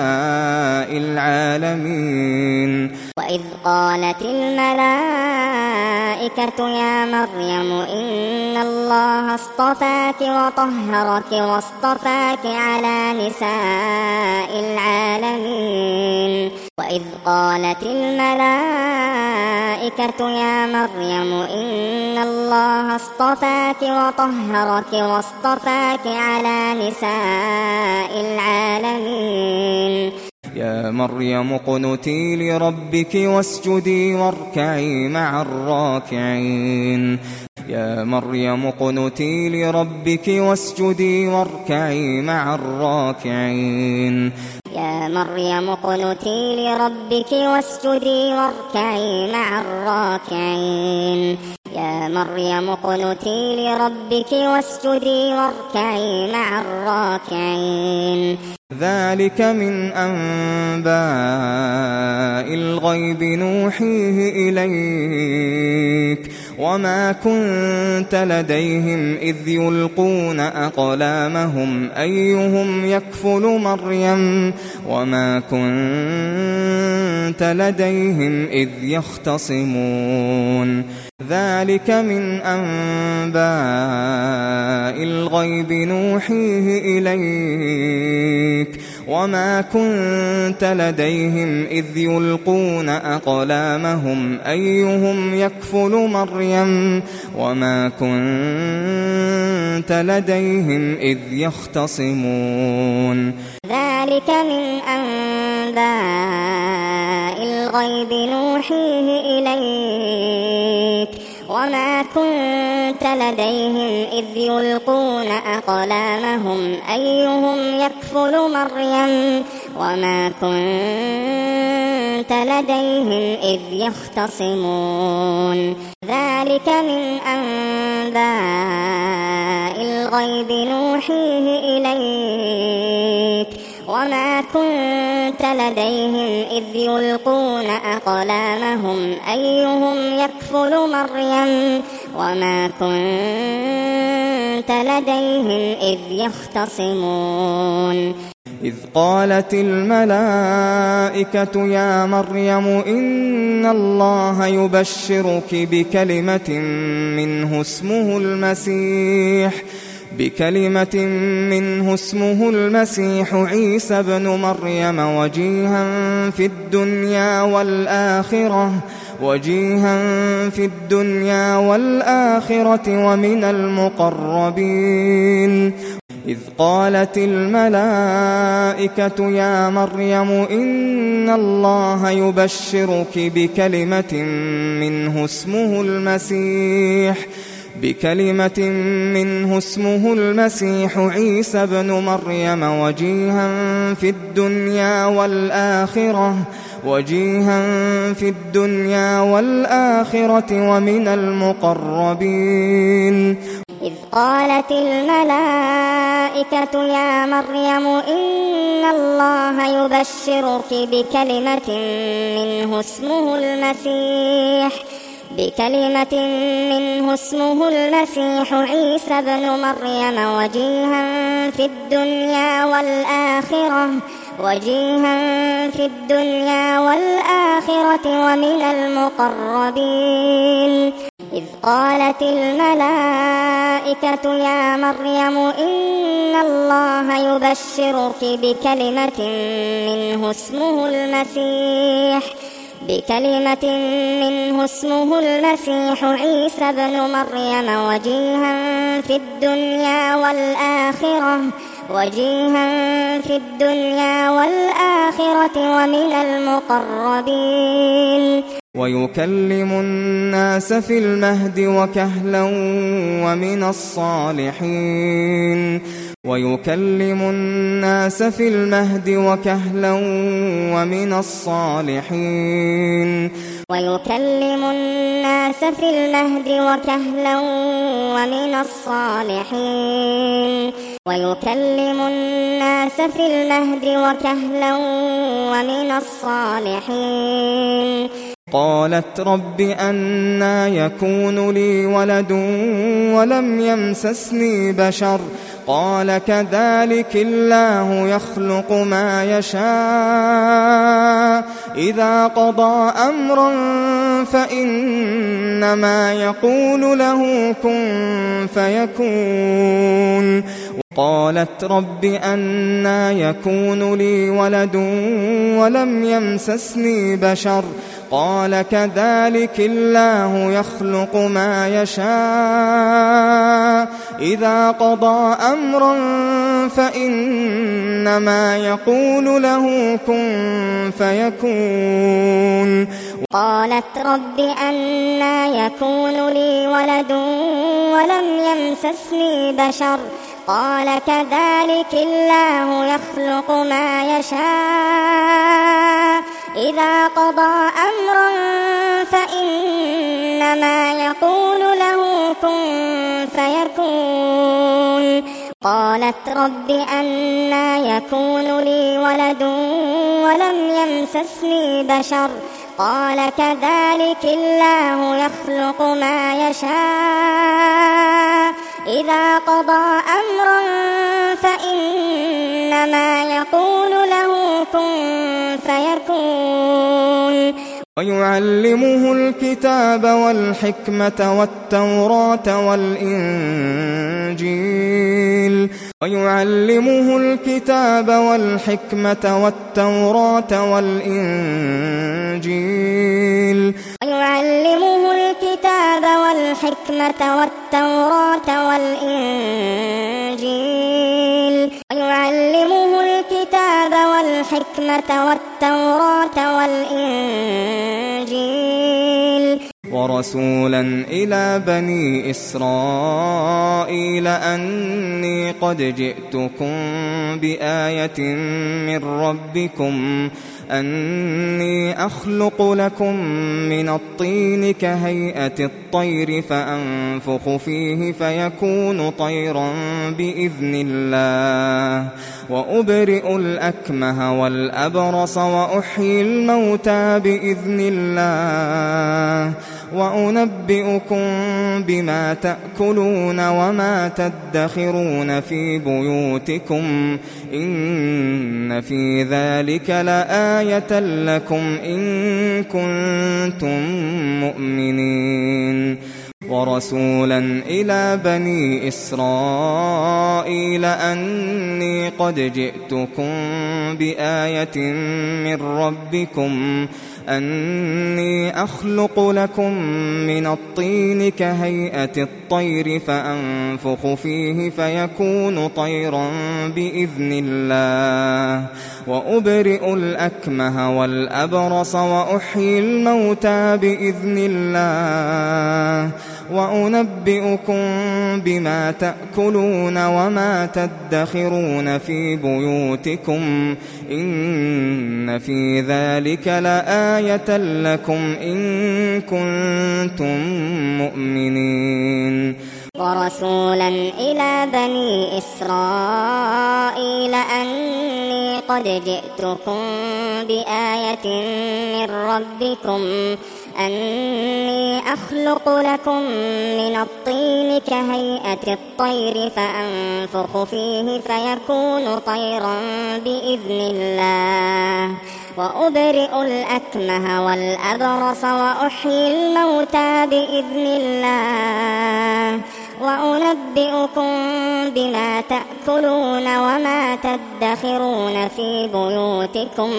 العالمين. وإذ قالت الملائكة يا مريم إن الله اصطفاك وطهرك واصطفاك على نساء العالمين. وإذ قالت الملائكة يا مريم إن الله اصطفاك وطهرك واصطفاك على نساء العالمين. يا مريم اقنتي لربك واسجدي واركعي مع الراكعين. يا مريم اقنتي لربك واسجدي واركعي مع الراكعين. يا مريم اقنتي لربك واسجدي واركعي مع الراكعين. يا مريم اقنتي لربك واسجدي واركعي مع الراكعين. ذلك من أنباء الغيب نوحيه إليك وما كنت لديهم إذ يلقون أقلامهم أيهم يكفل مريم وما كنت لديهم إذ يختصمون. ذلك من أنباء الغيب نوحيه إليك وما كنت لديهم إذ يلقون أقلامهم أيهم يكفل مريم وما كنت لديهم إذ يختصمون. ذلك من أنباء الغيب نوحيه إليك وما كنت لديهم إذ يلقون أقلامهم أيهم يكفل مريم وما كنت لديهم إذ يختصمون. ذلك من أنباء الغيب نوحيه إليك وما كنت لديهم إذ يلقون أقلامهم أيهم يكفل مريم وما كنت لديهم إذ يختصمون. إذ قالت الملائكة يا مريم إن الله يبشرك بكلمة منه اسمه المسيح عيسى ابن مريم وجيها في الدنيا والآخرة ومن المقربين. إذ قالت الملائكة يا مريم إن الله يبشرك بكلمة منه اسمه المسيح عيسى ابن مريم وجيها في الدنيا والآخرة ومن المقربين. إذ قالت الملائكة يا مريم إن الله يبشرك بكلمة منه اسمه المسيح عيسى ابن مريم وجيها في الدنيا والآخرة ومن المقربين. إذ قالت الملائكة يا مريم إن الله يبشرك بكلمة منه اسمه المسيح عيسى ابن مريم وجيها في الدنيا وجيها في الدنيا والآخرة ومن المقربين ويكلم الناس في المهد وكهلا ومن الصالحين ويكلم الناس في المهد وكهلا ومن الصالحين ويكلم الناس في المهد وكهلا ومن الصالحين ويكلم الناس في المهد وكهلا ومن الصالحين قالت رب أنى يكون لي ولد ولم يمسسني بشر قال كذلك الله يخلق ما يشاء إذا قضى أمرا فإنما يقول له كن فيكون قالت رب أنى يكون لي ولد ولم يمسسني بشر قال كذلك الله يخلق ما يشاء إذا قضى أمرا فإنما يقول له كن فيكون قالت رب أنى يكون لي ولد ولم يمسسني بشر قال كذلك الله يخلق ما يشاء إذا قضى أمرا فإنما يقول له كن فيكون قالت رب أنى يكون لي ولد ولم يمسسني بشر قال كذلك الله يخلق ما يشاء إذا قضى أمرا فإنما يقول له كن فيكون ويعلمه الكتاب والحكمة والتوراة والإنجيل ويعلمه الكتاب والحكمة والتوراة والإنجيل ويعلمه الكتاب والحكمة والتوراة والإنجيل ويعلمه الكتاب والحكمة والتوراة والإنجيل ورسولا إلى بني إسرائيل أني قد جئتكم بآية من ربكم أني أخلق لكم من الطين كهيئة الطير فأنفخ فيه فيكون طيرا بإذن الله وأبرئ الأكمه والأبرص وأحيي الموتى بإذن الله وأنبئكم بما تأكلون وما تدخرون في بيوتكم إن في ذلك لآية لكم إن كنتم مؤمنين ورسولا إلى بني إسرائيل أني قد جئتكم بآية من ربكم أني أخلق لكم من الطين كهيئة الطير فأنفخ فيه فيكون طيرا بإذن الله وأبرئ الأكمه والأبرص وأحيي الموتى بإذن الله وأنبئكم بما تأكلون وما تدخرون في بيوتكم إن في ذلك لآية لكم إن كنتم مؤمنين ورسولا إلى بني إسرائيل أني قد جئتكم بآية من ربكم أني أخلق لكم من الطين كهيئة الطير فأنفخ فيه فيكون طيرا بإذن الله وأبرئ الأكمه والأبرص وأحيي الموتى بإذن الله وأنبئكم بما تأكلون وما تدخرون في بيوتكم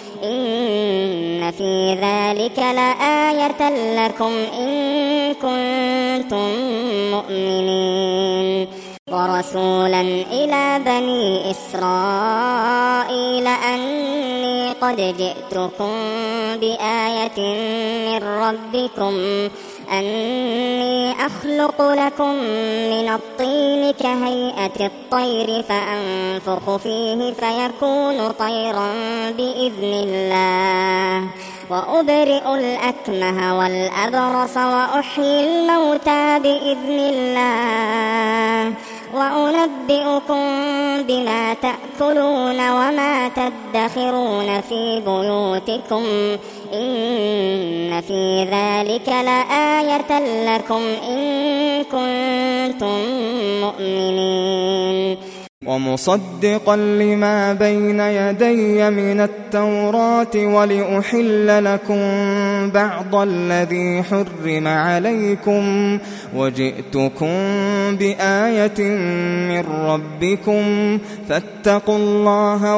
إن في ذلك لآية لكم إن كنتم مؤمنين ورسولا إلى بني إسرائيل أني قد جئتكم بآية من ربكم أني أخلق لكم من الطين كهيئة الطير فأنفخ فيه فيكون طيرا بإذن الله وأبرئ الأكمه والأبرص وأحيي الموتى بإذن الله وأنبئكم بما تأكلون وما تدخرون في بيوتكم إن في ذلك لآية لكم إن كنتم مؤمنين ومصدقا لما بين يدي من التوراة ولأحل لكم بعض الذي حرم عليكم وجئتكم بآية من ربكم فاتقوا الله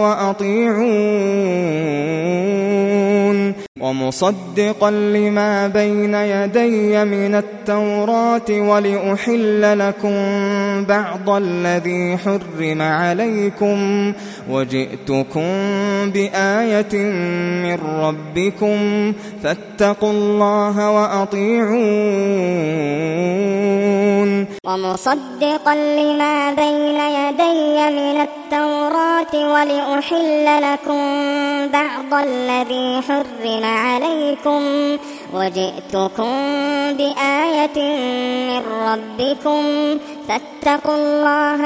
وأطيعون ومصدقا لما بين يدي من التوراة ولأحل لكم بعض الذي حرم عليكم وجئتكم بآية من ربكم فاتقوا الله وأطيعون ومصدقا لما بين يدي من التوراة ولأحل لكم بعض الذي حرم عليكم وجئتكم بآية من ربكم فاتقوا الله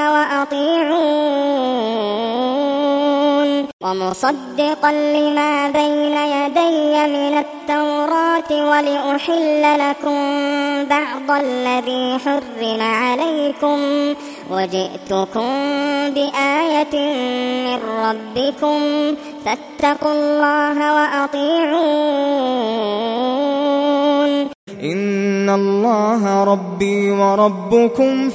وأطيعون ومصدقا لما بين يدي من التوراة ولأحل لكم بعض الذي حرم عليكم وجئتكم بآية من ربكم فاتقوا الله وأطيعون إن الله ربي وربكم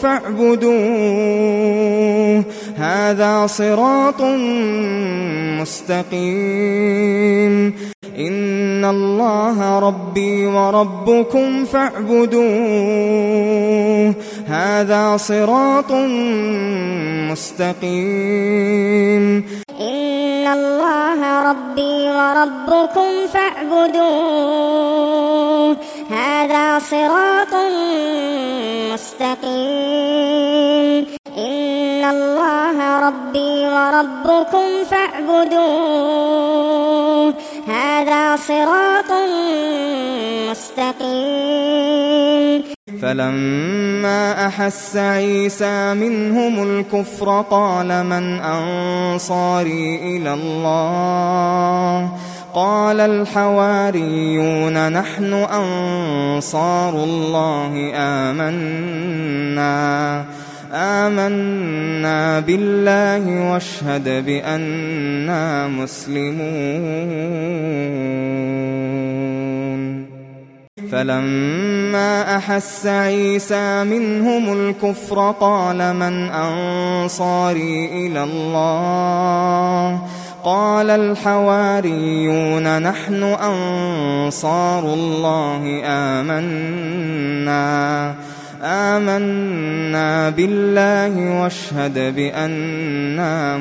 فاعبدوه هذا صراط مستقيم إن الله ربي وربكم فاعبدوه هذا صراط مستقيم إن الله ربي وربكم فاعبدوه هذا صراط مستقيم إن الله ربي وربكم فاعبدوه هذا صراط مستقيم فلما أحس عيسى منهم الكفر قال من أنصاري إلى الله قال الحواريون نحن أنصار الله آمنا بالله واشهد بأننا مسلمون فلما أحس عيسى منهم الكفر قال من أنصاري إلى الله قال الحواريون نحن أنصار الله آمنا بالله واشهد بأننا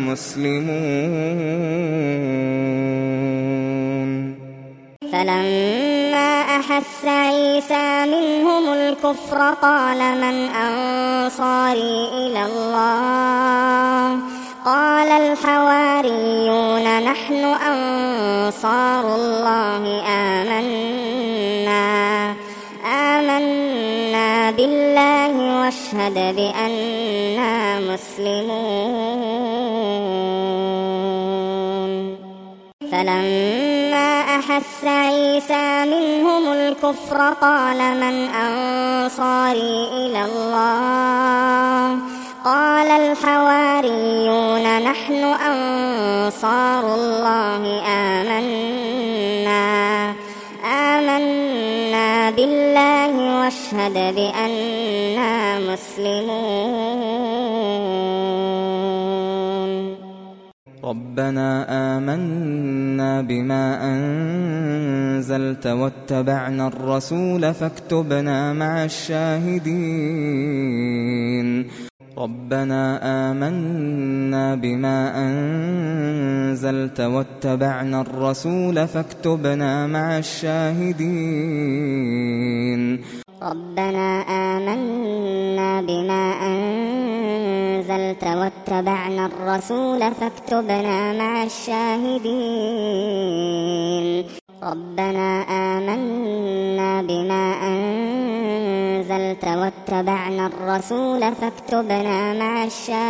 مسلمون فلما أحس عيسى منهم الكفر قال من أنصاري إلى الله قال الحواريون نحن أنصار الله آمنا بالله واشهد بأننا مسلمون فلما أحس عيسى منهم الكفر قال من أنصاري إلى الله قال الحواريون نحن أنصار الله آمنا بالله واشهد بأننا مسلمون ربنا آمنا بما أنزلت واتبعنا الرسول فاكتبنا مع الشاهدين ربنا آمنا بما أنزلت واتبعنا الرسول فاكتبنا مع الشاهدين ربنا آمنا بما أنزلت واتبعنا الرسول فاكتبنا مع الشاهدين ربنا آمنا بما أنزلت واتبعنا الرسول فاكتبنا مع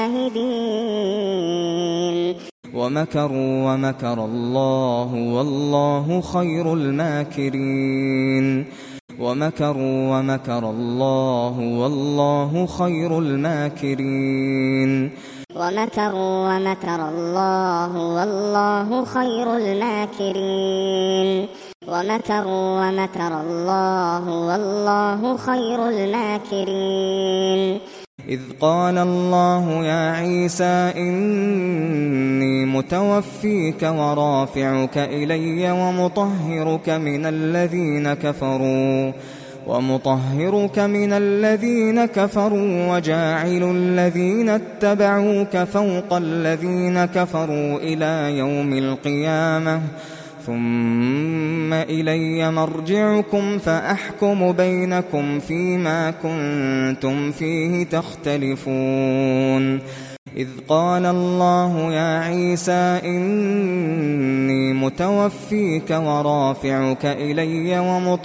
الشاهدين ومكروا ومكر الله والله خير الماكرين ومكروا ومكر الله والله خير الماكرين ومكروا ومكر الله والله خير الماكرين ومكروا ومكر الله والله خير الماكرين إذ قال الله يا عيسى إني متوفيك ورافعك إلي ومطهرك من الذين كفروا وجاعل الذين اتبعوك فوق الذين كفروا إلى يوم القيامة ثم إلي مرجعكم فأحكم بينكم فيما كنتم فيه تختلفون إذ قال الله يا عيسى إني متوفيك ورافعك إلي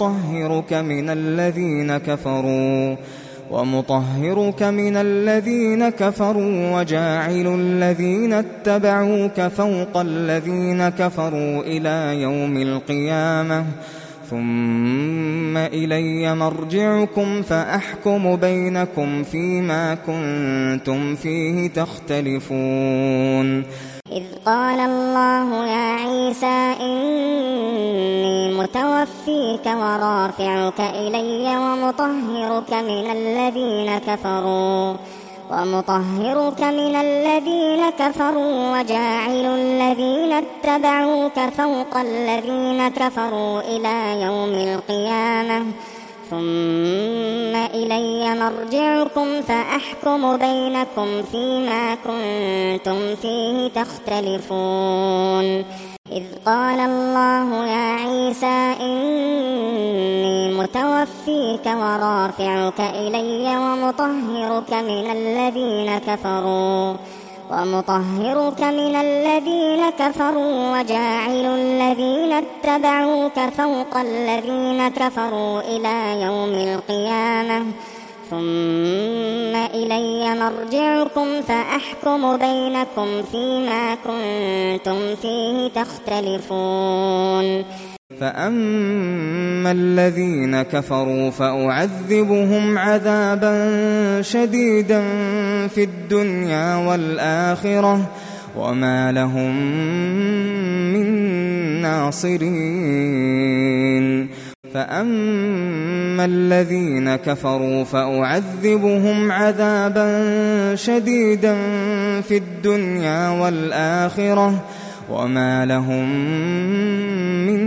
ومطهرك من الذين كفروا وجاعل الذين اتبعوك فوق الذين كفروا إلى يوم القيامة ثم إلي مرجعكم فأحكم بينكم فيما كنتم فيه تختلفون إذ قال الله يا عيسى إني متوفيك ورافعك إلي ومطهرك من الذين كفروا وجاعل الذين اتبعوك فوق الذين كفروا إلى يوم القيامة ثم إلي مرجعكم فأحكم بينكم فيما كنتم فيه تختلفون إذ قال الله يا عيسى إني متوفيك ورافعك إلي ومطهرك من الذين كفروا وجاعل الذين اتبعوك فوق الذين كفروا إلى يوم القيامة ثم إلي مرجعكم فأحكم بينكم فيما كنتم فيه تختلفون فأما الذين كفروا فأعذبهم عذابا شديدا في الدنيا والآخرة وما لهم من ناصرين فأما الذين كفروا فأعذبهم عذابا شديدا في الدنيا والآخرة وما لهم من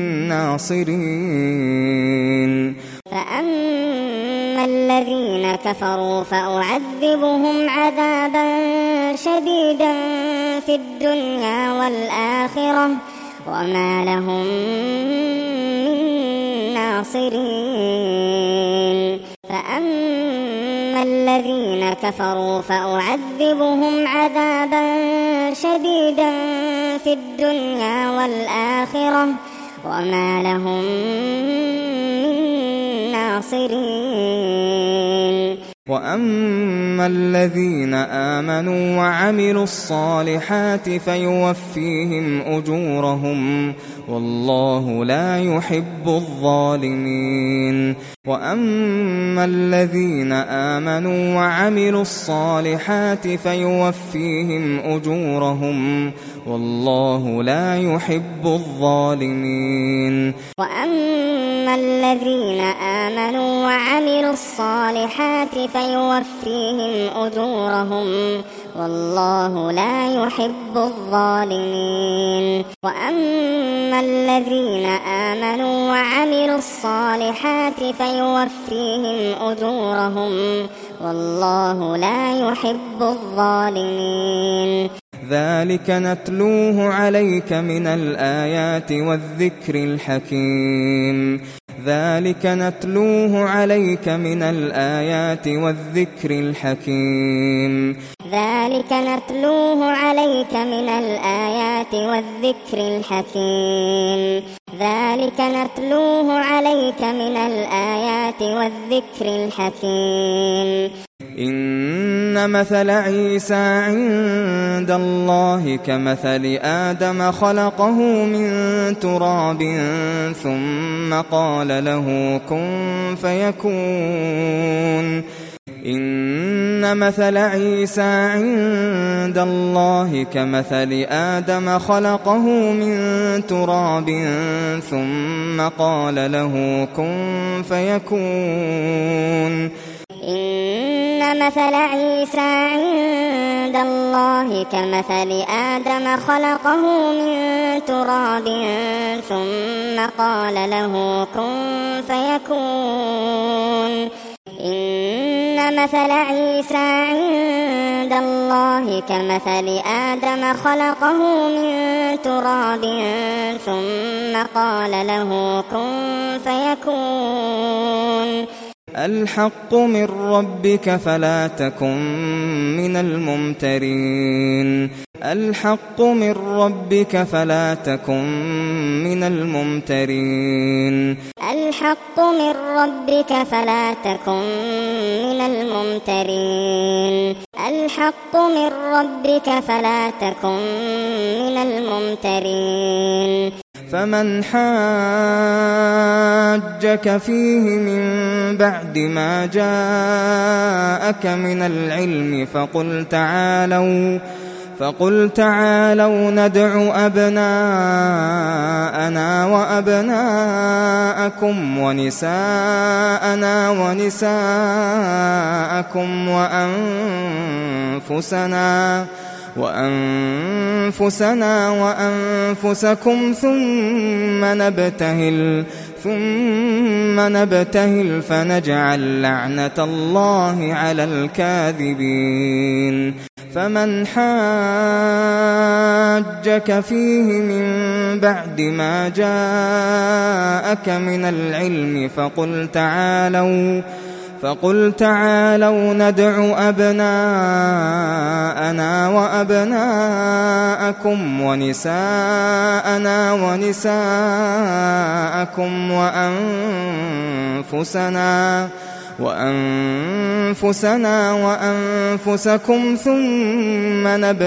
ناصرين فأما الذين كفروا فأعذبهم عذابا شديدا في الدنيا والآخرة وما لهم من ناصرين فأما الذين كفروا فأعذبهم عذابا شديدا في الدنيا والآخرة وما لهم من ناصرين وأما الذين آمنوا وعملوا الصالحات فيوفيهم أجورهم والله لا يحب الظالمين وأما الذين آمنوا وعملوا الصالحات فيوفيهم أجورهم والله لا يحب الظالمين وأما الذين آمنوا وعملوا الصالحات فيوفيهم أجورهم والله لا يحب الظالمين وأما ثم الذين آمنوا وعملوا الصالحات فيوفيهم أجورهم والله لا يحب الظالمين. ذلك نتلوه عليك من الآيات والذكر الحكيم. ذلك نتلوه عليك من الآيات والذكر الحكيم. ذلك نتلوه عليك من الآيات والذكر الحكيم. ذلك نتلوه عليك من الآيات والذكر الحكيم. إن مثل عيسى عند الله كمثل آدم خلقه من تراب ثم قال له كن فيكون. إن مثل عيسى عند الله كمثل آدم خلقه من تراب ثم قال له كن فيكون. إن مثل عيسى عند الله كمثل آدم خلقه من تراب ثم قال له كن فيكون. إن مثل عيسى عند الله كمثل آدم خلقه من تراب ثم قال له كن فيكون. الحق من ربك فلا تكن من الممترين. الحق من ربك فلا تكن من الممترين. الحق من ربك فلا تكن من الممترين. الحق من ربك فلا تكن من الممترين. فمن حاجك فيه من بعد ما جاءك من العلم فقل تعالوا ندع أبناءنا وأبناءكم ونساءنا ونساءكم وأنفسنا وأنفسكم ثم نبتهل فنجعل لعنة الله على الكاذبين. فمن حاجك فيه من بعد ما جاءك من العلم فقل تعالوا ندع أبناءنا وأبناءكم ونساءنا ونساءكم وأنفسنا وأنفسكم ثم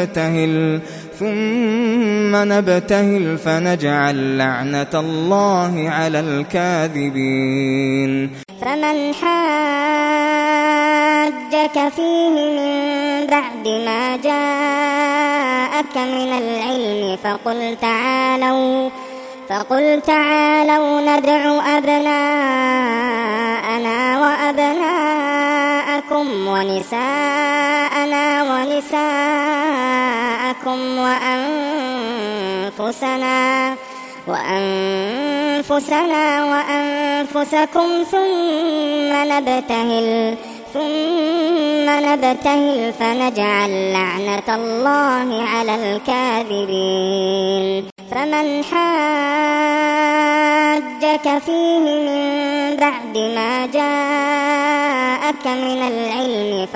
نبتهل فنجعل لعنة الله على الكاذبين. فمن حاجك فيه من بعد ما جاءك من العلم فقل تعالوا ندع أبناءنا وأبناءكم ونساءنا ونساءكم وأنفسنا وأنفسكم ثم نبتهل فنجعل لعنة الله على الكاذبين. فمن حاجك فيه من بعد ما جاءك من العلم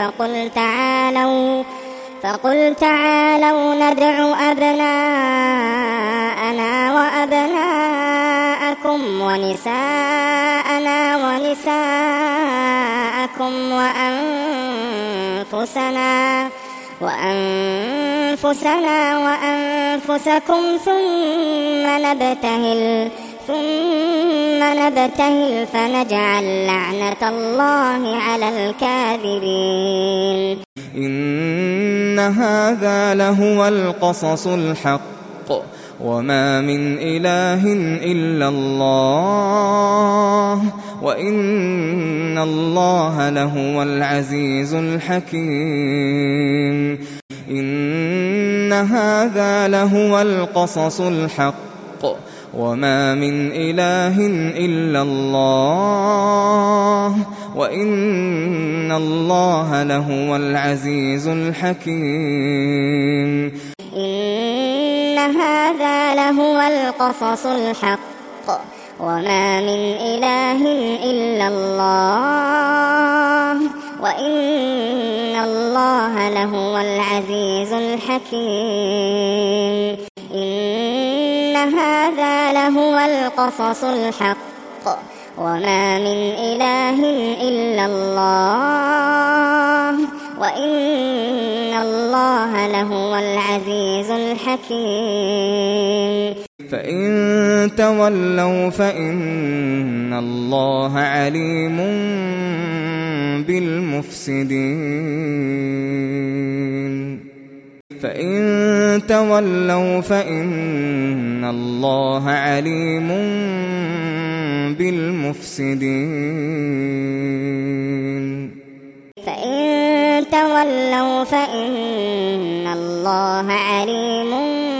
فقل تعالوا ندع أبناءنا وأبناءكم ونساءنا ونساءكم وأنفسنا وأنفسكم ثم نبتهل فنجعل لعنة الله على الكاذبين. إن هذا لهو القصص الحق وما من إله إلا الله وإن الله لهو العزيز الحكيم. إن هذا لهو القصص الحق وما من إله إلا الله وإن الله لهو العزيز الحكيم. إن هذا لهو القصص الحق وما من إله إلا الله وإن الله لهو العزيز الحكيم. إن هذا لهو القصص الحق وما من إله إلا الله وإن الله لهو العزيز الحكيم. فإن تولوا فإن الله عليم بالمفسدين. فإن تولوا فإن الله عليم بالمفسدين. فإن تولوا فإن الله عليم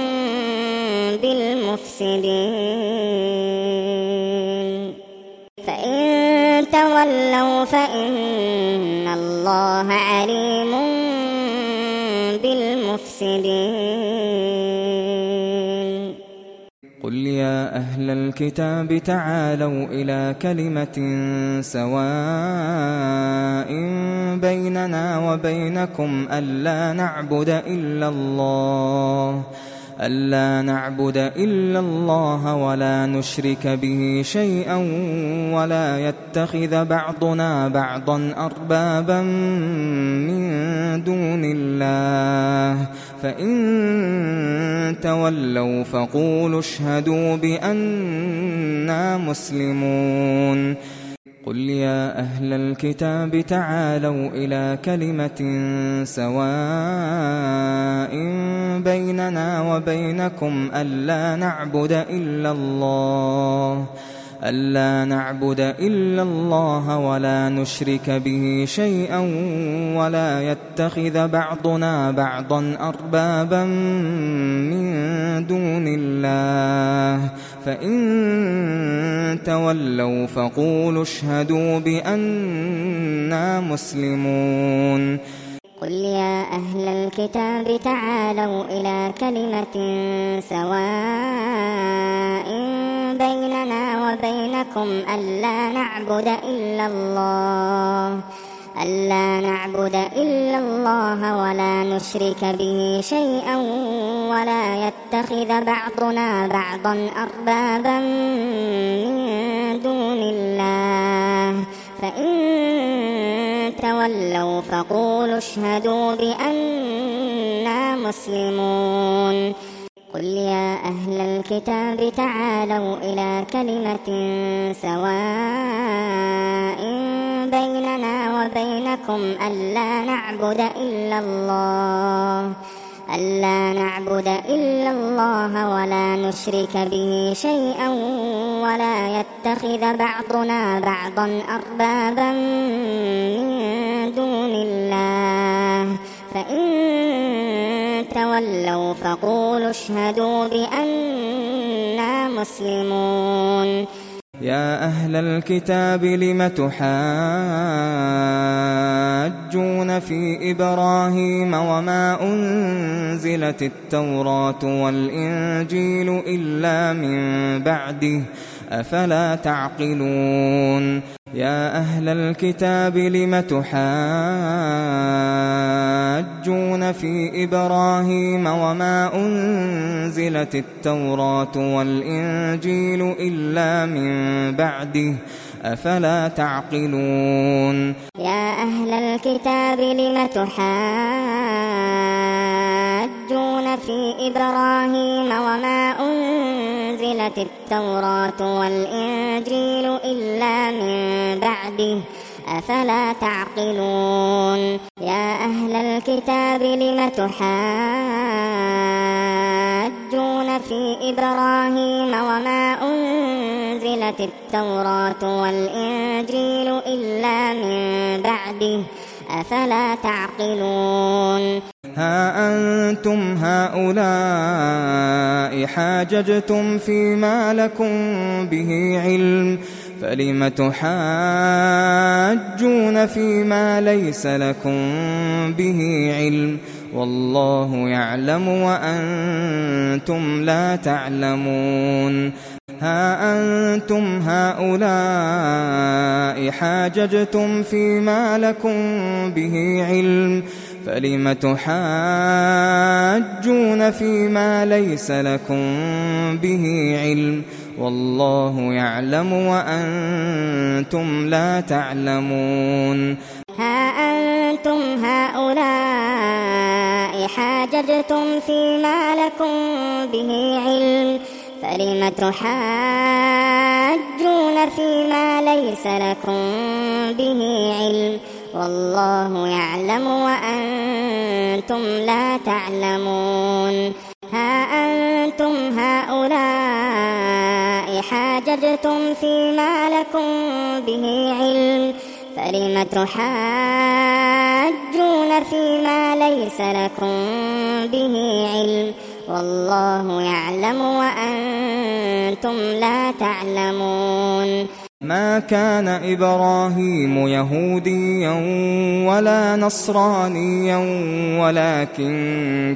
بالمفسدين. فإن تولوا فإن الله عليم بالمفسدين. قل يا أهل الكتاب تعالوا إلى كلمة سواء بيننا وبينكم ألا نعبد إلا الله ولا نشرك به شيئا ولا يتخذ بعضنا بعضا أربابا من دون الله. فإن تولوا فقولوا اشهدوا بأننا مسلمون. قل يا أهل الكتاب تعالوا إلى كلمة سواء بيننا وبينكم ألا نعبد إلا الله ولا نشرك به شيئا ولا يتخذ بعضنا بعضا أربابا من دون الله. فإن تولوا فقولوا اشهدوا بأننا مسلمون. قل يا أهل الكتاب تعالوا إلى كلمة سواء بيننا وبينكم ألا نعبد إلا الله ولا نشرك به شيئا ولا يتخذ بعضنا بعضا أربابا من دون الله. فإن تولوا فقولوا اشهدوا بأننا مسلمون. قل يا أهل الكتاب تعالوا إلى كلمة سواء بيننا وبينكم ألا نعبد إلا الله ولا نشرك به شيئا ولا يتخذ بعضنا بعضا أربابا من دون الله. فإن تولوا فقولوا اشهدوا بأننا مسلمون. يا أهل الكتاب لم تحاجون في إبراهيم وما أنزلت التوراة والإنجيل إلا من بعده أفلا تعقلون. يا أهل الكتاب لم تحاجون في إبراهيم وما أنزلت التوراة والإنجيل إلا من بعده أفلا تعقلون. يا أهل الكتاب لم تحاجون في إبراهيم وما أنزلت التوراة والإنجيل إلا من بعده أفلا تعقلون. يا أهل الكتاب لم تحاجون في إبراهيم وما أنزلت التوراة والإنجيل إلا من بعده أفلا تعقلون ها أنتم هؤلاء حاججتم فيما لكم به علم فلم تحاجون فيما ليس لكم به علم والله يعلم وأنتم لا تعلمون ها أنتم هؤلاء حاججتم فيما لكم به علم فلم تحاجون فيما ليس لكم به علم والله يعلم وأنتم لا تعلمون ها أنتم هؤلاء حاججتم فيما لكم به علم فلم تحاجون فيما ليس لكم به علم والله يعلم وأنتم لا تعلمون ها أنتم هؤلاء حاججتم فيما لكم به علم فلم تحاجون فيما ليس لكم به علم والله يعلم وأنتم لا تعلمون ما كان إبراهيم يهوديا ولا نصرانيا ولكن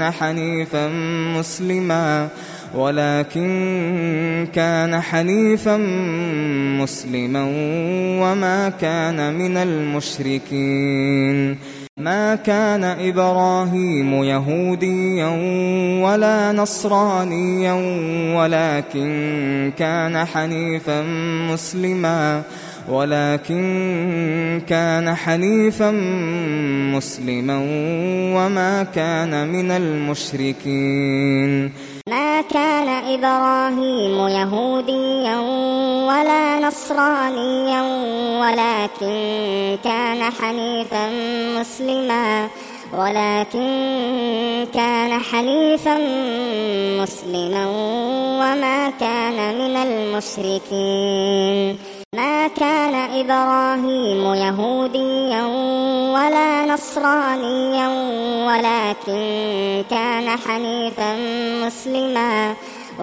كان حنيفا مسلما وما كان من المشركين ما كان إبراهيم يهوديا ولا نصرانيا ولكن كان حنيفا مسلما وما كان من المشركين ما كان إبراهيم يهوديا ولا نصرانيا ولكن كان حنيفا مسلما وما كان من المشركين ما كان إبراهيم يهوديا ولا نصرانيا ولكن كان حنيفا مسلما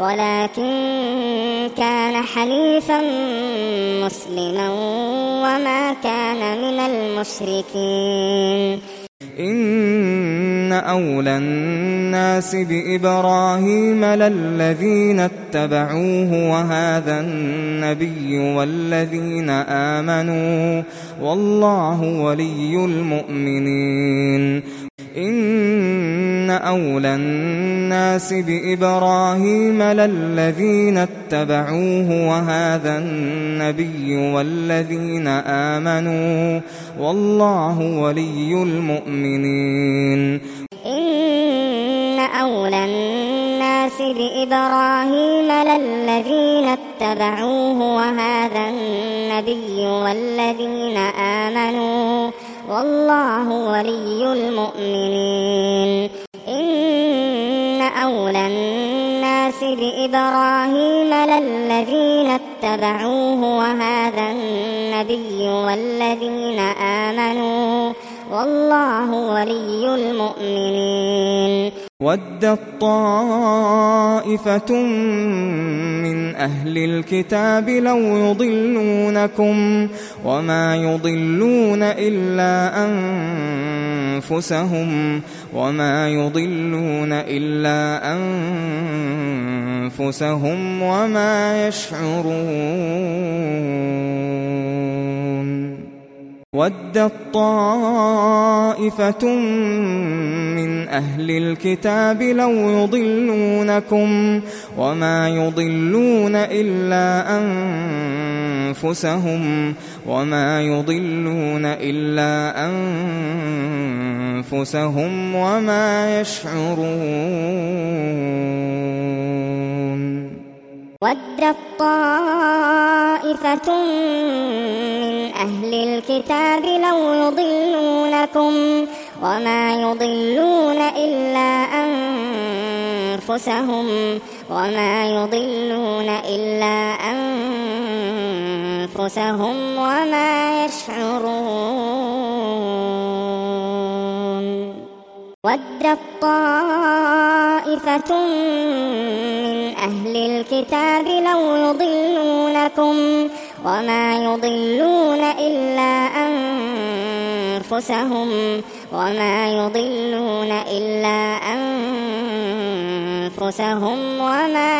وما كان من المشركين إن أولى الناس بإبراهيم للذين اتبعوه وهذا النبي والذين آمنوا والله ولي المؤمنين إن أولى الناس بإبراهيم للذين اتبعوه وهذا النبي والذين آمنوا والله ولي المؤمنين إن أولى الناس بإبراهيم للذين اتبعوه وهذا النبي والذين آمنوا والله ولي المؤمنين إن أولى الناس بإبراهيم للذين اتبعوه وهذا النبي والذين آمنوا والله ولي المؤمنين ودت طائفة من أهل الكتاب لو يضلونكم وما يضلون إلا أنفسهم وما يشعرون ودت طائفة من أهل الكتاب لو يضلونكم وما يضلون إلا أنفسهم وما يشعرون ودت طائفة من أهل الكتاب لو يضلونكم وما يضلون إلا أنفسهم وما يشعرون ودت طائفة من أهل الكتاب لو يضلونكم وما يضلون إلا أنفسهم وما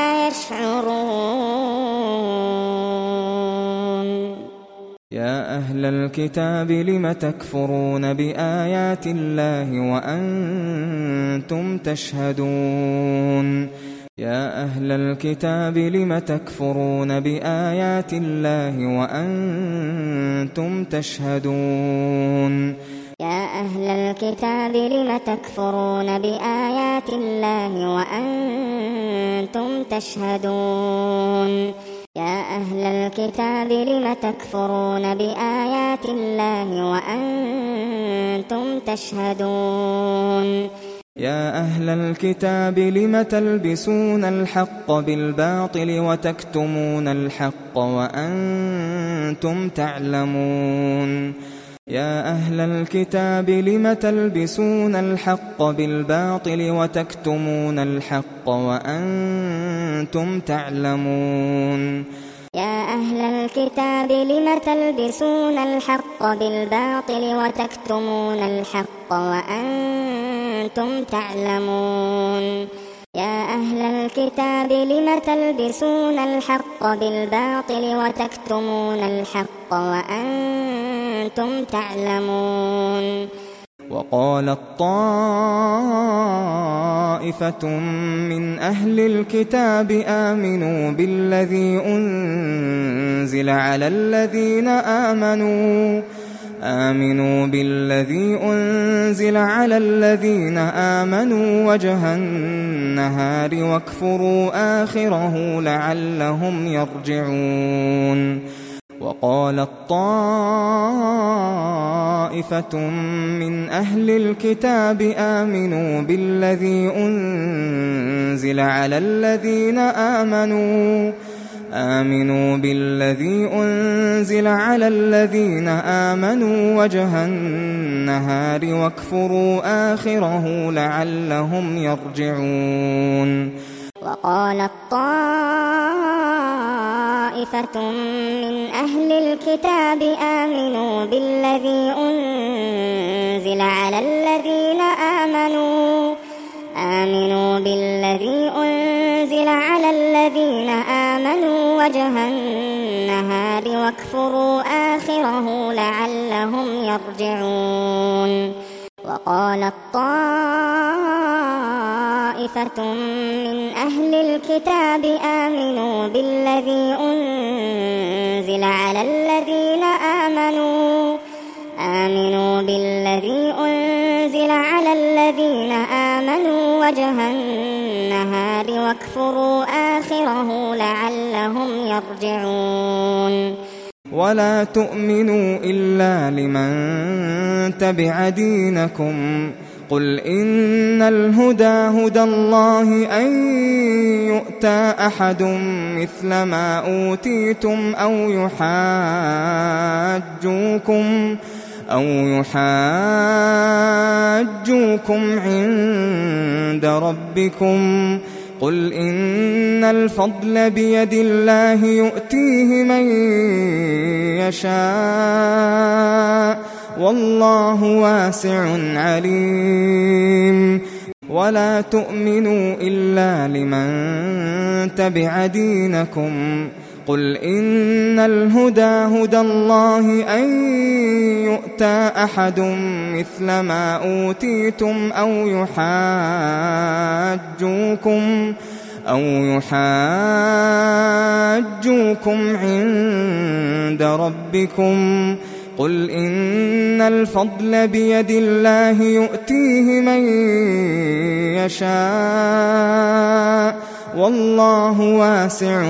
يشعرون. يا أهل الكتاب لم تكفرون بآيات الله وأنتم تشهدون يا أهل الكتاب لم تكفرون بآيات الله وأنتم تشهدون يا أهل الكتاب لم تكفرون بآيات الله وأنتم تشهدون يا أهل الكتاب لم تكفرون بآيات الله وأنتم تشهدون يا أهل الكتاب لم تلبسون الحق بالباطل وتكتمون الحق وأنتم تعلمون يا أهل الكتاب لم تلبسون الحق بالباطل وتكتمون الحق وأنتم تعلمون يا أهل الكتاب لم تلبسون الحق بالباطل وتكتمون الحق وأنتم تعلمون يا أهل الكتاب لم تلبسون الحق بالباطل وتكتمون الحق وأنتم تعلمون وقالت طائفة من أهل الكتاب آمنوا بالذي أنزل على الذين آمنوا وجه النهار واكفروا آخره لعلهم يرجعون وقالت طائفة من أهل الكتاب آمنوا بالذي أنزل على الذين آمنوا وجه النهار واكفروا آخره لعلهم يرجعون وقالت طائفة من أهل الكتاب آمنوا بالذي أنزل على الذين آمنوا وجه النهار واكفروا آخره لعلهم يرجعون وقالت طائفة من أهل الكتاب آمنوا بالذي أنزل على الذين آمنوا وجه النهار واكفروا آخره لعلهم يرجعون ولا تؤمنوا إلا لمن تبع دينكم قل إن الهدى هدى الله أن يؤتى أحد مثل ما أوتيتم أو يحاجوكم عند ربكم قل إن الفضل بيد الله يؤتيه من يشاء والله واسع عليم ولا تؤمنوا إلا لمن تبع دينكم قل إن الهدى هدى الله أن يؤتى أحد مثل ما أوتيتم أو يحاجوكم عند ربكم قل إن الفضل بيد الله يؤتيه من يشاء والله واسع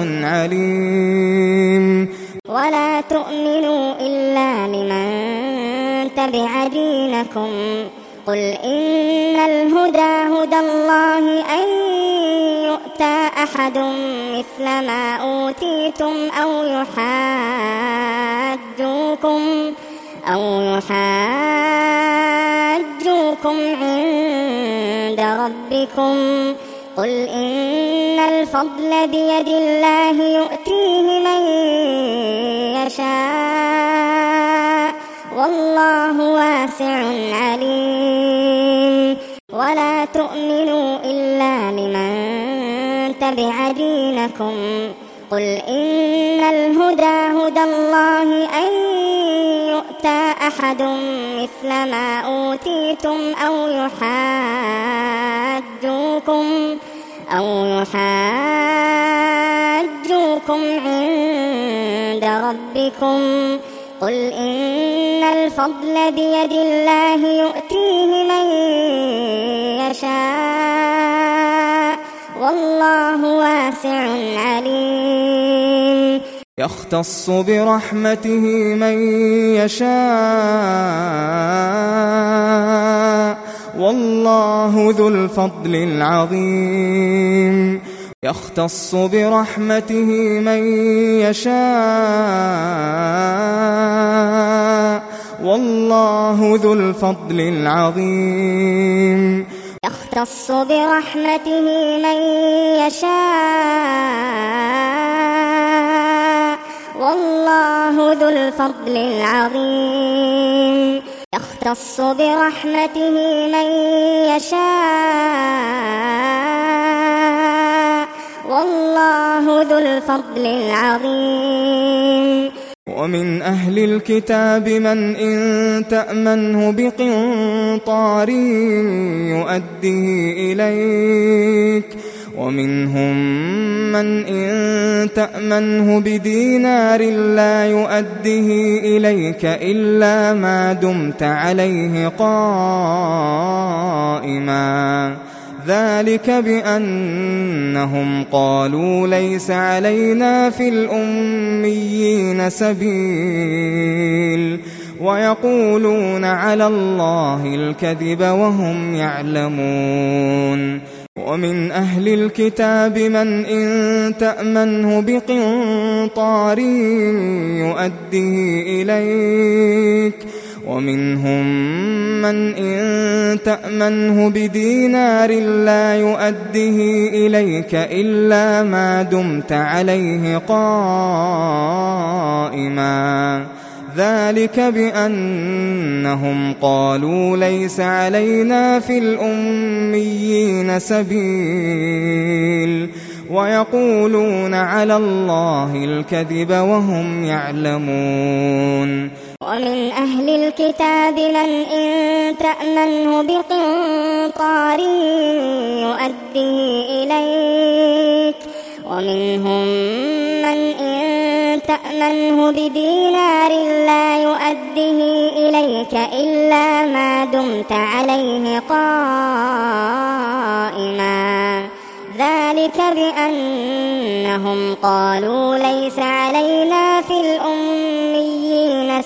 عليم ولا تؤمنوا إلا لمن تبع دينكم قل إن الهدى هدى الله أن يؤتى أحد مثل ما أوتيتم أو يحاجوكم عند ربكم قل إن الفضل بيد الله يؤتيه من يشاء والله واسع عليم ولا تؤمنوا إلا لمن تبع دينكم قل إن الهدى هدى الله أن يؤتى أحد مثل ما أوتيتم أو يحاجوكم عند ربكم قل إن الفضل بيد الله يؤتيه من يشاء والله واسع عليم يختص برحمته من يشاء والله ذو الفضل العظيم يختص برحمته من يشاء والله ذو الفضل العظيم يختص برحمته من يشاء والله ذو الفضل العظيم يختص برحمته من يشاء والله ذو الفضل العظيم ومن أهل الكتاب من إن تأمنه بقنطار يؤديه إليك ومنهم من إن تأمنه بدينار لا يؤديه إليك إلا ما دمت عليه قائما ذلك بأنهم قالوا ليس علينا في الأميين سبيل ويقولون على الله الكذب وهم يعلمون ومن أهل الكتاب من إن تأمنه بقنطار يؤديه إليك ومنهم من إن تأمنه بدينار لا يؤديه إليك إلا ما دمت عليه قائما ذلك بأنهم قالوا ليس علينا في الأميين سبيل ويقولون على الله الكذب وهم يعلمون ومن أهل الكتاب من إن تأمنه بقنطار يؤديه إليك ومنهم من إن تأمنه بدينار لا يؤديه إليك إلا ما دمت عليه قائما ذلك بأنهم قالوا ليس علينا في الأميين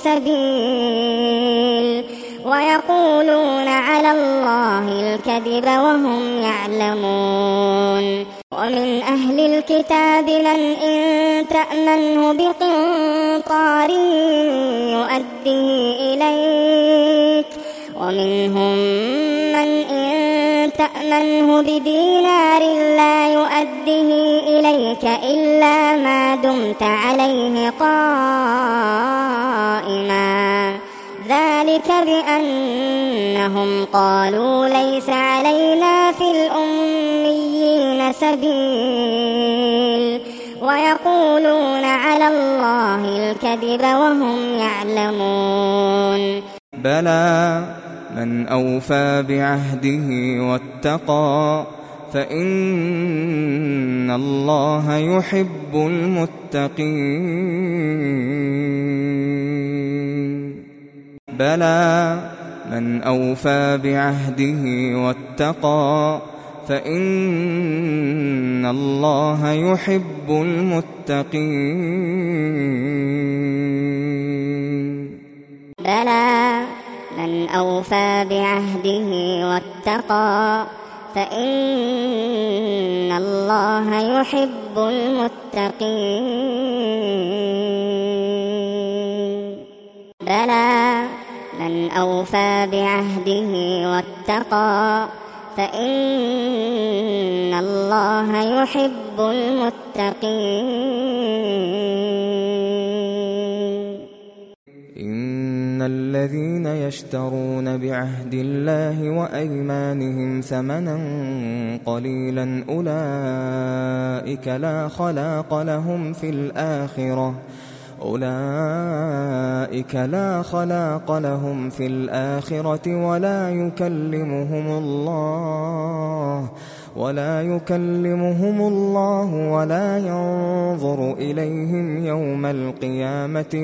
سبيل ويقولون على الله الكذب وهم يعلمون ومن أهل الكتاب من إن تأمنه بقنطار يؤديه إليك ومنهم من إن تأمنه بدينار لا يؤديه إليك إلا ما دمت عليه قائما ذلك بأنهم قالوا ليس علينا في الأميين سبيل ويقولون على الله الكذب وهم يعلمون بلى من أوفى بعهده واتقى فإن الله يحب المتقين بلى من أوفى بعهده واتقى فإن الله يحب المتقين بلى من أوفى بعهده واتقى فإن الله يحب المتقين بلى من أوفى بعهده واتقى فإن الله يحب المتقين. إن الذين يشترون بعهد الله وأيمانهم ثمنا قليلا أولئك لا خلاق لهم في الآخرة ولا يكلمهم الله ولا ينظر إليهم يوم القيامة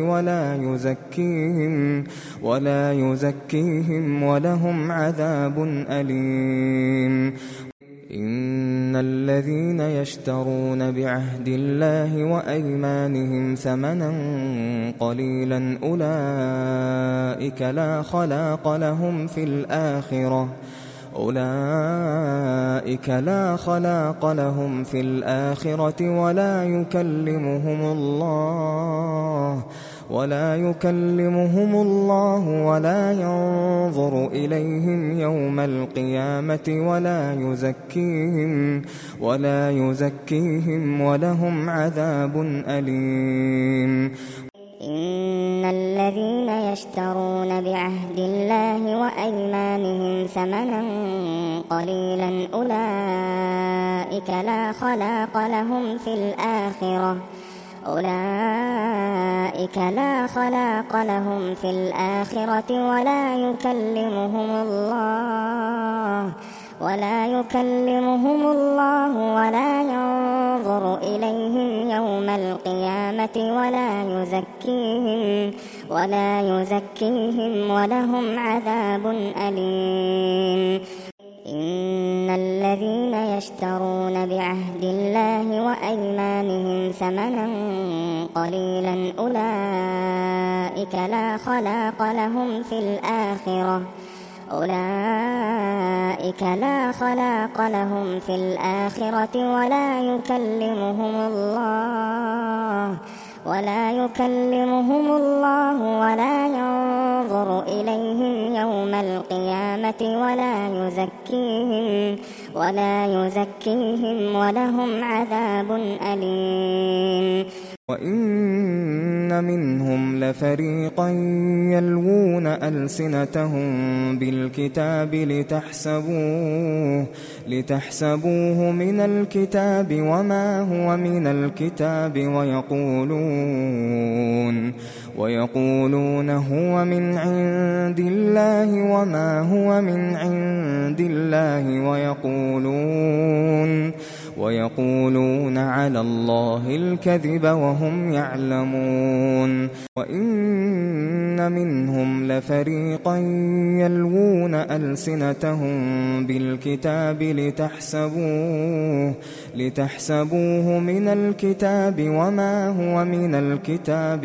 ولا يزكيهم ولهم عذاب أليم. إن الذين يشترون بعهد الله وأيمانهم ثمنا قليلا أولئك لا خلاق لهم في الآخرة ولا يكلمهم الله ولا ينظر إليهم يوم القيامة ولا يزكيهم ولهم عذاب أليم. إن الذين يشترون بعهد الله وأيمانهم ثمنا قليلا أولئك لا خلاق لهم في الآخرة ولا يكلمهم الله ولا ينظر إليهم يوم القيامة ولا يزكيهم ولهم عذاب أليم. إن الذين يشترون بعهد الله وأيمانهم ثمنا قليلا أولئك لا خلاق لهم في الآخرة ولا يكلمهم الله ولا ينظر إليهم يوم القيامة ولا يزكيهم ولهم عذاب أليم. وإن منهم لفريقا يلوون ألسنتهم بالكتاب لتحسبوه من الكتاب وما هو من الكتاب ويقولون هو من عند الله وما هو من عند الله ويقولون على الله الكذب وهم يعلمون. وإن منهم لفريقا يلوون ألسنتهم بالكتاب لتحسبوه من الكتاب وما هو من الكتاب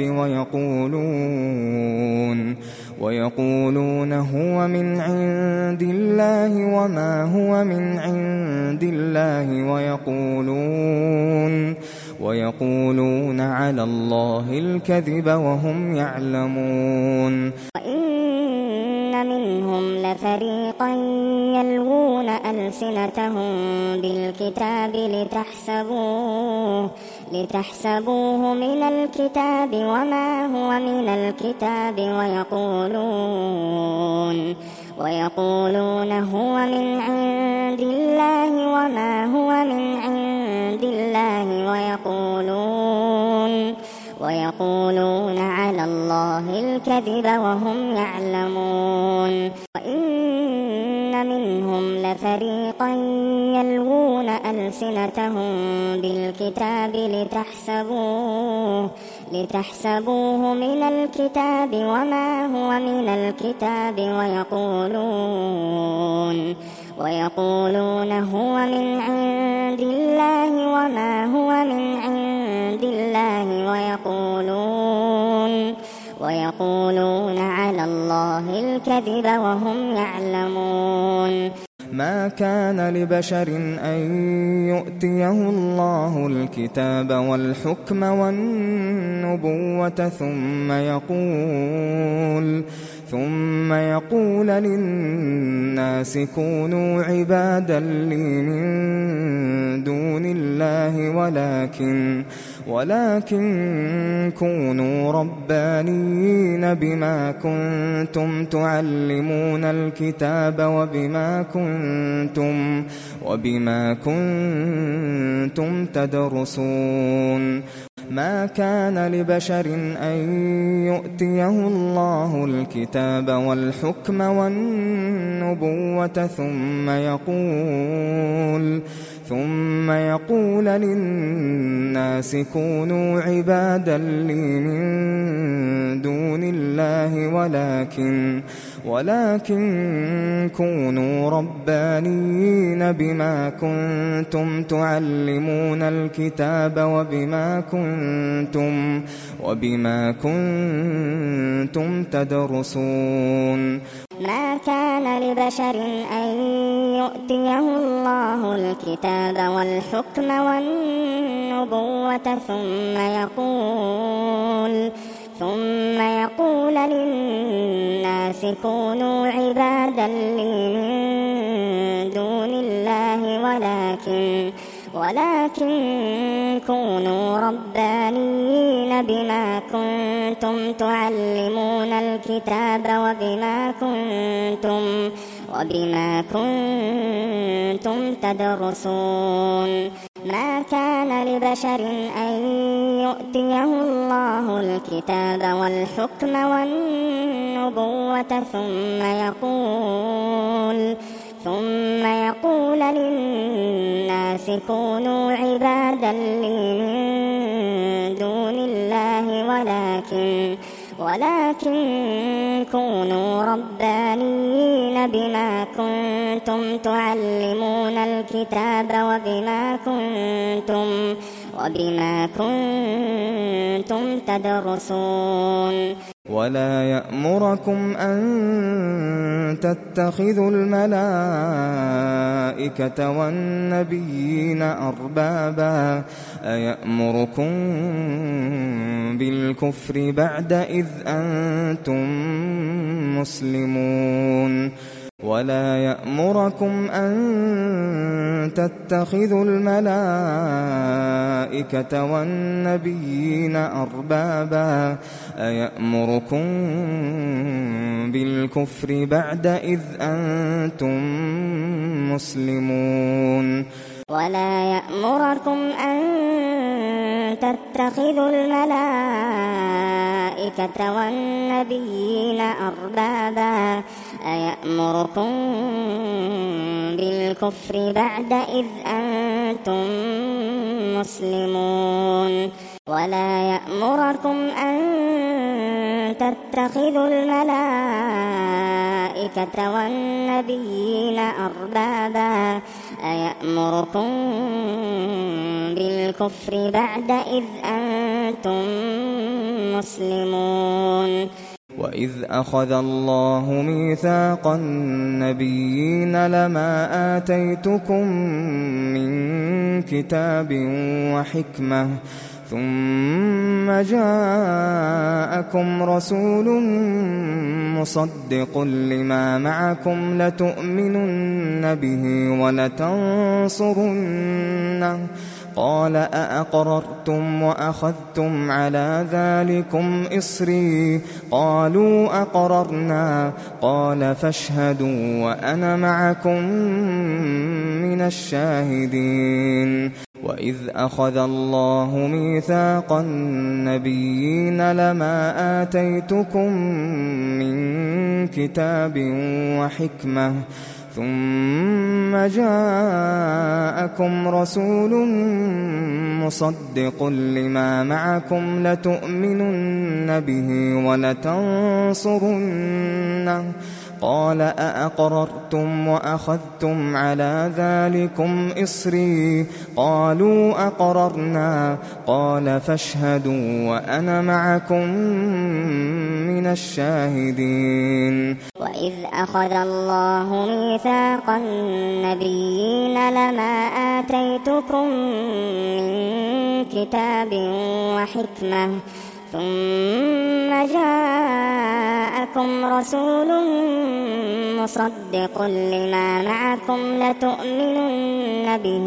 ويقولون هو من عند الله وما هو من عند الله ويقولون على الله الكذب وهم يعلمون. وإن منهم لفريقا يلوون ألسنتهم بالكتاب لتحسبوه من الكتاب وما هو من الكتاب ويقولون هو من عند الله وما هو من عند الله ويقولون على الله الكذب وهم يعلمون. وإن منهم لفريقا يلوون ألسنتهم بالكتاب لتحسبوه من الكتاب وما هو من الكتاب ويقولون هو من عند الله وما هو من عند الله ويقولون على الله الكذب وهم يعلمون. ما كان لبشر أن يؤتيه الله الكتاب والحكم والنبوة ثم يقول للناس كونوا عبادا لي من دون الله ولكن كونوا ربانيين بما كنتم تعلمون الكتاب وبما كنتم تدرسون ما كان لبشر أن يؤتيه الله الكتاب والحكم والنبوة ثم يقول للناس كونوا عبادا لي من دون الله ولكن كونوا ربانيين بما كنتم تعلمون الكتاب وبما كنتم تدرسون ما كان لبشر أن يؤتيه الله الكتاب والحكم والنبوة ثم يقول للناس كونوا عبادا لي من دون الله ولكن كونوا ربانيين بما كنتم تعلمون الكتاب وبما كنتم تدرسون ما كان لبشر أن يؤتيه الله الكتاب والحكم والنبوة ثم يقول للناس كونوا عبادا لي من دون الله ولكن كونوا ربانيين بما كنتم تعلمون الكتاب وبما كنتم تدرسون ولا يأمركم أن تتخذوا الملائكة والنبيين أربابا أيأمركم بالكفر بعد إذ أنتم مسلمون ولا يأمركم أن تتخذوا الملائكة والنبيين أربابا أيأمركم بالكفر بعد إذ أنتم مسلمون ولا يأمركم أن تتخذوا الملائكة والنبيين أربابا أيأمركم بالكفر بعد إذ أنتم مسلمون ولا يأمركم أن تتخذوا الملائكة والنبيين أربابا أيأمركم بالكفر بعد إذ أنتم مسلمون وإذ أخذ الله ميثاق النبيين لما آتيتكم من كتاب وحكمة ثم جاءكم رسول مصدق لما معكم لتؤمنن به ولتنصرنه قال أأقررتم وأخذتم على ذلكم إصري قالوا أقررنا قال فاشهدوا وأنا معكم من الشاهدين وإذ أخذ الله ميثاق النبيين لما آتيتكم من كتاب وحكمة ثم جاءكم رسول مصدق لما معكم لتؤمنن به ولتنصرنه قال أأقررتم وأخذتم على ذلكم إصري قالوا أقررنا قال فاشهدوا وأنا معكم من الشاهدين وإذ أخذ الله ميثاق النبيين لما آتيتكم من كتاب وحكمة ثم جاءكم رسول مصدق لما معكم لتؤمنن به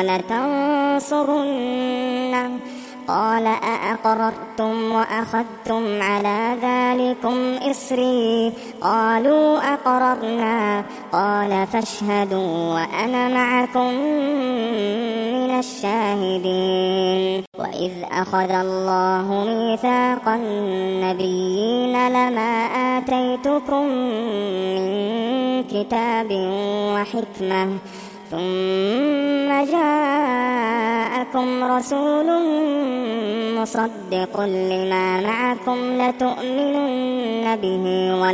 ولتنصرنه قال أأقررتم وأخذتم على ذلكم إصري قالوا أقررنا قال فاشهدوا وأنا معكم من الشاهدين وإذ أخذ الله ميثاق النبيين لما آتيتكم من كتاب وحكمة ثم جاءكم رسول مصدق لما معكم لتؤمنن به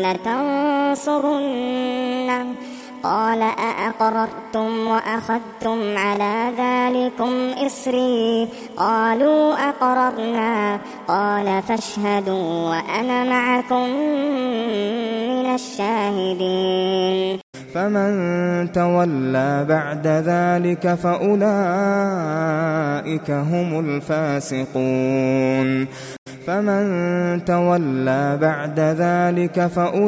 ولتنصرنه قال أأقررتم وأخذتم على ذلكم إصري قالوا أقررنا قال فاشهدوا وأنا معكم من الشاهدين فمن تولى بعد ذلك فأولئك هم الفاسقون فمن تولى بعد ذلك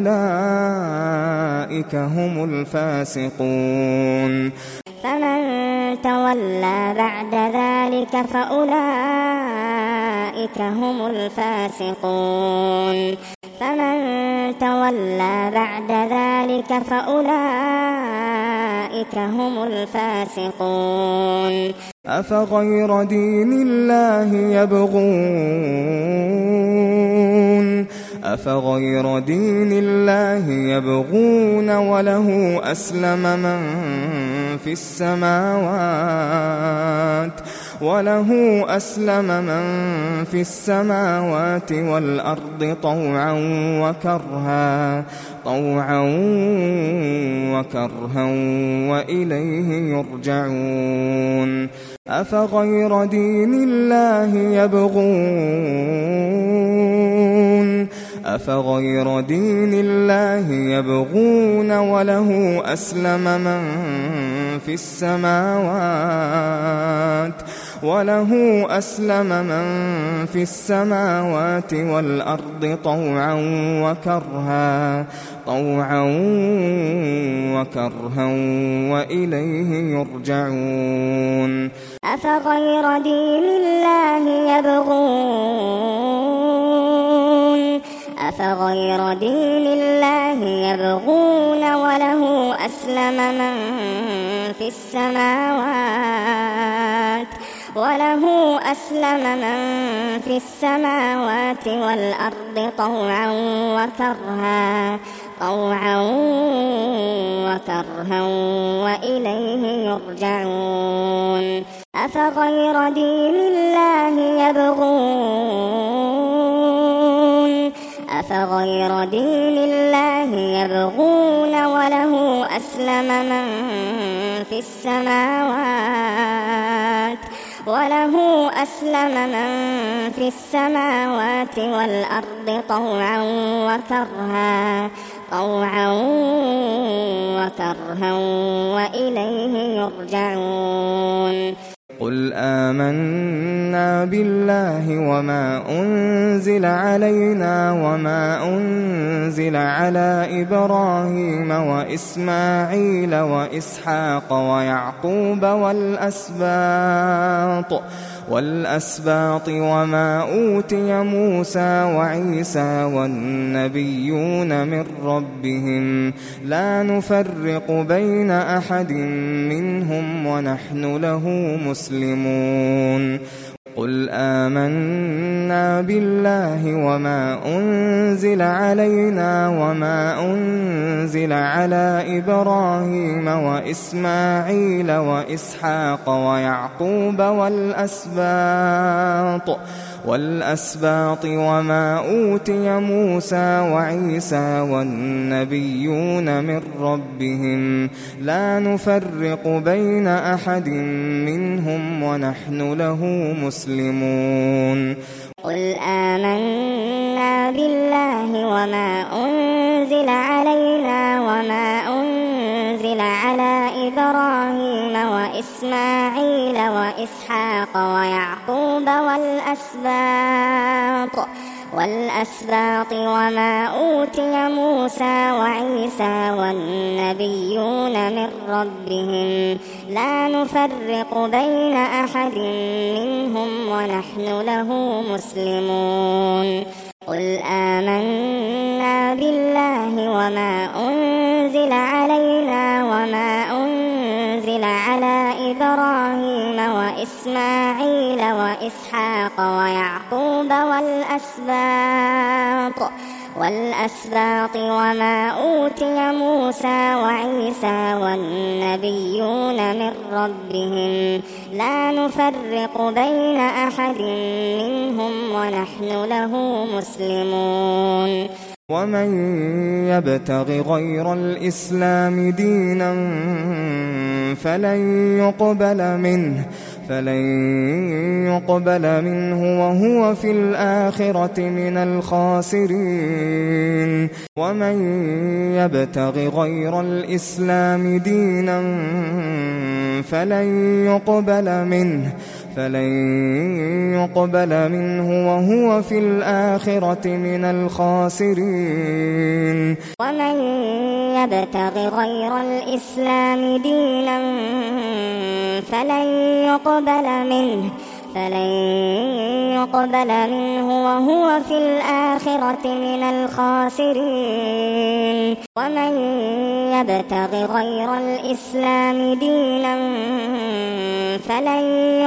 فأولئك هم الفاسقون فمن تولى بعد ذلك فأولئك هم الفاسقون فمن تولى بعد ذلك فأولئك هم الفاسقون أفغير دين الله يبغون وله أسلم من في السماوات والأرض طوعا وكرها وإليه يرجعون أفغير دين الله يبغون وله أسلم من في السماوات والأرض طوعا وكرها وإليه يرجعون أفغير دين الله يبغون وله أسلم من في السماوات والأرض طوعا وكرها وإليه يرجعون أفغير دين الله يبغون وله أسلم من في السماوات والأرض طوعا وكرها وإليه يرجعون قل آمنا بالله وما أنزل علينا وما أنزل على إبراهيم وإسماعيل وإسحاق ويعقوب والأسباط وما أوتي موسى وعيسى والنبيون من ربهم لا نفرق بين أحد منهم ونحن له مسلمون قل آمنا بالله وما أنزل علينا وما أنزل على إبراهيم وإسماعيل وإسحاق ويعقوب والأسباط وما أوتي موسى وعيسى والنبيون من ربهم لا نفرق بين أحد منهم ونحن له مسلمون قل آمنا بالله وما أنزل علينا وما أنزل على إبراهيم وإسماعيل وإسحاق ويعقوب والأسباط وما أوتي موسى وعيسى والنبيون من ربهم لا نفرق بين أحد منهم ونحن له مسلمون قل آمنا بالله وما أنزل علينا وما أنزل على إبراهيم وإسماعيل وإسحاق ويعقوب والأسباط وما أوتي موسى وعيسى والنبيون من ربهم لا نفرق بين أحد منهم ونحن له مسلمون ومن يبتغ غير الإسلام دينا فلن يقبل منه وهو في الآخرة من الخاسرين ومن يبتغ غير الإسلام دينا فلن يقبل منه وهو في الآخرة من الخاسرين ومن يبتغ غير الإسلام دينا فلن يقبل منه وهو في الآخرة من الخاسرين ومن يبتغ غير الإسلام دينا فلن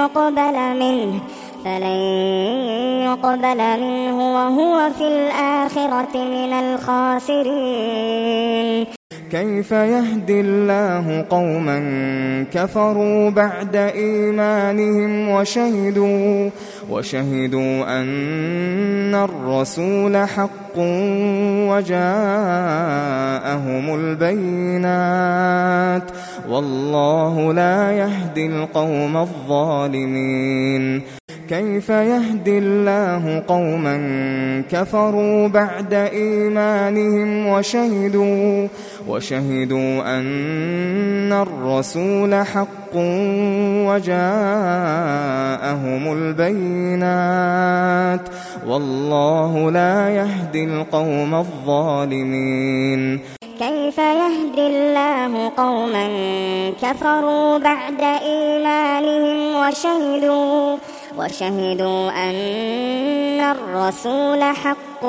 يقبل منه وهو في الآخرة من الخاسرين كيف يهدي الله قوما كفروا بعد إيمانهم وشهدوا أن الرسول حق وجاءهم البينات والله لا يهدي القوم الظالمين كيف يهدي الله قوما كفروا بعد إيمانهم وشهدوا أن الرسول حق وجاءهم البينات والله لا يهدي القوم الظالمين كيف يهدي الله قوما كفروا بعد إيمانهم وشهدوا أن الرسول حق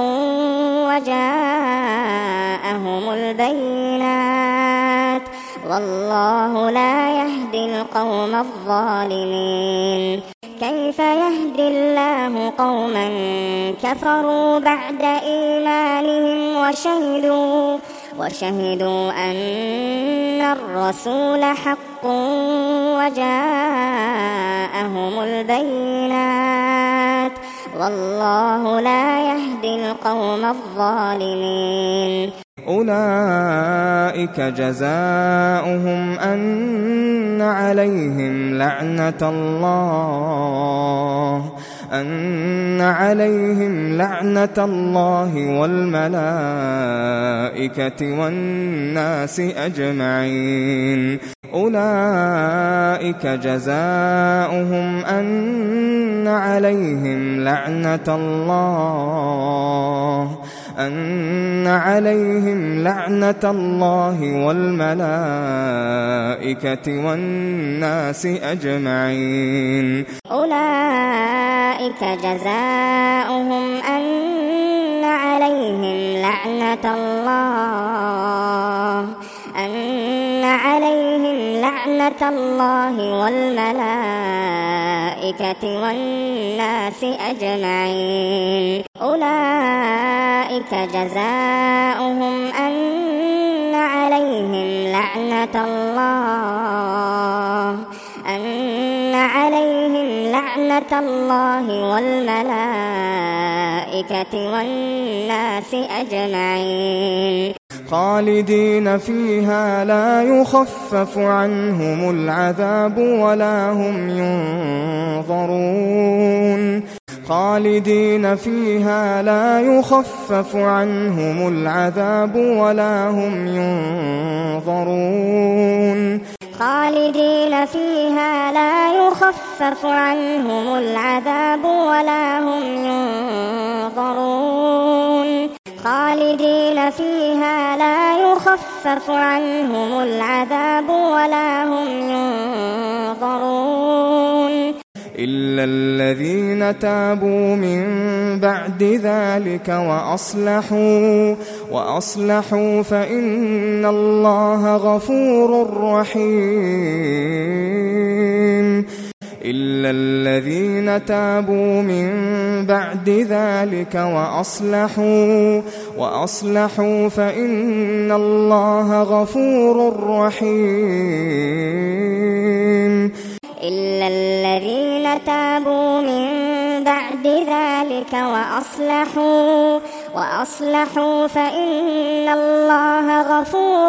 وجاءهم البينات والله لا يهدي القوم الظالمين كيف يهدي الله قوما كفروا بعد إيمانهم وشهدوا أن الرسول حق وجاءهم البينات والله لا يهدي القوم الظالمين أولئك جزاؤهم أن عليهم لعنة الله والملائكة والناس أجمعين أولئك جزاؤهم أن عليهم لعنة الله والملائكة والناس أجمعين أولئك جزاؤهم أن عليهم لعنة الله والملائكة والناس أجمعين أولئك جزاؤهم أن عليهم لعنة الله والملائكة والناس أجمعين خالدين فيها لا يخفف عنهم العذاب ولا هم ينظرون خالدين فيها لا يخفف عنهم العذاب ولا هم ينظرون خالدين فيها لا يخفف عنهم العذاب ولا هم ينظرون خالدين فيها لا يخفف عنهم العذاب ولا هم ينظرون إلا الذين تابوا من بعد ذلك وأصلحوا فإن الله غفور رحيم إلا الذين تابوا من بعد ذلك وأصلحوا فإن الله غفور رحيم إلا الذين تابوا من بعد ذلك وأصلحوا فإن الله غفور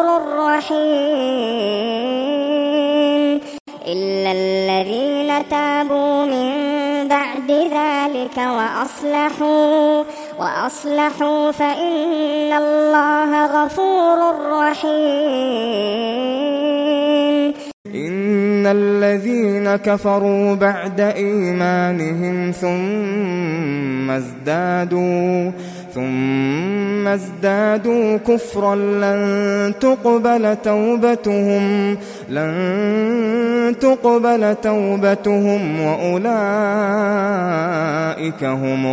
رحيم إلا الذين تابوا من بعد ذلك وأصلحوا فإن الله غفور رحيم إن الذين كفروا بعد إيمانهم ثم ازدادوا كفرا لن تقبل توبتهم وأولئك هم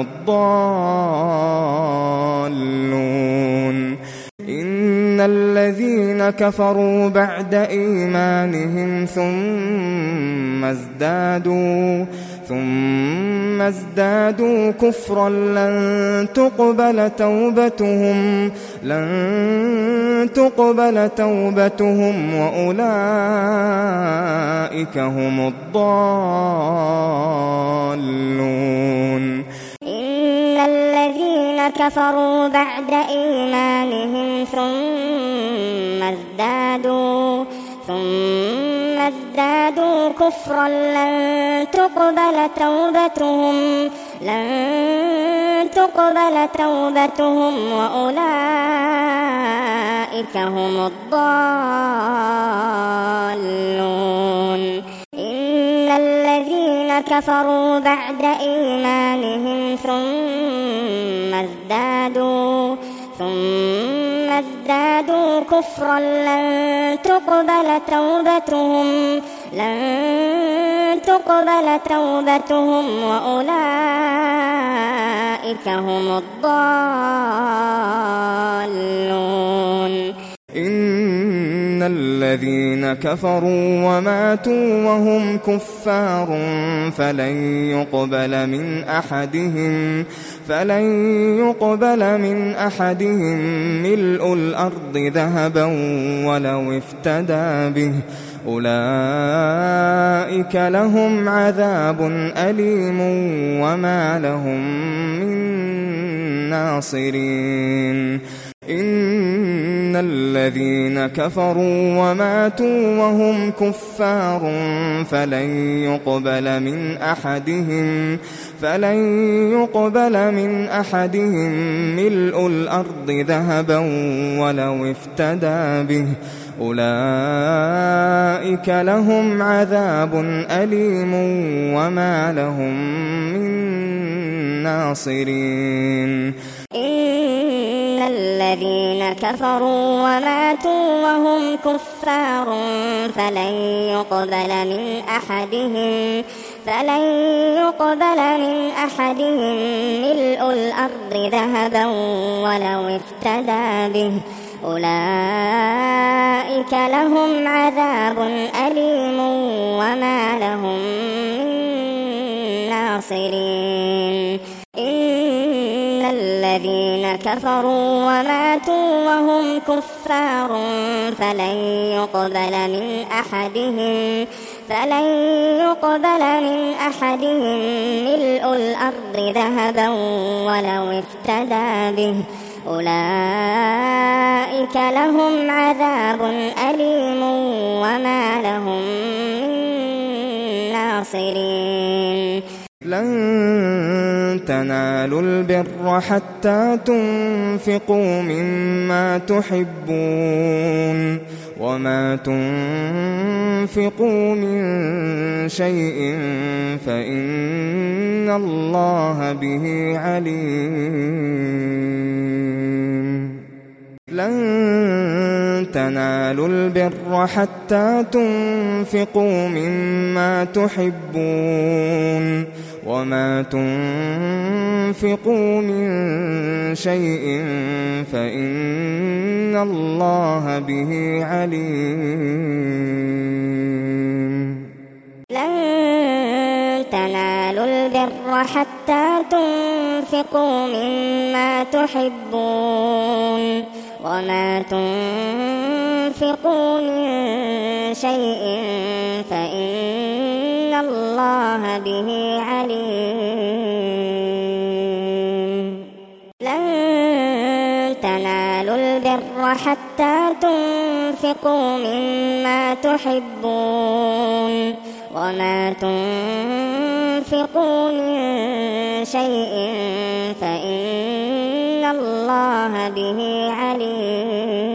الضالون إن الذين كفروا بعد إيمانهم ثم ازدادوا كفرا لن تقبل توبتهم وأولئك هم الضالون إن الذين كفروا بعد إيمانهم ثم ازدادوا كفرا لن تقبل توبتهم وأولئك هم الضالون إن الذين كفروا بعد إيمانهم ثم ازدادوا كفرا لن تقبل توبتهم وأولئك هم الضالون إن الذين كفروا وماتوا وهم كفار فلن يقبل من أحدهم ملء الأرض ذهبا ولو افتدى به أولئك لهم عذاب أليم وما لهم من ناصرين إن الذين كفروا وماتوا وهم كفار فلن يقبل من أحدهم ملء الأرض ذهبا ولو افتدى به أولئك لهم عذاب أليم وما لهم من ناصرين إن الذين كفروا وماتوا وهم كفار فلن يقبل من أحدهم ملء الأرض ذهبا ولو افتدى به أولئك لهم عذاب أليم وما لهم من ناصرين إن الذين كفروا وماتوا وهم كفار فلن يقبل من أحدهم ملء الأرض ذهبا ولو افتدى به أولئك لهم عذاب أليم وما لهم من ناصرين لن تنالوا البر حتى تنفقوا مما تحبون وما تنفقوا من شيء فإن الله به عليم لن تنالوا البر حتى تنفقوا مما تحبون وما تنفقوا من شيء فإن الله به عليم لن تنالوا البر حتى تنفقوا مما تحبون وما تنفقوا من شيء فإن الله به عليم لن تنالوا البر حتى تنفقوا مما تحبون وما تنفقوا من شيء فإن الله به عليم